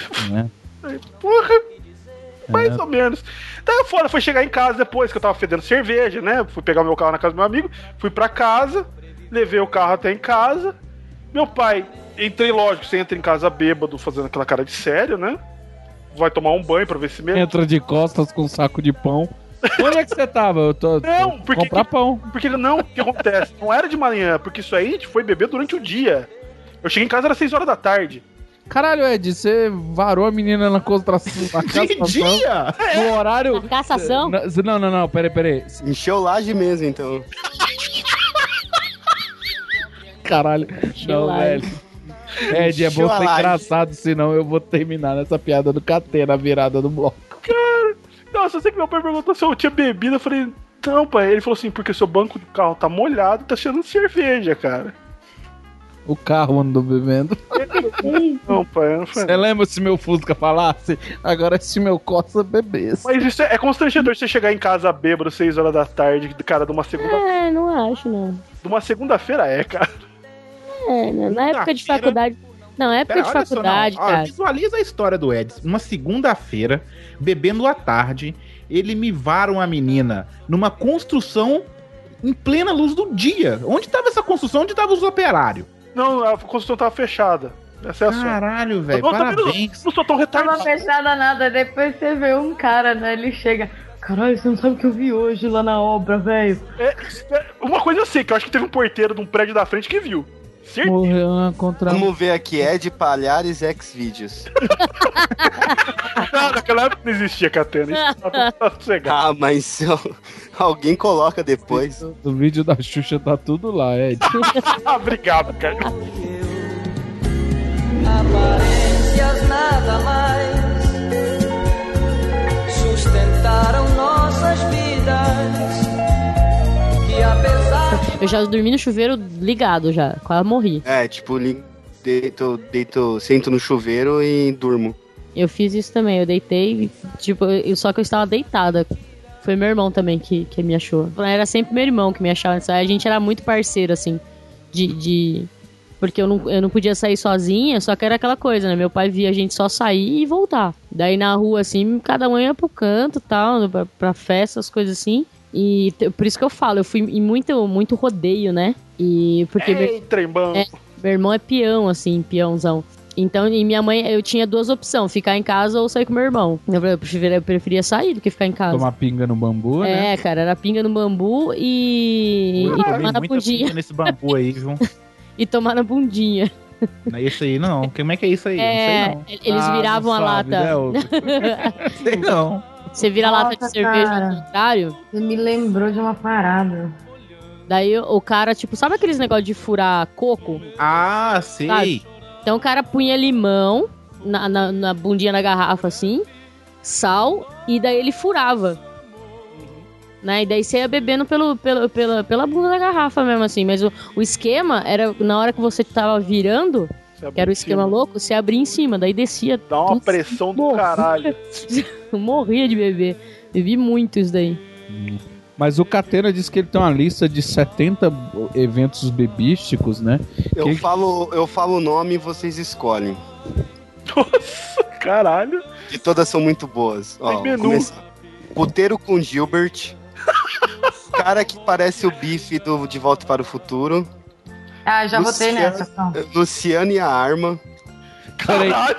Porra, mais ou menos. Daí fora, foi chegar em casa depois que eu tava fedendo cerveja, né? Fui pegar meu carro na casa do meu amigo, fui pra casa, levei o carro até em casa. Meu pai, entrei, lógico, você entra em casa bêbado, fazendo aquela cara de sério, né? Vai tomar um banho pra ver se mesmo. Entra de costas com um saco de pão. Onde é que você tava? Eu tô comprar pão. Porque não, o que acontece? Não era de manhã, porque isso aí a gente foi beber durante o dia. Eu cheguei em casa, era 6 horas da tarde. Caralho, Ed, você varou a menina na cassação. Que dia? No horário... Na cassação? Não, peraí. Encheu laje mesmo, então. Caralho, não, velho. Ed, é bom ser engraçado, senão eu vou terminar nessa piada do KT na virada do bloco. Cara, nossa, eu sei que meu pai perguntou se eu tinha bebido, eu falei, não, pai. Ele falou assim, porque seu banco do carro tá molhado, tá cheirando de cerveja, cara. O carro andou bebendo. Não, pai, não foi. Você lembra se meu Fusca falasse? Agora se meu Corsa bebesse. Mas isso é constrangedor você chegar em casa bêbado 6 horas da tarde, cara, de uma segunda-feira. Não acho, não. De uma segunda-feira cara. Na época de faculdade. Não, é época de faculdade, cara. Visualiza a história do Ed. Uma segunda-feira, bebendo à tarde, ele me vara uma menina numa construção em plena luz do dia. Onde tava essa construção? Onde tava os operários? Não, a construção tava fechada. Essa é a Caralho, velho, parabéns. Não sou tão retardado. Não tava fechada nada, depois você vê um cara, né, ele chega... Caralho, você não sabe o que eu vi hoje lá na obra, velho. Uma coisa eu sei, que eu acho que teve um porteiro de um prédio da frente que viu. Certeza. Morreu contra... Vamos ver aqui, Ed Palhares Xvideos. Não, naquela época não existia Catena. Ah, mas alguém coloca depois. O vídeo da Xuxa tá tudo lá, Ed. Obrigado, cara. Aparências nada mais sustentaram nossas vidas. Que apesar... Eu já dormi no chuveiro ligado já, quase morri. Tipo, sento no chuveiro e durmo. Eu fiz isso também, eu deitei, tipo, só que eu estava deitada. Foi meu irmão também que me achou. Era sempre meu irmão que me achava. A gente era muito parceiro, assim, porque eu não podia sair sozinha, só que era aquela coisa, né? Meu pai via a gente só sair e voltar. Daí na rua, assim, cada um ia pro canto e tal, pra festa, as coisas assim. E por isso que eu falo, eu fui em muito rodeio, né? E porque meu irmão é peão, assim, peãozão. Então, e minha mãe, eu tinha duas opções, ficar em casa ou sair com meu irmão. Eu preferia sair do que ficar em casa. Tomar pinga no bambu, né? Cara, era pinga no bambu e tomar na bundinha. Nesse bambu aí, viu? E tomar na bundinha. Não é isso aí, não. Como é que é isso aí? Não sei, não. Eles viravam a lata. Né, sei não. Você vira a lata de cerveja ao contrário? Você me lembrou de uma parada. Daí o cara, tipo, sabe aqueles negócios de furar coco? Ah, sei. Sabe? Então o cara punha limão na bundinha da garrafa, assim, sal, e daí ele furava. Né? E daí você ia bebendo pela bunda da garrafa mesmo, assim. Mas o esquema era, na hora que você tava virando, que era o esquema louco, você abria em cima, daí descia. Dá uma pressão do caralho. Eu morria de beber. Bebi muito isso daí. Mas o Catena disse que ele tem uma lista de 70 eventos bebísticos, né? Eu falo o nome e vocês escolhem. Nossa, caralho. E todas são muito boas. Ó, Puteiro com Gilbert. Cara que parece o Bife de Volta para o Futuro. Ah, já votei nessa. Luciano e a Arma. Caralho!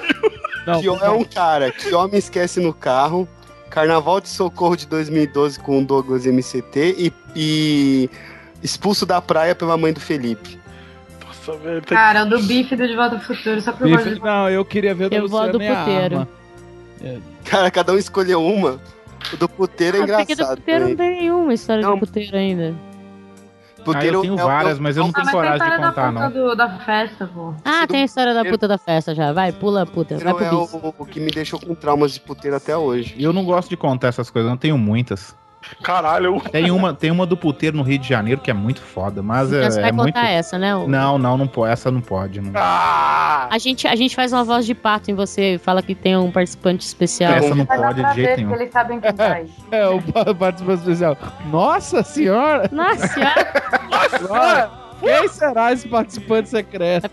É um cara que homem esquece no carro. Carnaval de Socorro de 2012 com o Douglas MCT e expulso da praia pela mãe do Felipe. Nossa, velho. Cara, o do Bife do De Volta ao Futuro, só pro Bife, não, eu queria ver o do Luciano do e a Puteiro. Arma. Cara, cada um escolheu uma. O do Puteiro é engraçado. Porque do Puteiro não tem nenhuma história do Puteiro ainda. Puteiro eu tenho várias, mas eu não tenho coragem de contar, não. Da festa, pô. Tem a história da puta da festa já. Vai, pula a puta. Vai pro bis. O que me deixou com traumas de puteiro até hoje. E eu não gosto de contar essas coisas, eu não tenho muitas. Caralho. Tem uma do puteiro no Rio de Janeiro que é muito foda, mas então você vai contar essa, né? Não pode, essa não pode. Não. A gente faz uma voz de pato em você, fala que tem um participante especial. Essa não pode de jeito nenhum. Eles sabem cantar isso. O participante especial. Nossa senhora! Nossa senhora! Quem será esse participante secreto?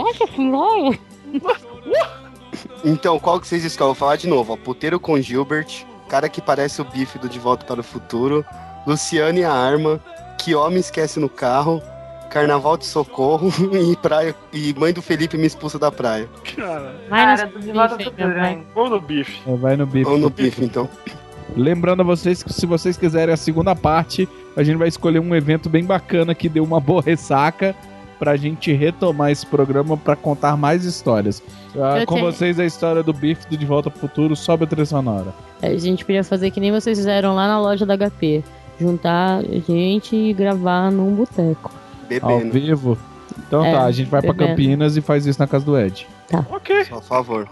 Então, qual que vocês escolhem? Vou falar de novo, ó. Puteiro com Gilbert, cara que parece o Bife do De Volta para o Futuro, Luciano e a Arma, Que Homem Esquece no Carro, Carnaval de Socorro e mãe do Felipe me expulsa da praia. Vai no De Volta ao Futuro, hein? Vamos no Bife. Vai no Bife. Vamos no Bife, então. Lembrando a vocês que se vocês quiserem a segunda parte, a gente vai escolher um evento bem bacana que deu uma boa ressaca pra gente retomar esse programa pra contar mais histórias. Com vocês a história do Bife do De Volta pro Futuro, sobe a trilha sonora. A gente podia fazer que nem vocês fizeram lá na loja da HP. Juntar gente e gravar num boteco. Ao vivo. Então tá, a gente vai pra Campinas e faz isso na casa do Ed. Tá. Ok. Só favor.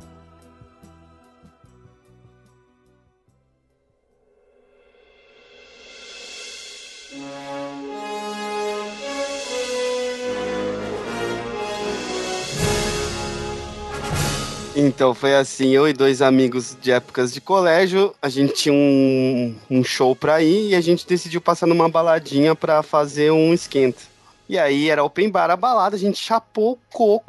Então, foi assim, eu e dois amigos de épocas de colégio, a gente tinha um show pra ir e a gente decidiu passar numa baladinha pra fazer um esquenta. E aí era open bar a balada, a gente chapou coco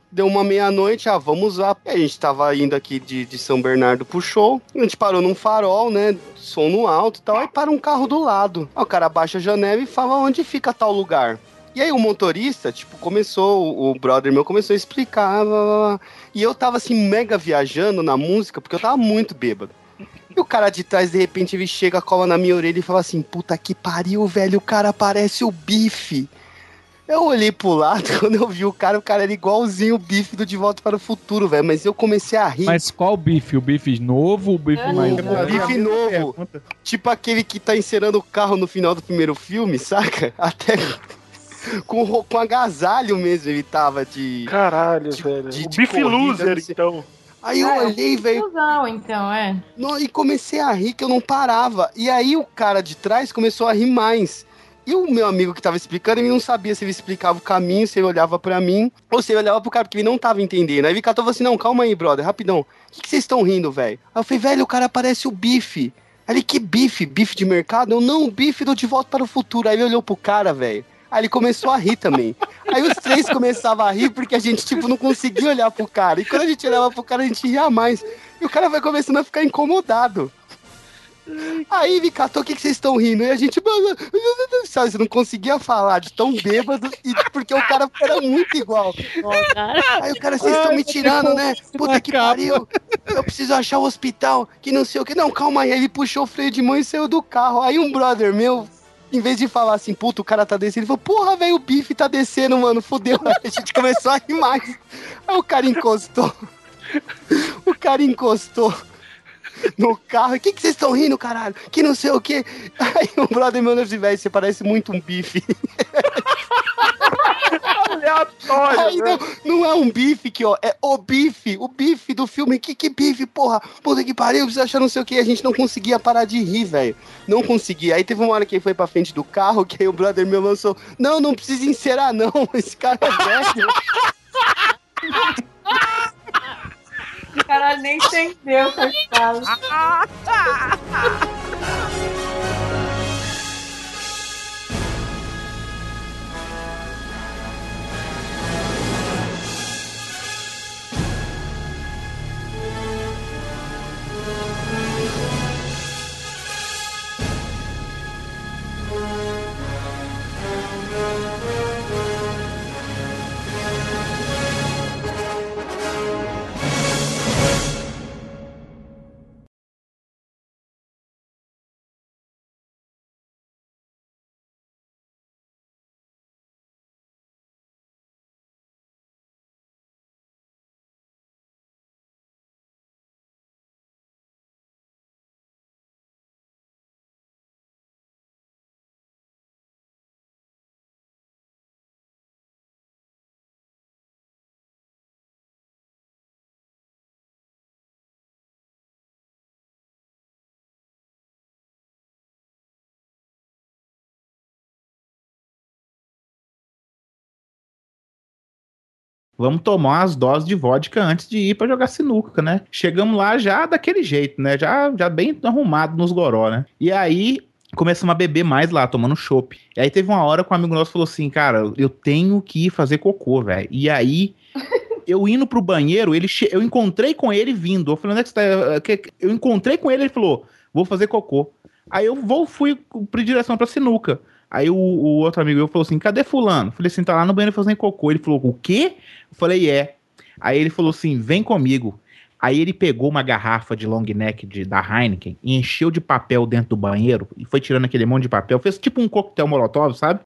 Deu uma meia-noite, vamos lá. A gente tava indo aqui de São Bernardo pro show. A gente parou num farol, né? Som no alto e tal. Aí para um carro do lado. Aí o cara abaixa a janela e fala onde fica tal lugar. E aí o motorista, tipo, o brother meu começou a explicar. E eu tava assim, mega viajando na música, porque eu tava muito bêbado. E o cara de trás, de repente, ele chega, cola na minha orelha e fala assim, puta que pariu, velho, o cara parece o Bife. Eu olhei pro lado, quando eu vi o cara era igualzinho o Bife do De Volta para o Futuro, velho. Mas eu comecei a rir. Mas qual Bife? O Bife novo ou o Bife mais novo? O Bife novo. Tipo aquele que tá encerando o carro no final do primeiro filme, saca? Até com agasalho mesmo ele tava de... Caralho, velho. O Bife Loser, então. Aí eu olhei, velho. Então, E comecei a rir que eu não parava. E aí o cara de trás começou a rir mais. E o meu amigo que tava explicando, ele não sabia se ele explicava o caminho, se ele olhava pra mim, ou se ele olhava pro cara, porque ele não tava entendendo. Aí ele catou e falou assim, não, calma aí, brother, rapidão. O que vocês estão rindo, velho? Aí eu falei, velho, o cara parece o Bife. Aí ele, que Bife? Bife de mercado? Eu, não, Bife do De Volta para o Futuro. Aí ele olhou pro cara, velho. Aí ele começou a rir também. Aí os três começavam a rir, porque a gente, tipo, não conseguia olhar pro cara. E quando a gente olhava pro cara, a gente ria mais. E o cara vai começando a ficar incomodado. Aí me catou, o que vocês estão rindo? E a gente, sabe, você não conseguia falar de tão bêbado, porque o cara era muito igual. Aí o cara, vocês estão me tirando, né? Puta que pariu, eu preciso achar o hospital, que não sei o que. Não, calma aí. Aí ele puxou o freio de mão e saiu do carro. Aí um brother meu, em vez de falar assim, puta, o cara tá descendo, ele falou, porra, velho, o Bife tá descendo, mano, fudeu. Aí a gente começou a rir mais. Aí o cara encostou no carro. O que vocês estão rindo, caralho? Que não sei o que. Aí o brother meu disse, velho, você parece muito um Bife. Aleatório. Aí não é um Bife que, ó, é o Bife do filme. Que Bife, porra? Puta que pariu, você achar não sei o que. A gente não conseguia parar de rir, velho. Não conseguia. Aí teve uma hora que ele foi pra frente do carro, que aí o brother meu lançou, não precisa encerar, não. Esse cara é velho. Caralho, nem entendeu o que eu falo. Vamos tomar umas doses de vodka antes de ir pra jogar sinuca, né? Chegamos lá já daquele jeito, né? Já bem arrumado nos goró, né? E aí começamos a beber mais lá, tomando chopp. E aí teve uma hora que um amigo nosso falou assim, cara, eu tenho que ir fazer cocô, velho. E aí, eu indo pro banheiro, eu encontrei com ele vindo. Eu falei, onde é que você tá? Eu encontrei com ele, ele falou, vou fazer cocô. Aí eu fui pra direção pra sinuca. Aí o outro amigo eu falou assim, cadê fulano? Eu falei assim, tá lá no banheiro fazendo cocô. Ele falou, o quê? Eu falei, é. Aí ele falou assim, vem comigo. Aí ele pegou uma garrafa de long neck da Heineken e encheu de papel dentro do banheiro e foi tirando aquele monte de papel. Fez tipo um coquetel molotov, sabe?